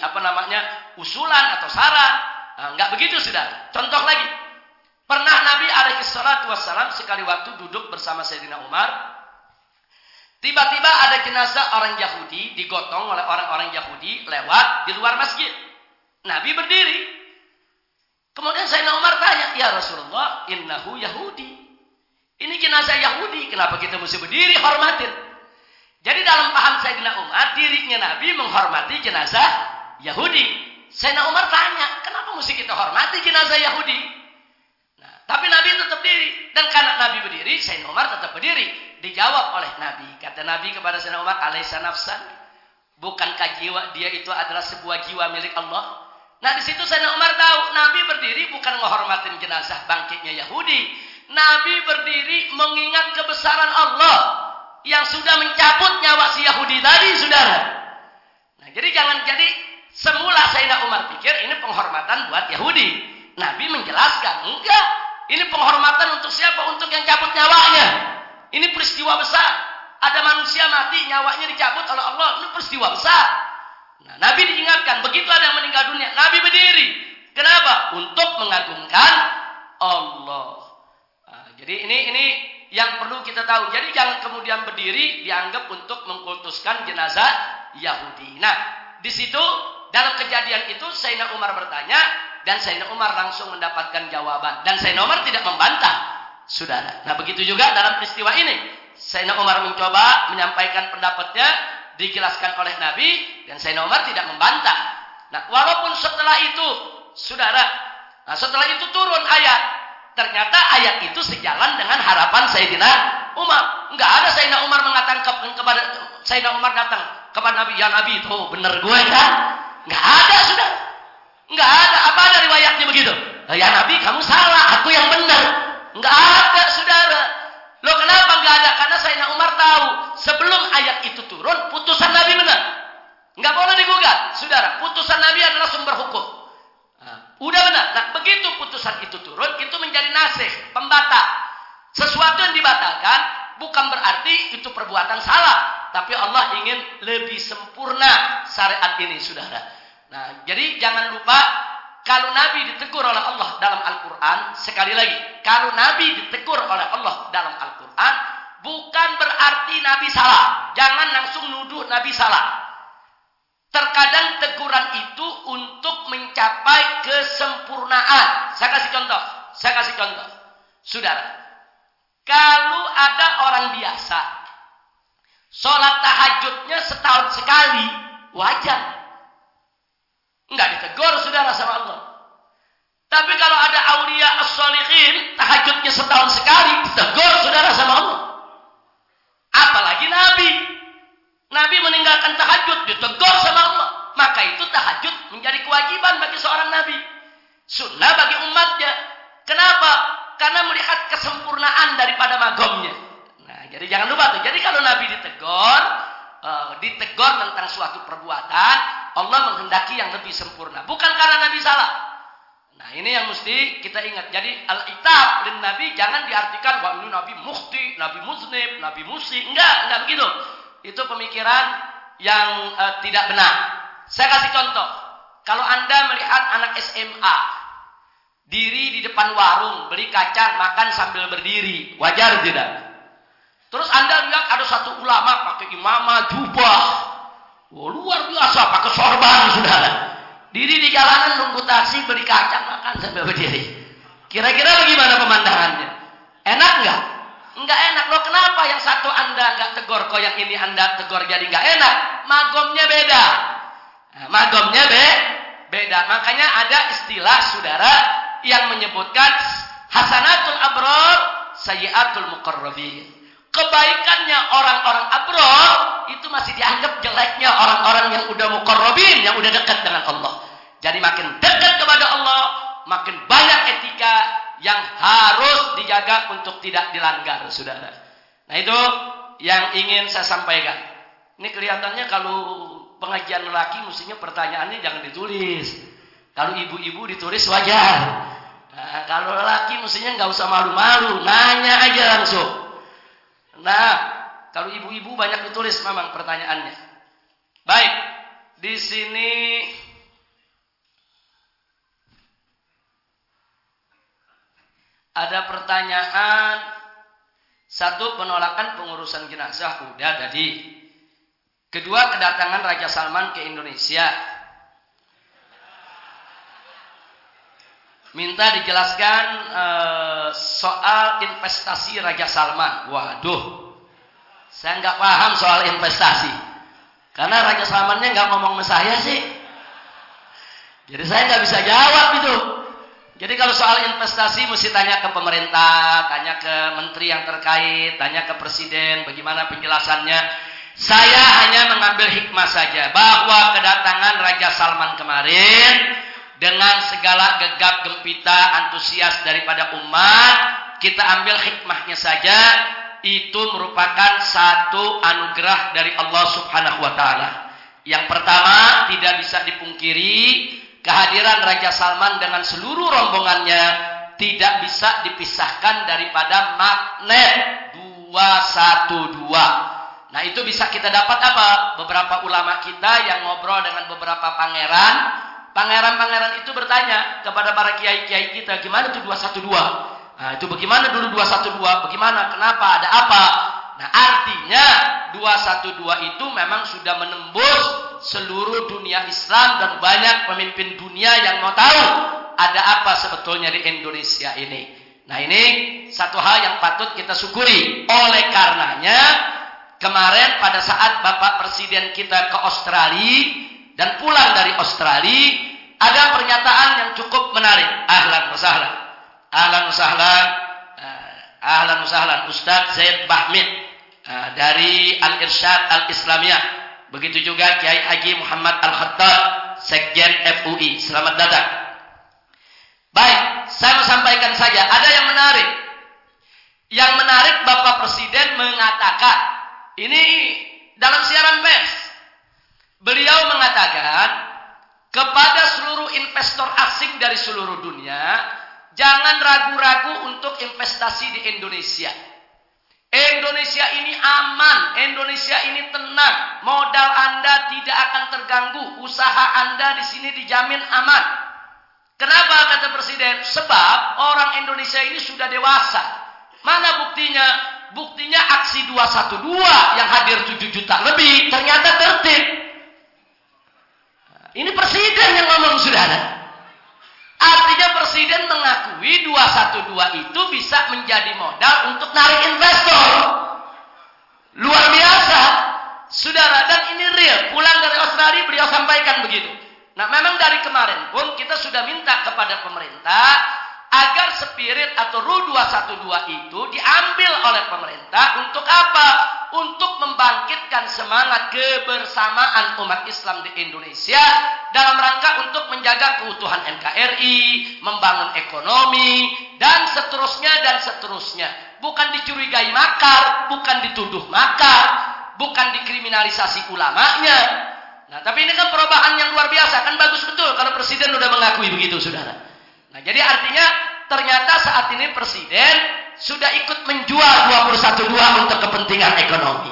usulan atau saran. Nah, nggak begitu, saudara. Contoh lagi. Pernah Nabi alaihissalatu wassalam sekali waktu duduk bersama Sayyidina Umar. Tiba-tiba ada jenazah orang Yahudi digotong oleh orang-orang Yahudi lewat di luar masjid. Nabi berdiri. Kemudian Sayyidina Umar tanya, ya Rasulullah, innahu Yahudi. Ini jenazah Yahudi, kenapa kita mesti berdiri hormatin? Jadi dalam paham Sayyidina Umar, dirinya Nabi menghormati jenazah Yahudi. Sayyidina Umar tanya, kenapa mesti kita hormati jenazah Yahudi? Tapi Nabi tetap diri. Dan karena Nabi berdiri, Sayyidina Umar tetap berdiri. Dijawab oleh Nabi. Kata Nabi kepada Sayyidina Umar, alaisa nafsan? Bukankah jiwa dia itu adalah sebuah jiwa milik Allah? Nah, di situ Sayyidina Umar tahu, Nabi berdiri bukan menghormatin jenazah bangkitnya Yahudi. Nabi berdiri mengingat kebesaran Allah yang sudah mencabut nyawa si Yahudi tadi, saudara. Nah, jadi semula Sayyidina Umar pikir ini penghormatan buat Yahudi. Nabi menjelaskan, enggak. Ini penghormatan untuk siapa? Untuk yang cabut nyawanya. Ini peristiwa besar. Ada manusia mati, nyawanya dicabut oleh Allah. Ini peristiwa besar. Nah, Nabi diingatkan, begitu ada yang meninggal dunia, Nabi berdiri. Kenapa? Untuk mengagungkan Allah. Nah, jadi ini yang perlu kita tahu. Jadi jangan kemudian berdiri dianggap untuk mengkultuskan jenazah Yahudi. Nah, di situ dalam kejadian itu Sayyidina Umar bertanya. Dan Sayyidina Umar langsung mendapatkan jawaban. Dan Sayyidina Umar tidak membantah, saudara. Nah, begitu juga dalam peristiwa ini. Sayyidina Umar mencoba menyampaikan pendapatnya. dijelaskan oleh Nabi dan Sayyidina Umar tidak membantah. Nah, walaupun setelah itu, saudara, setelah itu turun ayat, ternyata ayat itu sejalan dengan harapan Sayyidina Umar. Enggak ada Sayyidina Umar mengatakan kepada Sayyidina Umar datang kepada Nabi, ya Nabi itu benar gue kan? Enggak ada, saudara. Enggak ada. Apa ada riwayatnya begitu? Ya Nabi, kamu salah, aku yang benar. Enggak ada, saudara. Loh kenapa enggak ada? Karena Sayyidina Umar tahu sebelum ayat itu turun, putusan Nabi benar. Enggak boleh digugat, saudara. Putusan Nabi adalah sumber hukum. Udah benar. Nah, begitu putusan itu turun, itu menjadi nasih, pembatal. Sesuatu yang dibatalkan bukan berarti itu perbuatan salah, tapi Allah ingin lebih sempurna syariat ini, saudara. Nah, jadi jangan lupa kalau Nabi ditegur oleh Allah dalam Al-Quran, sekali lagi, kalau Nabi ditegur oleh Allah dalam Al-Quran, bukan berarti Nabi salah. Jangan langsung nuduh Nabi salah. Terkadang teguran itu untuk mencapai kesempurnaan. Saya kasih contoh. Saudara, kalau ada orang biasa, sholat tahajudnya setahun sekali, wajar. Enggak ditegur, saudara, sama Allah. Tapi kalau ada aulia as-shalihin, tahajudnya setahun sekali, ditegur, saudara, sama Allah. Apalagi Nabi. Nabi meninggalkan tahajud, ditegur sama Allah. Maka itu tahajud menjadi kewajiban bagi seorang Nabi. Sunnah bagi umatnya. Kenapa? Karena melihat kesempurnaan daripada magomnya. Nah, jadi jangan lupa tuh. Jadi kalau Nabi ditegur tentang suatu perbuatan, Allah menghendaki yang lebih sempurna. Bukan karena Nabi salah. Nah, ini yang mesti kita ingat. Jadi al-itab lin Nabi jangan diartikan wah ini Nabi mukhti, Nabi muznib, Nabi musi. Enggak begitu. Itu pemikiran yang tidak benar. Saya kasih contoh. Kalau Anda melihat anak SMA diri di depan warung, beli kacang, makan sambil berdiri, wajar tidak? Terus Anda lihat ada satu ulama pakai imamah, jubah, luar biasa, pakai sorban, saudara. Diri di jalanan nunggu taksi, beli kacang, makan sambil berdiri. Kira-kira bagaimana pemandangannya? Enak nggak? Enggak enak. Loh kenapa yang satu Anda enggak tegur, kok yang ini Anda tegur jadi enggak enak? Magomnya beda. Nah, magomnya beda. Makanya ada istilah, saudara, yang menyebutkan hasanatul abrar, sayyiatul muqarrabin. Kebaikannya orang-orang abrar itu masih dianggap jeleknya orang-orang yang udah muqarrabin, yang udah dekat dengan Allah. Jadi makin dekat kepada Allah, makin banyak etika yang harus dijaga untuk tidak dilanggar, saudara. Nah, itu yang ingin saya sampaikan. Ini kelihatannya kalau pengajian lelaki mestinya pertanyaannya jangan ditulis. Kalau ibu-ibu ditulis wajar. Nah, kalau lelaki mestinya nggak usah malu-malu, nanya aja langsung. Nah, kalau ibu-ibu banyak ditulis memang pertanyaannya. Baik, di sini ada pertanyaan. Satu, penolakan pengurusan jenazah udah tadi. Kedua, kedatangan Raja Salman ke Indonesia. Minta dijelaskan soal investasi Raja Salman. Waduh, saya nggak paham soal investasi. Karena Raja Salmannya nggak ngomong sama saya sih. Jadi saya nggak bisa jawab itu. Jadi kalau soal investasi mesti tanya ke pemerintah, tanya ke menteri yang terkait, tanya ke presiden, bagaimana penjelasannya. Saya hanya mengambil hikmah saja bahwa kedatangan Raja Salman kemarin dengan segala gegap gempita antusias daripada umat, kita ambil hikmahnya saja, itu merupakan satu anugerah dari Allah Subhanahu wa taala. Yang pertama, tidak bisa dipungkiri kehadiran Raja Salman dengan seluruh rombongannya tidak bisa dipisahkan daripada magnet 212. Nah, itu bisa kita dapat apa? Beberapa ulama kita yang ngobrol dengan beberapa pangeran. Pangeran-pangeran itu bertanya kepada para kiai-kiai kita, gimana itu 212? Nah, itu bagaimana dulu 212? Bagaimana? Kenapa? Ada apa? Nah, artinya 212 itu memang sudah menembus seluruh dunia Islam dan banyak pemimpin dunia yang mau tahu ada apa sebetulnya di Indonesia ini. Nah, ini satu hal yang patut kita syukuri. Oleh karenanya kemarin pada saat Bapak Presiden kita ke Australia dan pulang dari Australia, ada pernyataan yang cukup menarik. Ahlan wa sahlan. Ahlan wa sahlan. Ahlan wa sahlan Ustaz Zaid Bahmid dari Al-Irsyad Al-Islamiyah. Begitu juga Kiai Haji Muhammad Al-Khattab, Sekjen FUI. Selamat datang. Baik, saya mau sampaikan saja. Ada yang menarik. Yang menarik Bapak Presiden mengatakan, ini dalam siaran pers. Beliau mengatakan kepada seluruh investor asing dari seluruh dunia, jangan ragu-ragu untuk investasi di Indonesia. Indonesia ini aman, Indonesia ini tenang, modal Anda tidak akan terganggu, usaha Anda di sini dijamin aman. Kenapa kata Presiden? Sebab orang Indonesia ini sudah dewasa. Mana buktinya? Buktinya aksi 212 yang hadir 7 juta lebih ternyata tertib. Ini Presiden yang ngomong, saudara. Artinya Presiden mengakui 212 itu bisa menjadi modal untuk narik investor. Luar biasa, saudara. Dan ini real. Pulang dari Australia beliau sampaikan begitu. Nah, memang dari kemarin pun kita sudah minta kepada pemerintah agar spirit atau RU 212 itu diambil oleh pemerintah untuk apa? Untuk membangkitkan semangat kebersamaan umat Islam di Indonesia dalam rangka untuk menjaga keutuhan NKRI, membangun ekonomi, dan seterusnya. Bukan dicurigai makar, bukan dituduh makar, bukan dikriminalisasi ulamanya. Nah, tapi ini kan perubahan yang luar biasa, kan bagus betul kalau Presiden sudah mengakui begitu, saudara. Nah, jadi artinya ternyata saat ini Presiden sudah ikut menjual 212 untuk kepentingan ekonomi.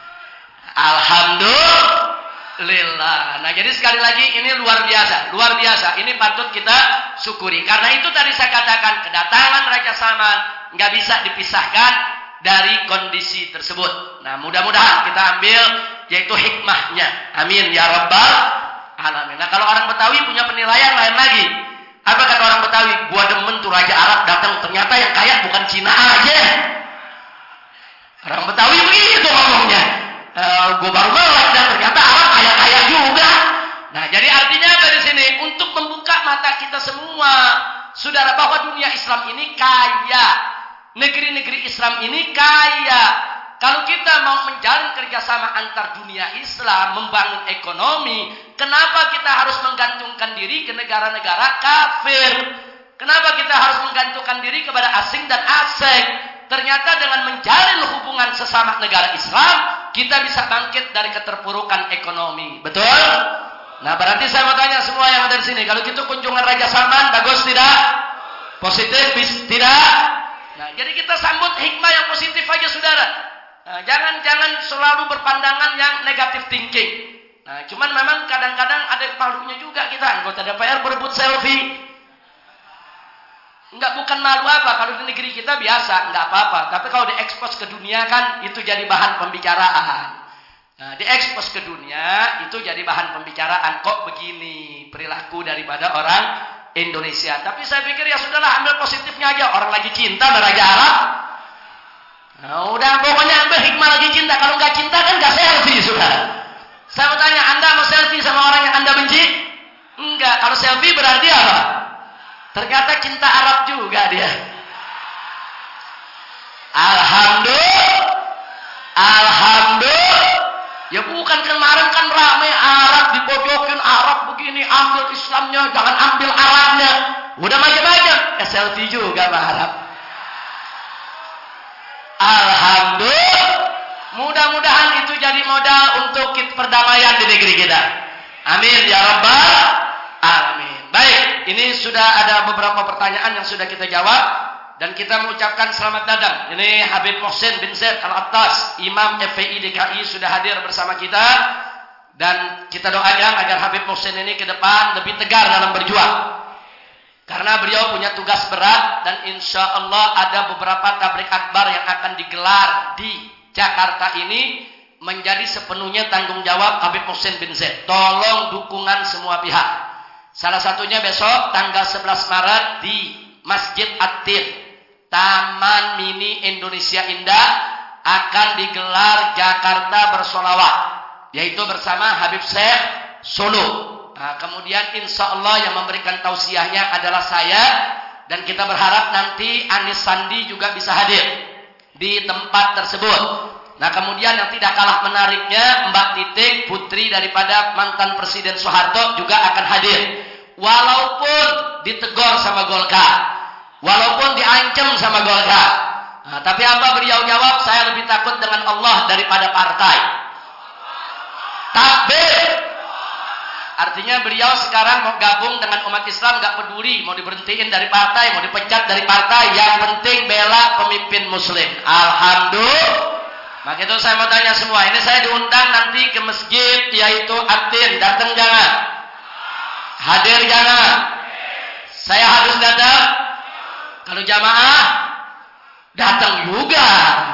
Alhamdulillah. Nah, jadi sekali lagi ini luar biasa, luar biasa. Ini patut kita syukuri. Karena itu tadi saya katakan kedatangan Raja Salman nggak bisa dipisahkan dari kondisi tersebut. Nah, mudah-mudahan kita ambil yaitu hikmahnya. Amin ya rabbal alamin. Nah, kalau orang Betawi punya penilaian lain lagi. Apa kata orang Betawi? Gua demen tuh Raja Arab datang, ternyata yang kaya bukan Cina aja. Orang Betawi begitu ngomongnya. Gua baru melek dan ternyata Arab kaya-kaya juga. Nah, jadi artinya apa di sini? Untuk membuka mata kita semua, saudara, bahwa dunia Islam ini kaya. Negeri-negeri Islam ini kaya. Kalau kita mau menjalin kerjasama antar dunia Islam, membangun ekonomi, kenapa kita harus menggantungkan diri ke negara-negara kafir? Kenapa kita harus menggantungkan diri kepada asing dan asing? Ternyata dengan menjalin hubungan sesama negara Islam, kita bisa bangkit dari keterpurukan ekonomi. Betul? Nah, berarti saya mau tanya semua yang ada di sini, kalau gitu kunjungan Raja Salman bagus tidak? Positif tidak? Nah, jadi kita sambut hikmah yang positif aja, saudara. Nah, jangan selalu berpandangan yang negatif thinking. Nah, cuman memang kadang-kadang ada malunya juga kita, anggota DPR berebut selfie. Bukan malu apa, kalau di negeri kita biasa, enggak apa-apa. Tapi kalau diekspos ke dunia kan itu jadi bahan pembicaraan. Nah, diekspos ke dunia itu jadi bahan pembicaraan. Kok begini perilaku daripada orang Indonesia. Tapi saya pikir ya sudahlah, ambil positifnya aja. Orang lagi cinta sama Raja Arab. Nah, udah pokoknya ambil hikmah lagi cinta. Kalau nggak cinta kan nggak selfie, saudara. Saya mau tanya, Anda mau selfie sama orang yang Anda benci? Enggak. Kalau selfie berarti apa? Ternyata cinta Arab juga dia. Alhamdulillah. Ya bukan, kemarin kan ramai Arab dipojokin, Arab begini, ambil Islamnya, jangan ambil Arabnya. Udah macam-macam. Selfie juga sama Arab. Alhamdulillah. Mudah-mudahan itu jadi modal untuk perdamaian di negeri kita. Amin ya rabbal alamin. Baik, ini sudah ada beberapa pertanyaan yang sudah kita jawab dan kita mengucapkan selamat datang. Ini Habib Mohsin bin Zaid Al-Attas, Imam FPI DKI sudah hadir bersama kita dan kita doakan agar Habib Mohsin ini ke depan lebih tegar dalam berjuang. Karena beliau punya tugas berat dan insya Allah ada beberapa tablik akbar yang akan digelar di Jakarta ini menjadi sepenuhnya tanggung jawab Habib Mohsin bin Zaid. Tolong dukungan semua pihak. Salah satunya besok tanggal 11 Maret di Masjid At-Tir, Taman Mini Indonesia Indah, akan digelar Jakarta Bersolawat, yaitu bersama Habib Syekh Solo. Nah, kemudian insya Allah yang memberikan tausiahnya adalah saya, dan kita berharap nanti Anis Sandi juga bisa hadir di tempat tersebut. Nah, kemudian yang tidak kalah menariknya, Mbak Titik, putri daripada mantan Presiden Soeharto, juga akan hadir. Walaupun ditegur sama Golkar, walaupun diancam sama Golkar. Nah, tapi apa beliau jawab? Saya lebih takut dengan Allah daripada partai. Takbir. Artinya beliau sekarang mau gabung dengan umat Islam, gak peduli mau diberhentiin dari partai, mau dipecat dari partai, yang penting bela pemimpin muslim. Alhamdulillah. Maka itu saya mau tanya semua, ini saya diundang nanti ke masjid yaitu Atin, datang jangan? Hadir jangan? Saya harus datang? Kalau jamaah datang juga.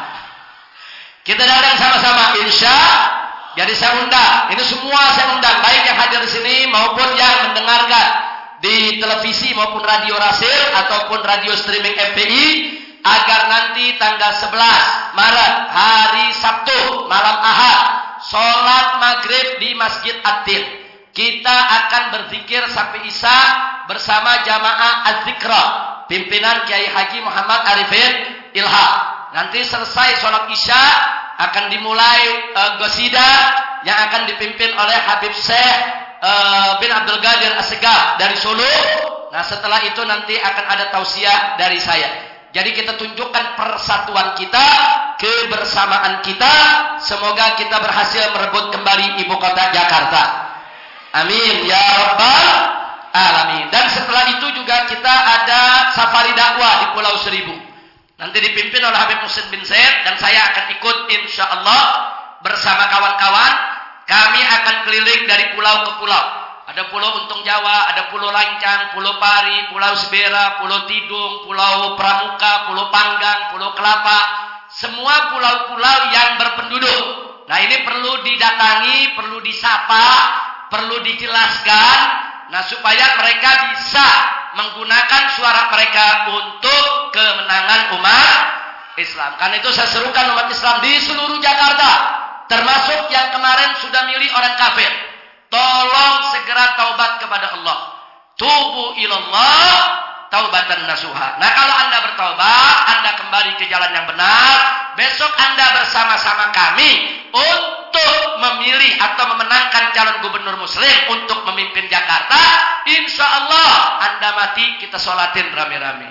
Kita datang sama-sama insya. Jadi saya undang, ini semua saya undang, baik yang hadir di sini maupun yang mendengarkan di televisi maupun radio Rasil ataupun radio streaming FPI, agar nanti tanggal 11 Maret hari Sabtu malam Ahad sholat maghrib di Masjid Atin. Kita akan berzikir sampai Isya bersama jamaah Az-Zikra pimpinan Kiai Haji Muhammad Arifin Ilham. Nanti selesai sholat Isya akan dimulai Qasidah yang akan dipimpin oleh Habib Syekh bin Abdul Qadir As-Segaf dari Solo. Nah, setelah itu nanti akan ada tausiah dari saya. Jadi kita tunjukkan persatuan kita, kebersamaan kita. Semoga kita berhasil merebut kembali ibu kota Jakarta. Amin ya rabbal alamin. Dan setelah itu juga kita ada safari dakwah di Pulau Seribu. Nanti dipimpin oleh Habib Muhsin bin Zaid, dan saya akan ikut insya Allah bersama kawan-kawan. Kami akan keliling dari pulau ke pulau. Ada Pulau Untung Jawa, ada Pulau Lancang, Pulau Pari, Pulau Sibera, Pulau Tidung, Pulau Pramuka, Pulau Panggang, Pulau Kelapa. Semua pulau-pulau yang berpenduduk. Nah, ini perlu didatangi, perlu disapa, perlu dijelaskan. Nah, supaya mereka bisa menggunakan suara mereka untuk kemenangan umat Islam. Karena itu saya serukan umat Islam di seluruh Jakarta, termasuk yang kemarin sudah milih orang kafir, tolong segera taubat kepada Allah. Tubu ilallah taubatan nasuha. Nah, kalau Anda bertaubat, Anda kembali ke jalan yang benar, besok Anda bersama-sama kami untuk memilih atau memenangkan calon gubernur muslim untuk memimpin Jakarta. Insya Allah Anda mati, kita sholatin rame-rame.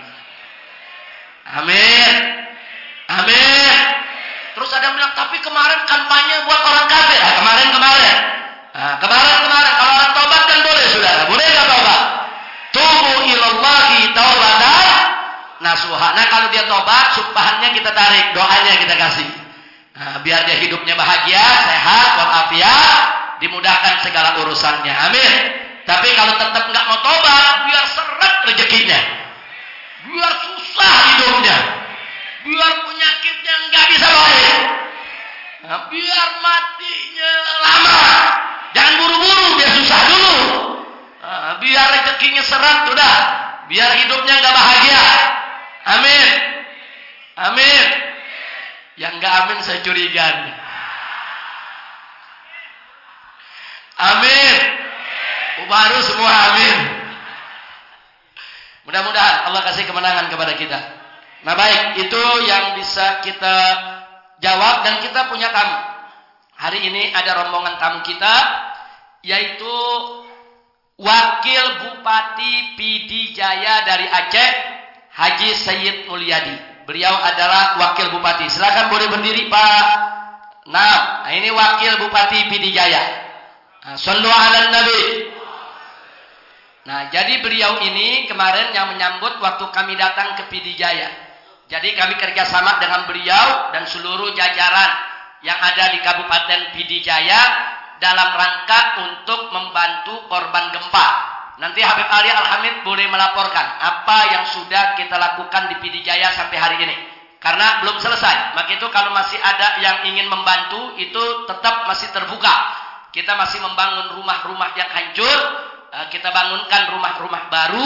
Amin. Amin. Terus ada yang bilang, tapi kemarin kampanye buat orang kafir. Nah, kemarin. Kemarin kalau orang taubat kan boleh, saudara. Boleh nggak taubat? Tubu ilallahi taubatan nasuha. Nah, kalau dia taubat, sumpahannya kita tarik, doanya kita kasih. Nah, biar dia hidupnya bahagia, sehat, walafiat, dimudahkan segala urusannya. Amin. Tapi kalau tetap nggak mau taubat, biar seret rezekinya, biar susah hidupnya, biar penyakitnya nggak bisa baik, nah, biar matinya lama. Jangan buru-buru, biar susah dulu. Nah, biar rezekinya seret, udah. Biar hidupnya nggak bahagia. Amin. Amin. Yang nggak amin saya curiga. Amin. Baru semua amin. Mudah-mudahan Allah kasih kemenangan kepada kita. Nah, baik, itu yang bisa kita jawab, dan kita punya tamu. Hari ini ada rombongan tamu kita, yaitu Wakil Bupati Pidijaya dari Aceh, Haji Sayyid Mulyadi. Beliau adalah Wakil Bupati. Silakan boleh berdiri, Pak. Nah, ini Wakil Bupati Pidijaya. Shallu ala Nabi. Nah, jadi beliau ini kemarin yang menyambut waktu kami datang ke Pidijaya. Jadi kami kerjasama dengan beliau dan seluruh jajaran yang ada di Kabupaten Pidijaya dalam rangka untuk membantu korban gempa. Nanti Habib Ali Al-Hamid boleh melaporkan apa yang sudah kita lakukan di Pidijaya sampai hari ini. Karena belum selesai. Maka itu kalau masih ada yang ingin membantu, itu tetap masih terbuka. Kita masih membangun rumah-rumah yang hancur. Kita bangunkan rumah-rumah baru.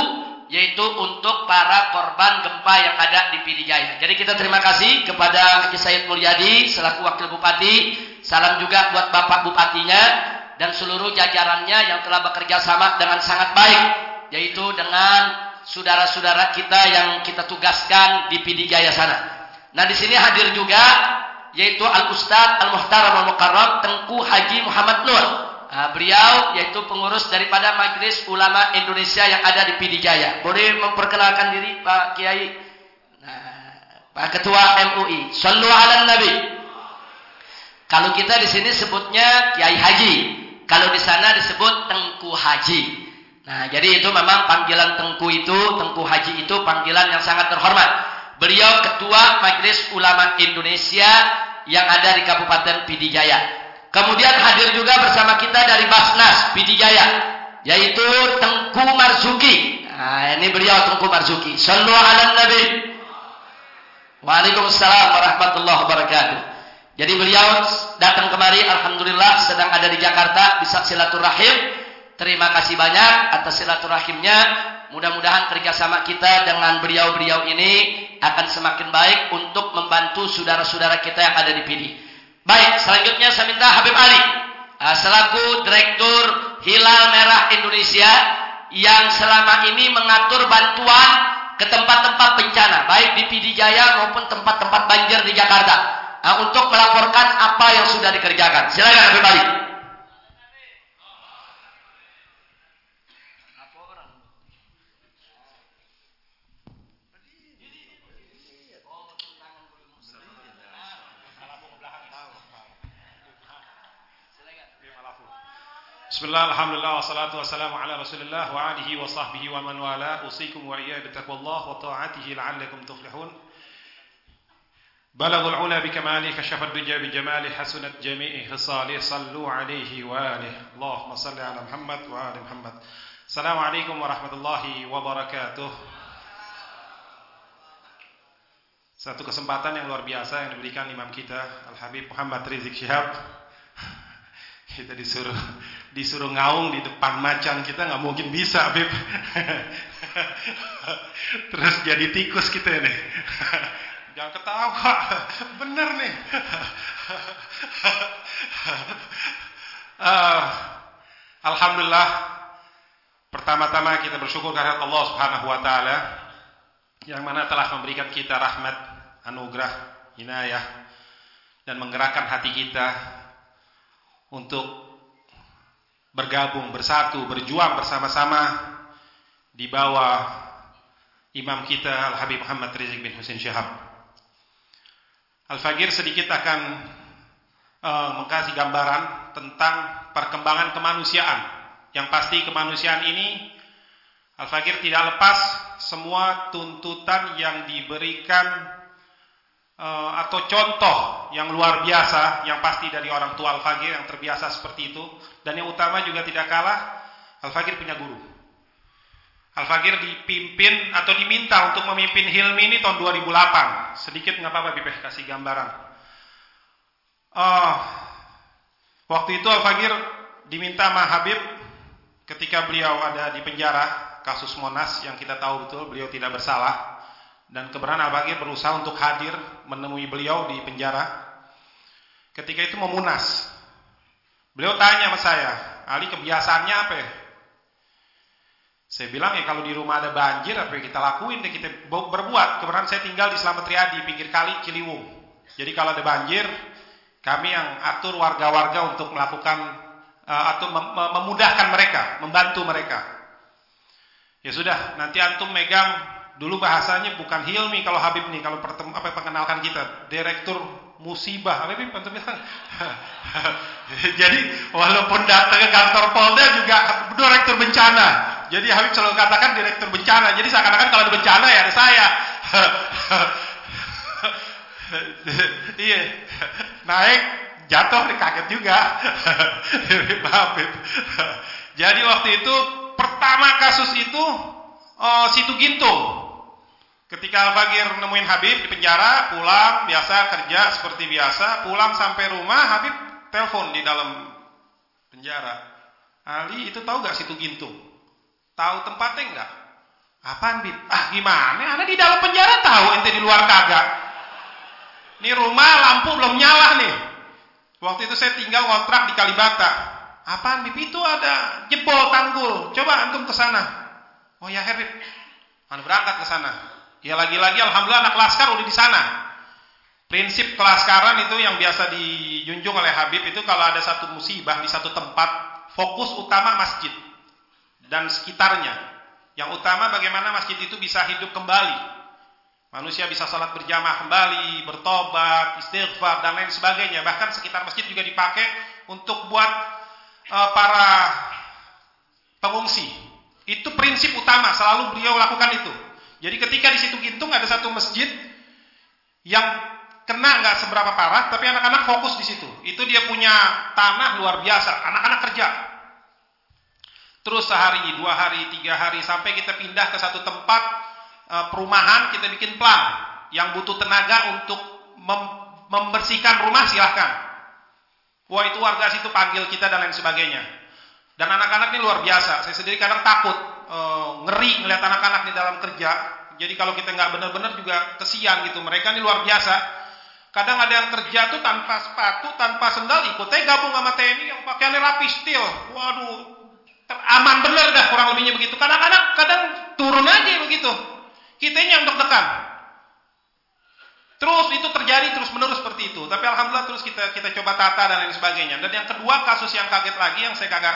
yaitu untuk para korban gempa yang ada di Pidijaya. Jadi kita terima kasih kepada Haji Said Mulyadi selaku Wakil Bupati. Salam juga buat Bapak Bupatinya dan seluruh jajarannya yang telah bekerja sama dengan sangat baik, yaitu dengan saudara-saudara kita yang kita tugaskan di Pidijaya sana. Nah, di sini hadir juga yaitu Al-Ustadz Al-Muhtaram Al-Mukarram Tengku Haji Muhammad Nur. Beliau yaitu pengurus daripada Majelis Ulama Indonesia yang ada di Pidijaya. Boleh memperkenalkan diri Pak Kiai? Pak Ketua MUI. Shallu ala Nabi. Kalau kita di sini sebutnya Kiai Haji, kalau di sana disebut Tengku Haji. Nah, jadi itu memang panggilan Tengku Haji itu panggilan yang sangat terhormat. Beliau Ketua Majelis Ulama Indonesia yang ada di Kabupaten Pidijaya. Kemudian hadir juga bersama kita dari Basnas Pidijaya, yaitu Tengku Marzuki. Nah, ini beliau Tengku Marzuki. Shallu ala Nabi. Waalaikumsalam warahmatullahi wabarakatuh. Jadi beliau datang kemari, alhamdulillah sedang ada di Jakarta, bisa silaturahim. Terima kasih banyak atas silaturahimnya. Mudah-mudahan kerjasama kita dengan beliau-beliau ini akan semakin baik untuk membantu saudara-saudara kita yang ada di Pidi. Baik, selanjutnya saya minta Habib Ali selaku Direktur Hilal Merah Indonesia yang selama ini mengatur bantuan ke tempat-tempat bencana, baik di Pidijaya maupun tempat-tempat banjir di Jakarta, untuk melaporkan apa yang sudah dikerjakan. Silakan Habib Ali. Bismillah, alhamdulillah, wassalatu wassalamu ala rasulillah wa alihi wa sahbihi wa man wala. Usikum wa iyaya bitaqwallah wa ta'atihi la'allakum tuflihun. Balaghul ula bikamali kashafat duja bijamali hasunat jami'i khisali sallu alaihi wa alihi. Allahumma salli ala Muhammad wa ali Muhammad. Assalamualaikum warahmatullahi wabarakatuh. Satu kesempatan yang luar biasa yang diberikan imam kita Al-Habib Muhammad Rizik Syihab. Kita disuruh ngaung di depan macan, kita nggak mungkin bisa, Habib. Terus jadi tikus kita ini. Jangan ketawa, bener nih. Alhamdulillah, pertama-tama kita bersyukur kehadirat Allah Subhanahu wa taala yang mana telah memberikan kita rahmat, anugerah, inayah dan menggerakkan hati kita untuk bergabung, bersatu, berjuang bersama-sama di bawah imam kita Al-Habib Muhammad Rizik bin Husain Syihab. Al-Fagir sedikit akan mengkasih gambaran tentang perkembangan kemanusiaan. Yang pasti kemanusiaan ini Al-Fagir tidak lepas semua tuntutan yang diberikan atau contoh yang luar biasa yang pasti dari orang tua Al-Fagir yang terbiasa seperti itu. Dan yang utama juga tidak kalah, Al-Fagir punya guru. Al-Fagir dipimpin atau diminta untuk memimpin Hilmi ini tahun 2008. Sedikit nggak apa-apa Bipeh kasih gambaran. Waktu itu Al-Fagir diminta sama Habib ketika beliau ada di penjara kasus Monas yang kita tahu betul beliau tidak bersalah. Dan kebenaran Al-Fagir berusaha untuk hadir menemui beliau di penjara. Ketika itu memunas. Beliau tanya sama saya, Ali kebiasaannya apa ya? Saya bilang ya kalau di rumah ada banjir apa yang kita lakuin deh, kita berbuat. Kebenaran saya tinggal di Slamet Riyadi, pinggir kali Ciliwung. Jadi kalau ada banjir, kami yang atur warga-warga untuk melakukan atau memudahkan mereka, membantu mereka. Ya sudah, nanti antum megang. Dulu bahasanya bukan Hilmi kalau Habib nih, kalau perkenalkan kita, Direktur Musibah. Apa Habib antum bilang? Jadi walaupun datang ke kantor Polda juga Direktur Bencana. Jadi Habib selalu katakan Direktur Bencana. Jadi seakan-akan kalau ada bencana ya ada saya. Iya. Naik, jatuh, kaget juga. Habib. Jadi waktu itu pertama kasus itu Situ Gintung. Ketika Al-Fagir nemuin Habib di penjara, pulang, biasa kerja seperti biasa, pulang sampai rumah, Habib telepon di dalam penjara. Ali itu tahu gak Situ Gintung? Tahu tempatnya enggak? Apaan, Bib? Ah, gimana? Ana di dalam penjara tahu, ente di luar kagak. Nih rumah lampu belum nyala nih. Waktu itu saya tinggal ngontrak di Kalibata. Apaan, Bib? Itu ada jebol tanggul. Coba antum ke sana. Oh ya, Bib. Ana berangkat ke sana. Ya lagi-lagi alhamdulillah anak laskar udah di sana. Prinsip kelaskaran itu yang biasa dijunjung oleh Habib itu kalau ada satu musibah di satu tempat, fokus utama masjid dan sekitarnya. Yang utama bagaimana masjid itu bisa hidup kembali. Manusia bisa salat berjamaah kembali, bertobat, istighfar dan lain sebagainya. Bahkan sekitar masjid juga dipakai untuk buat para pengungsi. Itu prinsip utama, selalu beliau lakukan itu. Jadi ketika di situ Gintung ada satu masjid yang kena nggak seberapa parah, tapi anak-anak fokus di situ. Itu dia punya tanah luar biasa, anak-anak kerja. Terus sehari, 2 hari, 3 hari, sampai kita pindah ke satu tempat perumahan, kita bikin plan. Yang butuh tenaga untuk membersihkan rumah silahkan. Wah, itu warga situ panggil kita dan lain sebagainya. Dan anak-anak ini luar biasa. Saya sendiri kadang takut, ngeri ngeliat anak-anak di dalam kerja. Jadi kalau kita nggak benar-benar juga kesian gitu. Mereka ini luar biasa. Kadang ada yang kerja tuh tanpa sepatu, tanpa sendal, ikutnya gabung sama TNI yang pakaiannya rapi stil. Waduh, aman bener dah kurang lebihnya begitu. Kadang-kadang turun aja begitu. Kita ini yang deg-degan. Terus itu terjadi terus-menerus seperti itu. Tapi alhamdulillah terus kita coba tata dan lain sebagainya. Dan yang kedua kasus yang kaget lagi yang saya kagak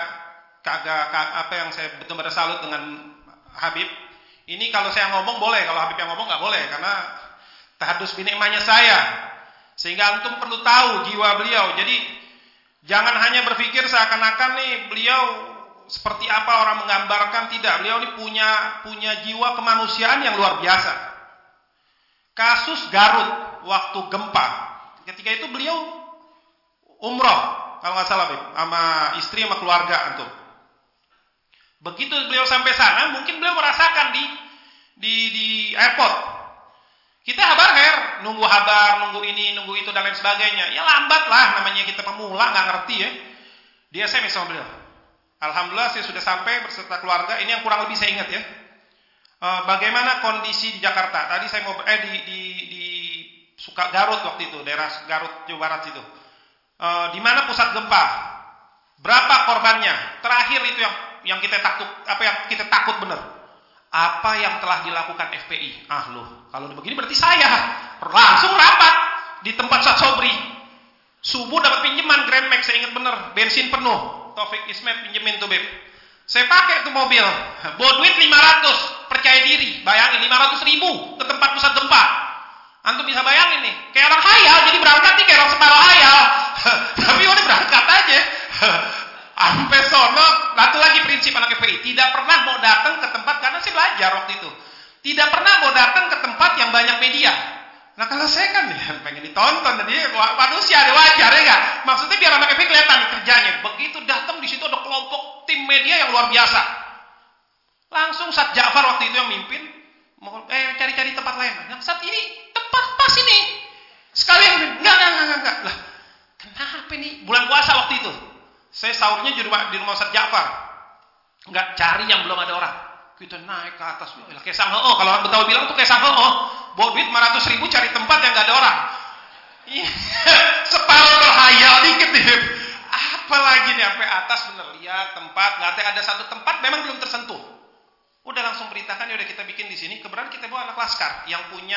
yang saya betul-betul salut dengan Habib. Ini kalau saya ngomong boleh, kalau Habib yang ngomong nggak boleh karena tahadus bini emaknya saya. Sehingga antum perlu tahu jiwa beliau. Jadi jangan hanya berpikir seakan-akan nih beliau seperti apa orang menggambarkan, tidak. Beliau ini punya jiwa kemanusiaan yang luar biasa. Kasus Garut waktu gempa. Ketika itu beliau umroh kalau nggak salah, Bib, sama istri sama keluarga antum. Begitu beliau sampai sana, mungkin beliau merasakan di airport. Kita habar nunggu nunggu ini, nunggu itu dan lain sebagainya. Ya lambat lah, namanya kita pemula nggak ngerti ya. Dia SMS sama beliau. Alhamdulillah saya sudah sampai berserta keluarga. Ini yang kurang lebih saya ingat ya. Bagaimana kondisi di Jakarta? Tadi saya mau di Garut waktu itu, daerah Garut Jawa Barat situ. Di mana pusat gempa? Berapa korbannya? Terakhir itu yang kita takut benar. Apa yang telah dilakukan FPI? Loh, kalau begini berarti saya langsung rapat di tempat Ustaz Sobri. Subuh dapat pinjaman Grand Max, saya ingat benar, bensin penuh. Taufik Ismet pinjemin tuh, Beb. Saya pakai tuh mobil. Bawa duit 500, percaya diri. Bayangin 500.000 ke tempat pusat gempa. Antum bisa bayangin nih, kayak orang hayal, jadi berangkat nih kayak orang separuh hayal. Tapi udah berangkat aja. Sampai sono, satu lagi prinsip anak FPI, tidak pernah mau datang ke tempat, karena saya belajar waktu itu. Tidak pernah mau datang ke tempat yang banyak media. Nah kalau saya kan ya, pengen ditonton, jadi manusia ada wajar ya nggak? Maksudnya biar anak FPI kelihatan nih kerjanya. Begitu datang di situ ada kelompok tim media yang luar biasa. Langsung Ustaz Ja'far waktu itu yang mimpin, cari-cari tempat lain. Nah saat ini tempat pas ini. Sekalian enggak. Lah, kenapa nih? Bulan puasa waktu itu. Saya sahurnya di rumah Ustaz Ja'far. Enggak cari yang belum ada orang. Kita naik ke atas. Kayak sang kalau orang Betawi bilang tuh kayak sang bawa duit 500.000 cari tempat yang enggak ada orang. Separuh berhayal dikit nih. Apalagi nih sampai atas bener lihat tempat, enggak ada satu tempat memang belum tersentuh. Udah langsung beritakan ya udah kita bikin di sini. Kebetulan kita bawa anak laskar yang punya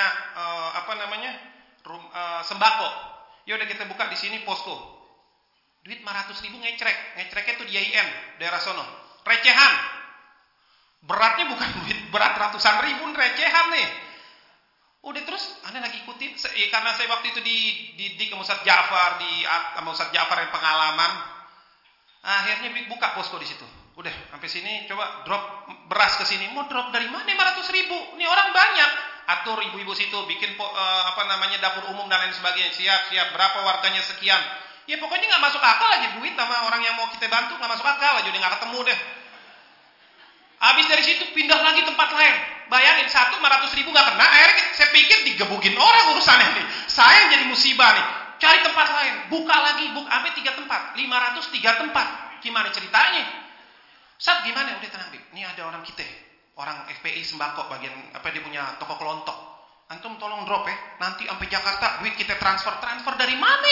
sembako. Ya udah kita buka di sini posko. Duit 500.000 ngecreknya tuh di IAIN daerah sono. Recehan. Beratnya bukan duit berat ratusan ribu, recehan nih. Udah terus Anda lagi ikutin karena saya waktu itu dididik sama Ustaz Ja'far sama Ustaz Ja'far yang pengalaman. Akhirnya buka posko di situ. Udah sampai sini coba drop beras ke sini. Mau drop dari mana 500.000? Ini orang banyak. Atur ibu-ibu situ bikin dapur umum dan lain sebagainya. Siap berapa warganya sekian. Ya pokoknya nggak masuk akal aja duit sama orang yang mau kita bantu nggak masuk akal aja, udah nggak ketemu deh. Habis dari situ pindah lagi tempat lain. Bayangin 500.000 nggak kena, akhirnya saya pikir digebugin orang urusannya nih. Saya yang jadi musibah nih. Cari tempat lain, buka lagi, sampai 3 tempat, 503 tempat. Gimana ceritanya? Ustaz gimana? Udah tenang, Bib. Ini ada orang kita. orang FPI sembako bagian dia punya toko kelontok. Antum tolong drop ya, nanti sampai Jakarta duit kita transfer dari mana?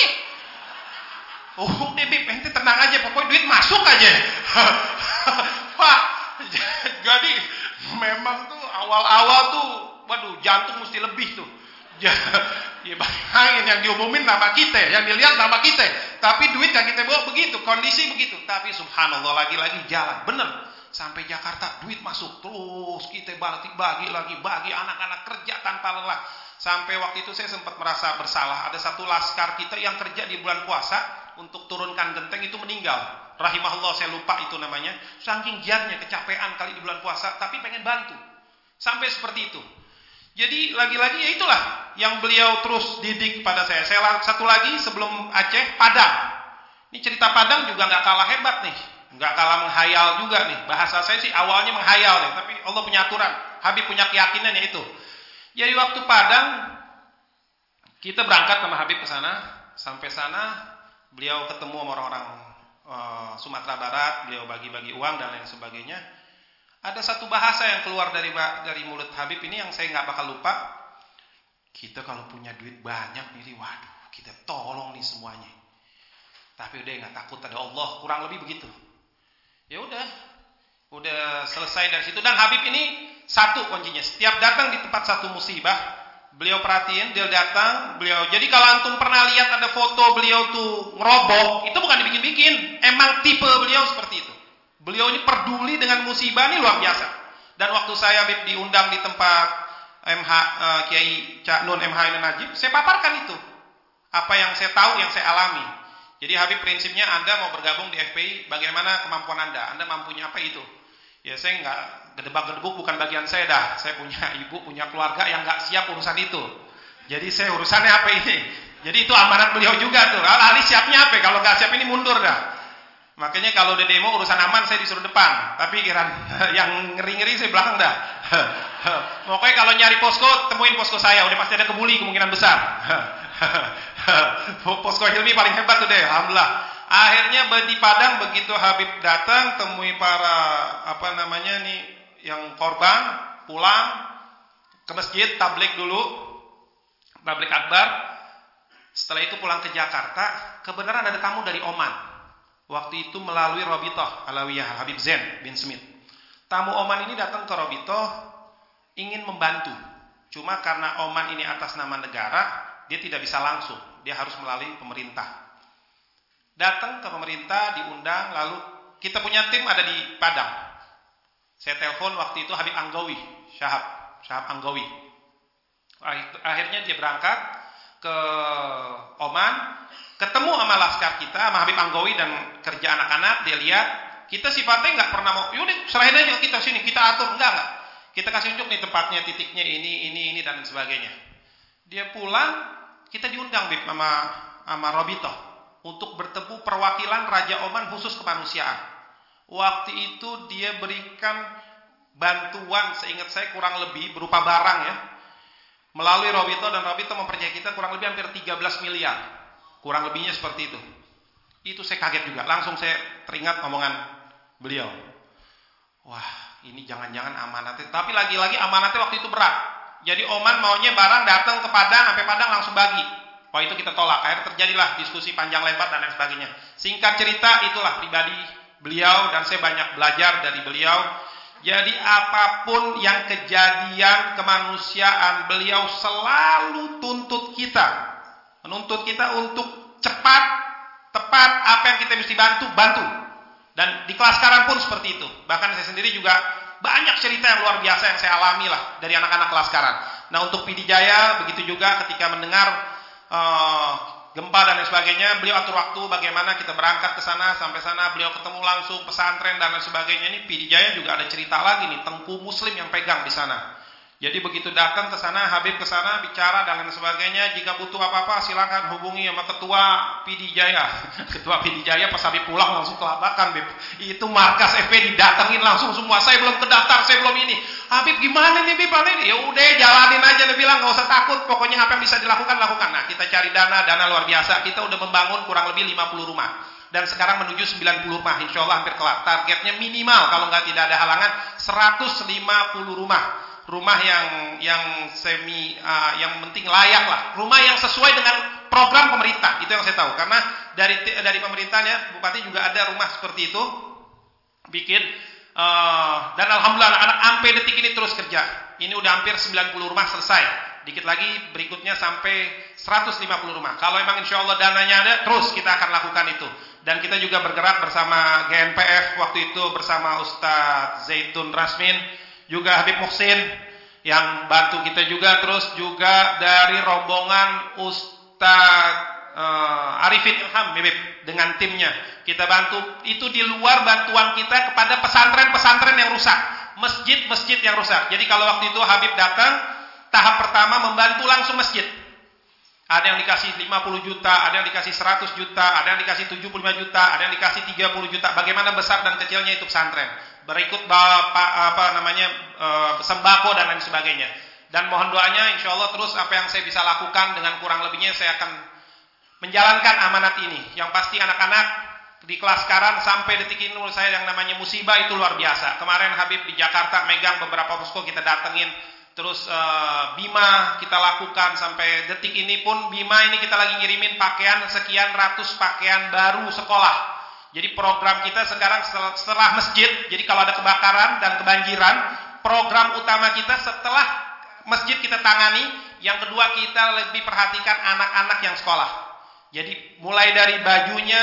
Oh, udah Bib, ente tenang aja, pokoknya duit masuk aja. Pak, jadi memang tuh awal-awal tuh, waduh, jantung mesti lebih tuh. Ya bayangin yang diumumin nama kita, yang dilihat nama kita, tapi duit yang kita bawa begitu, kondisi begitu. Tapi subhanallah lagi-lagi jalan, bener. Sampai Jakarta duit masuk terus, kita bagi anak-anak kerja tanpa lelah. Sampai waktu itu saya sempat merasa bersalah. Ada satu laskar kita yang kerja di bulan puasa untuk turunkan genteng itu meninggal. Rahimahullah, saya lupa itu namanya. Saking giatnya, kecapean kali di bulan puasa, tapi pengen bantu. Sampai seperti itu. Jadi lagi-lagi ya itulah yang beliau terus didik kepada saya. Saya satu lagi sebelum Aceh, Padang. Ini cerita Padang juga nggak kalah hebat nih. Nggak kalah menghayal juga nih. Bahasa saya sih awalnya menghayal nih, tapi Allah punya aturan. Habib punya keyakinan yaitu. Jadi waktu Padang kita berangkat sama Habib ke sana. Sampai sana beliau ketemu sama orang-orang Sumatera Barat, beliau bagi-bagi uang dan lain sebagainya. Ada satu bahasa yang keluar dari mulut Habib ini yang saya nggak bakal lupa. Kita kalau punya duit banyak nih, waduh, kita tolong nih semuanya. Tapi udah nggak takut ada Allah, kurang lebih begitu. Ya udah selesai dari situ. Dan Habib ini satu kuncinya, setiap datang di tempat satu musibah, beliau perhatiin, dia datang, jadi kalau antum pernah lihat ada foto beliau tuh ngerobok, itu bukan dibikin-bikin, emang tipe beliau seperti itu. Beliau ini peduli dengan musibah ini luar biasa. Dan waktu saya Habib diundang di tempat Kiai Cak Nun MH ini Najib, saya paparkan itu. Apa yang saya tahu, yang saya alami. Jadi Habib prinsipnya Anda mau bergabung di FPI, bagaimana kemampuan Anda mampunya apa itu. Ya saya nggak gedebak-gedebuk, bukan bagian saya dah. Saya punya ibu, punya keluarga yang nggak siap urusan itu. Jadi saya urusannya apa ini. Jadi itu amanat beliau juga tuh. Ali siapnya apa? Kalau nggak siap ini mundur dah. Makanya kalau udah demo urusan aman saya disuruh depan. Tapi yang ngeri-ngeri saya belakang dah. Pokoknya kalau nyari posko, temuin posko saya. Udah pasti ada kebuli kemungkinan besar. Posko Hilmi paling hebat tuh deh, alhamdulillah. Akhirnya di Padang begitu Habib datang, temui para yang korban, pulang ke masjid, tablik dulu, tablik akbar. Setelah itu pulang ke Jakarta, kebenaran ada tamu dari Oman. Waktu itu melalui Robitoh Alawiyah Habib Zain bin Smith. Tamu Oman ini datang ke Robitoh ingin membantu. Cuma karena Oman ini atas nama negara, dia tidak bisa langsung, dia harus melalui pemerintah. Datang ke pemerintah, diundang, lalu kita punya tim ada di Padang. Saya telepon waktu itu Habib Anggawi, Syahab Anggawi. Akhirnya dia berangkat ke Oman, ketemu sama laskar kita, sama Habib Anggawi dan kerja anak-anak, dia lihat, kita sifatnya nggak pernah mau, yaudah serahin aja kita sini, kita atur, enggak. Kita kasih unjuk nih tempatnya, titiknya ini dan sebagainya. Dia pulang, kita diundang Bib sama Robito untuk bertemu perwakilan Raja Oman khusus kemanusiaan. Waktu itu dia berikan bantuan, seingat saya kurang lebih berupa barang ya, melalui Robito, dan Robito mempercayai kita kurang lebih hampir 13 miliar. Kurang lebihnya seperti itu. Itu saya kaget juga. Langsung saya teringat omongan beliau. Wah, ini jangan-jangan amanatnya. Tapi lagi-lagi amanatnya waktu itu berat. Jadi Oman maunya barang datang ke Padang, sampai Padang langsung bagi. Wah, itu kita tolak. Akhirnya terjadilah diskusi panjang lebar dan lain sebagainya. Singkat cerita, itulah pribadi beliau dan saya banyak belajar dari beliau. Jadi apapun yang kejadian kemanusiaan, beliau selalu tuntut kita. Menuntut kita untuk cepat, tepat, apa yang kita mesti bantu. Dan di kelas sekarang pun seperti itu. Bahkan saya sendiri juga banyak cerita yang luar biasa yang saya alami lah dari anak-anak kelas sekarang. Nah untuk PD Jaya begitu juga ketika mendengar gempa dan lain sebagainya, beliau atur waktu bagaimana kita berangkat ke sana, sampai sana beliau ketemu langsung pesantren dan lain sebagainya. Ini PD Jaya juga ada cerita lagi nih, Tengku Muslim yang pegang di sana. Jadi begitu datang ke sana, Habib ke sana bicara dan lain sebagainya, jika butuh apa-apa silakan hubungi sama ketua PD Jaya. Ketua PD Jaya pas Habib pulang langsung kelabakan, Bib. Itu markas FP didatengin langsung semua. Saya belum kedaftar, saya belum ini. Habib gimana nih Bib? Ya udah jalanin aja, dia bilang enggak usah takut, pokoknya apa yang bisa dilakukan lakukan. Nah, kita cari dana luar biasa. Kita udah membangun kurang lebih 50 rumah. dan sekarang menuju 90 rumah. Insya Allah hampir kelar. Targetnya minimal kalau nggak tidak ada halangan 150 rumah. Rumah yang semi yang penting layak lah. Rumah yang sesuai dengan program pemerintah. Itu yang saya tahu. Karena dari pemerintahnya Bupati juga ada rumah seperti itu bikin dan alhamdulillah anak-anak sampai detik ini terus kerja. Ini udah hampir 90 rumah selesai. Dikit lagi berikutnya sampai 150 rumah. Kalau emang insya Allah dananya ada, terus kita akan lakukan itu. Dan kita juga bergerak bersama GNPF waktu itu bersama Ustadz Zaitun Rasmin, juga Habib Muhsin yang bantu kita juga, terus juga dari rombongan Ustadz Arifin Ilham Bibib dengan timnya kita bantu. Itu di luar bantuan kita kepada pesantren-pesantren yang rusak, masjid-masjid yang rusak. Jadi kalau waktu itu Habib datang, tahap pertama membantu langsung masjid. Ada yang dikasih 50 juta, ada yang dikasih 100 juta, ada yang dikasih 75 juta, ada yang dikasih 30 juta. Bagaimana besar dan kecilnya itu pesantren. Berikut sembako dan lain sebagainya. Dan mohon doanya insya Allah terus apa yang saya bisa lakukan dengan kurang lebihnya saya akan menjalankan amanat ini. Yang pasti anak-anak di kelas sekarang sampai detik ini menurut saya yang namanya musibah itu luar biasa. Kemarin Habib di Jakarta megang beberapa posko kita datengin. Terus Bima kita lakukan sampai detik ini pun Bima ini kita lagi ngirimin pakaian sekian ratus pakaian baru sekolah. Jadi program kita sekarang setelah masjid, jadi kalau ada kebakaran dan kebanjiran, program utama kita setelah masjid kita tangani, yang kedua kita lebih perhatikan anak-anak yang sekolah. Jadi mulai dari bajunya,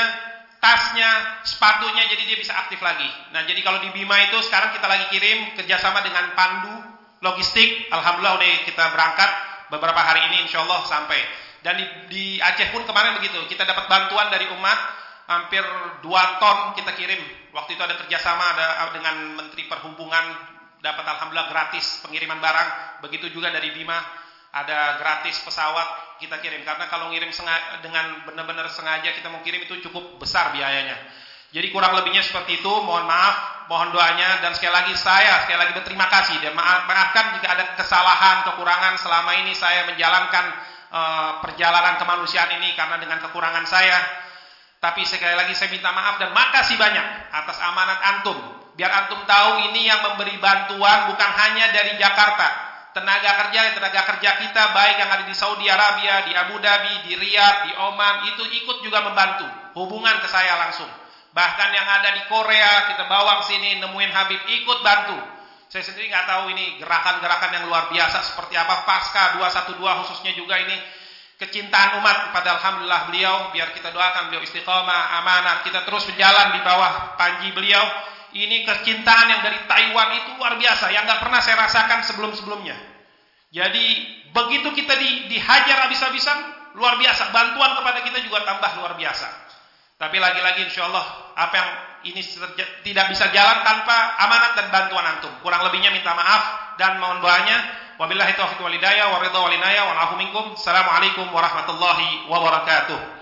tasnya, sepatunya, jadi dia bisa aktif lagi. Nah jadi kalau di Bima itu sekarang kita lagi kirim kerjasama dengan Pandu Logistik. Alhamdulillah udah kita berangkat beberapa hari ini insya Allah sampai. Dan di Aceh pun kemarin begitu. Kita dapat bantuan dari umat hampir 2 ton kita kirim. Waktu itu ada kerjasama dengan Menteri Perhubungan, dapat alhamdulillah gratis pengiriman barang. Begitu juga dari Bima ada gratis pesawat kita kirim. Karena kalau ngirim dengan benar-benar sengaja kita mau kirim itu cukup besar biayanya. Jadi kurang lebihnya seperti itu. Mohon maaf, mohon doanya, dan sekali lagi berterima kasih dan maafkan jika ada kesalahan, kekurangan selama ini saya menjalankan perjalanan kemanusiaan ini karena dengan kekurangan saya. Tapi sekali lagi saya minta maaf dan makasih banyak atas amanat antum. Biar antum tahu ini yang memberi bantuan bukan hanya dari Jakarta. Tenaga kerja kita baik yang ada di Saudi Arabia, di Abu Dhabi, di Riyadh, di Oman itu ikut juga membantu. Hubungan ke saya langsung. Bahkan yang ada di Korea kita bawa ke sini nemuin Habib ikut bantu. Saya sendiri nggak tahu ini gerakan-gerakan yang luar biasa seperti apa. Pasca 212 khususnya juga ini kecintaan umat kepada alhamdulillah beliau. Biar kita doakan beliau istiqomah, amanat. Kita terus berjalan di bawah panji beliau. Ini kecintaan yang dari Taiwan itu luar biasa, yang nggak pernah saya rasakan sebelum-sebelumnya. Jadi begitu kita dihajar habis-habisan, luar biasa. Bantuan kepada kita juga tambah luar biasa. Tapi lagi-lagi insya Allah apa yang ini tidak bisa jalan tanpa amanat dan bantuan antum. Kurang lebihnya minta maaf dan mohon doanya. Wabillahi taufiq wal hidayah, waridha wal inayah, wal afu minkum. Assalamualaikum warahmatullahi wabarakatuh.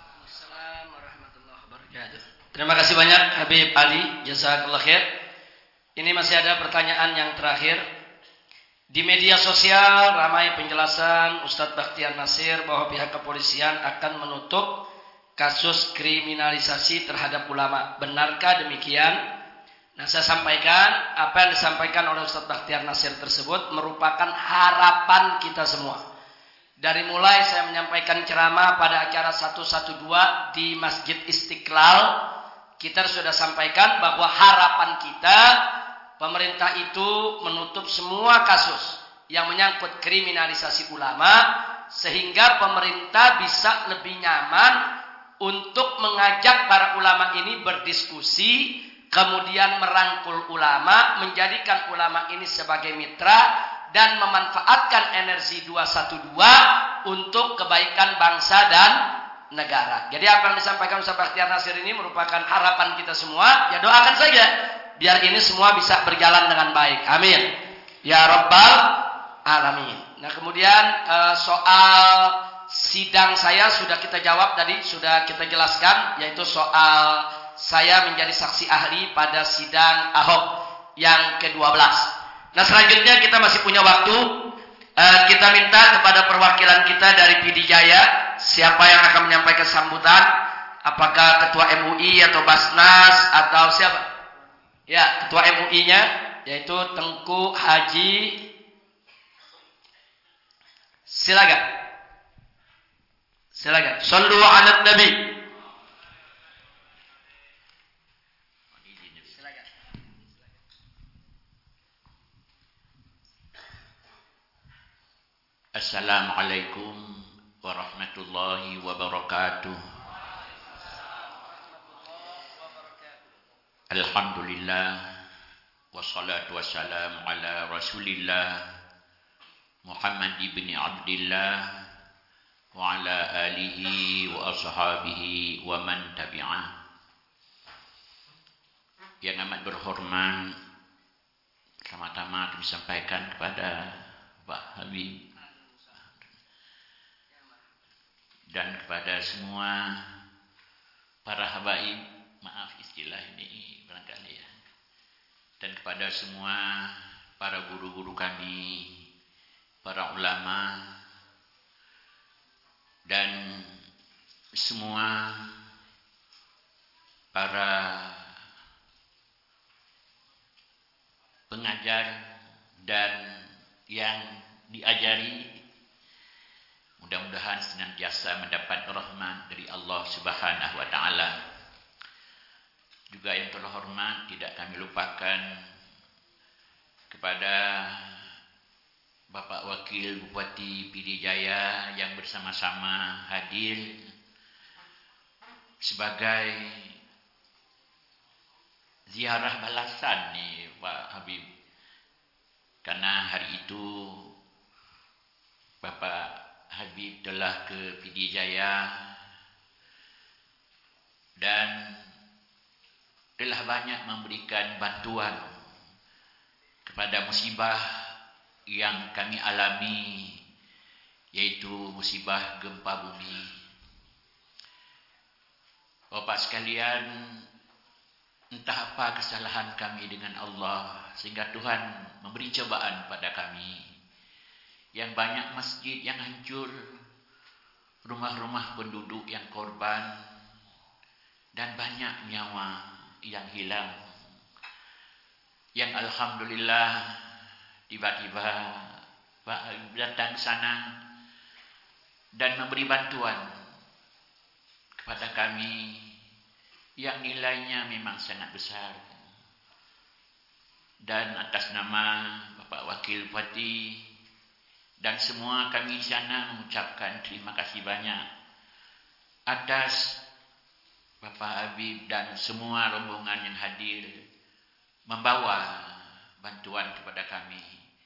Terima kasih banyak Habib Ali, jazakallah khair. Ini masih ada pertanyaan yang terakhir. Di media sosial ramai penjelasan Ustadz Bakhtiar Nasir bahwa pihak kepolisian akan menutup kasus kriminalisasi terhadap ulama. Benarkah demikian? Nah, saya sampaikan apa yang disampaikan oleh Ustadz Bakhtiar Nasir tersebut merupakan harapan kita semua. Dari mulai saya menyampaikan ceramah pada acara 112 di Masjid Istiqlal, kita sudah sampaikan bahwa harapan kita pemerintah itu menutup semua kasus yang menyangkut kriminalisasi ulama sehingga pemerintah bisa lebih nyaman untuk mengajak para ulama ini berdiskusi, kemudian merangkul ulama, menjadikan ulama ini sebagai mitra dan memanfaatkan energi 212 untuk kebaikan bangsa dan negara. Jadi apa yang disampaikan Ustaz Bakhtiar Nasir ini merupakan harapan kita semua. Ya doakan saja biar ini semua bisa berjalan dengan baik. Amin. Ya Rabbal Alamin. Nah kemudian soal sidang saya sudah kita jawab tadi, sudah kita jelaskan, yaitu soal saya menjadi saksi ahli pada sidang Ahok yang ke-12. Nah selanjutnya kita masih punya waktu. Kita minta kepada perwakilan kita dari PD Jaya, siapa yang akan menyampaikan sambutan, apakah ketua MUI atau Basnas atau siapa? Ya, ketua MUI-nya yaitu Tengku Haji. Silakan. Silakan. Shallu 'alan Nabi. Assalamualaikum warahmatullahi wabarakatuh. Alhamdulillah wassalatu wassalamu ala Rasulillah Muhammad ibn Abdillah wa ala alihi wa ashabihi wa man tabi'ah. Yang amat berhormat, pertama-tama kami sampaikan kepada Pak Habib dan kepada semua para habaib, maaf istilah ini barangkali ya, dan kepada semua para guru-guru kami, para ulama, dan semua para pengajar dan yang diajari, mudah-mudahan senantiasa mendapat rahmat dari Allah Subhanahu wa taala. Juga yang terhormat, tidak kami lupakan kepada Bapak Wakil Bupati Pidijaya yang bersama-sama hadir sebagai ziarah balasan nih Pak Habib. Karena hari itu Bapak Habib telah ke Pidijaya dan telah banyak memberikan bantuan kepada musibah yang kami alami, yaitu musibah gempa bumi. Bapak sekalian, entah apa kesalahan kami dengan Allah sehingga Tuhan memberi cobaan pada kami. Yang banyak masjid yang hancur, rumah-rumah penduduk yang korban, dan banyak nyawa yang hilang. Yang alhamdulillah tiba-tiba Pak Habib datang ke sana dan memberi bantuan kepada kami yang nilainya memang sangat besar. Dan atas nama Bapak Wakil Bupati dan semua kami di sana mengucapkan terima kasih banyak atas Bapak Habib dan semua rombongan yang hadir membawa bantuan kepada kami.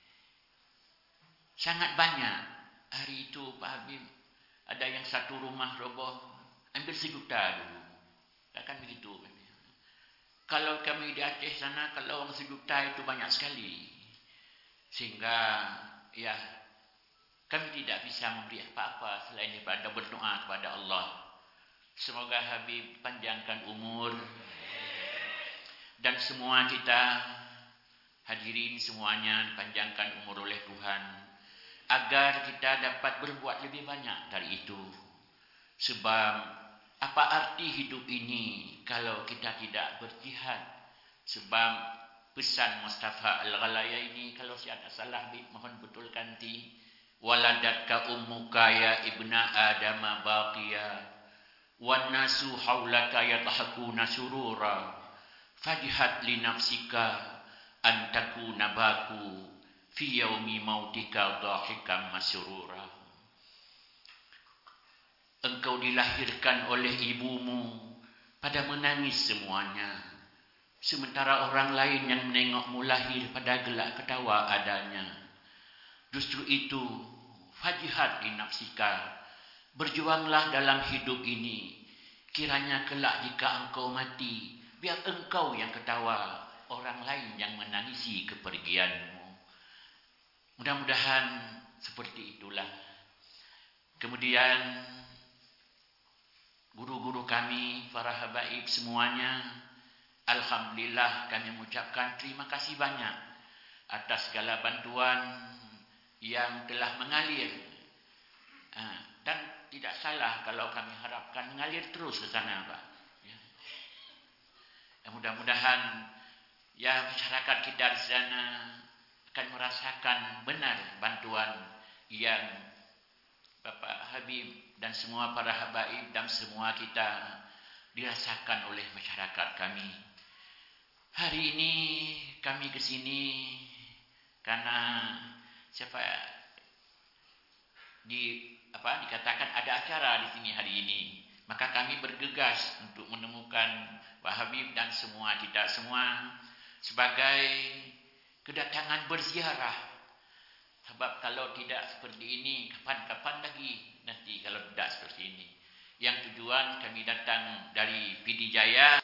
Sangat banyak. Hari itu Pak Habib ada yang satu rumah roboh, hampir 1 juta dulu. Takkan begitu. Kalau kami di Aceh sana, kalau orang 1 juta itu banyak sekali. Sehingga ya kami tidak bisa memberi apa-apa selain daripada berdoa kepada Allah. Semoga Habib panjangkan umur dan semua kita hadirin semuanya dipanjangkan umur oleh Tuhan agar kita dapat berbuat lebih banyak dari itu. Sebab apa arti hidup ini kalau kita tidak berjihad? Sebab pesan Mustafa Al-Ghalaya ini, kalau saya tak salah Habib, mohon betulkan ti. Waladatka ummuka ya ibna adama baqiya wan nasu haulaka yadhakuna surura fajhad li nafsika an takuna baku fi yaumi mautika dhahikan masrura. Engkau dilahirkan oleh ibumu pada menangis semuanya, sementara orang lain yang menengokmu lahir pada gelak ketawa adanya. Justru itu, fajihad li nafsika, berjuanglah dalam hidup ini. Kiranya kelak jika engkau mati, biar engkau yang ketawa, orang lain yang menangisi kepergianmu. Mudah-mudahan seperti itulah. Kemudian guru-guru kami, para habaib semuanya, alhamdulillah kami mengucapkan terima kasih banyak atas segala bantuan yang telah mengalir. Dan tidak salah kalau kami harapkan mengalir terus ke sana, Pak. Ya. Mudah-mudahan ya masyarakat kita di sana akan merasakan benar bantuan yang Bapak Habib dan semua para habaib dan semua kita dirasakan oleh masyarakat kami. Hari ini kami ke sini karena dikatakan ada acara di sini hari ini. Maka kami bergegas untuk menemukan Pak Habib dan semua kita semua sebagai kedatangan berziarah. Sebab kalau tidak seperti ini, kapan-kapan lagi nanti kalau tidak seperti ini. Yang tujuan kami datang dari Pidijaya.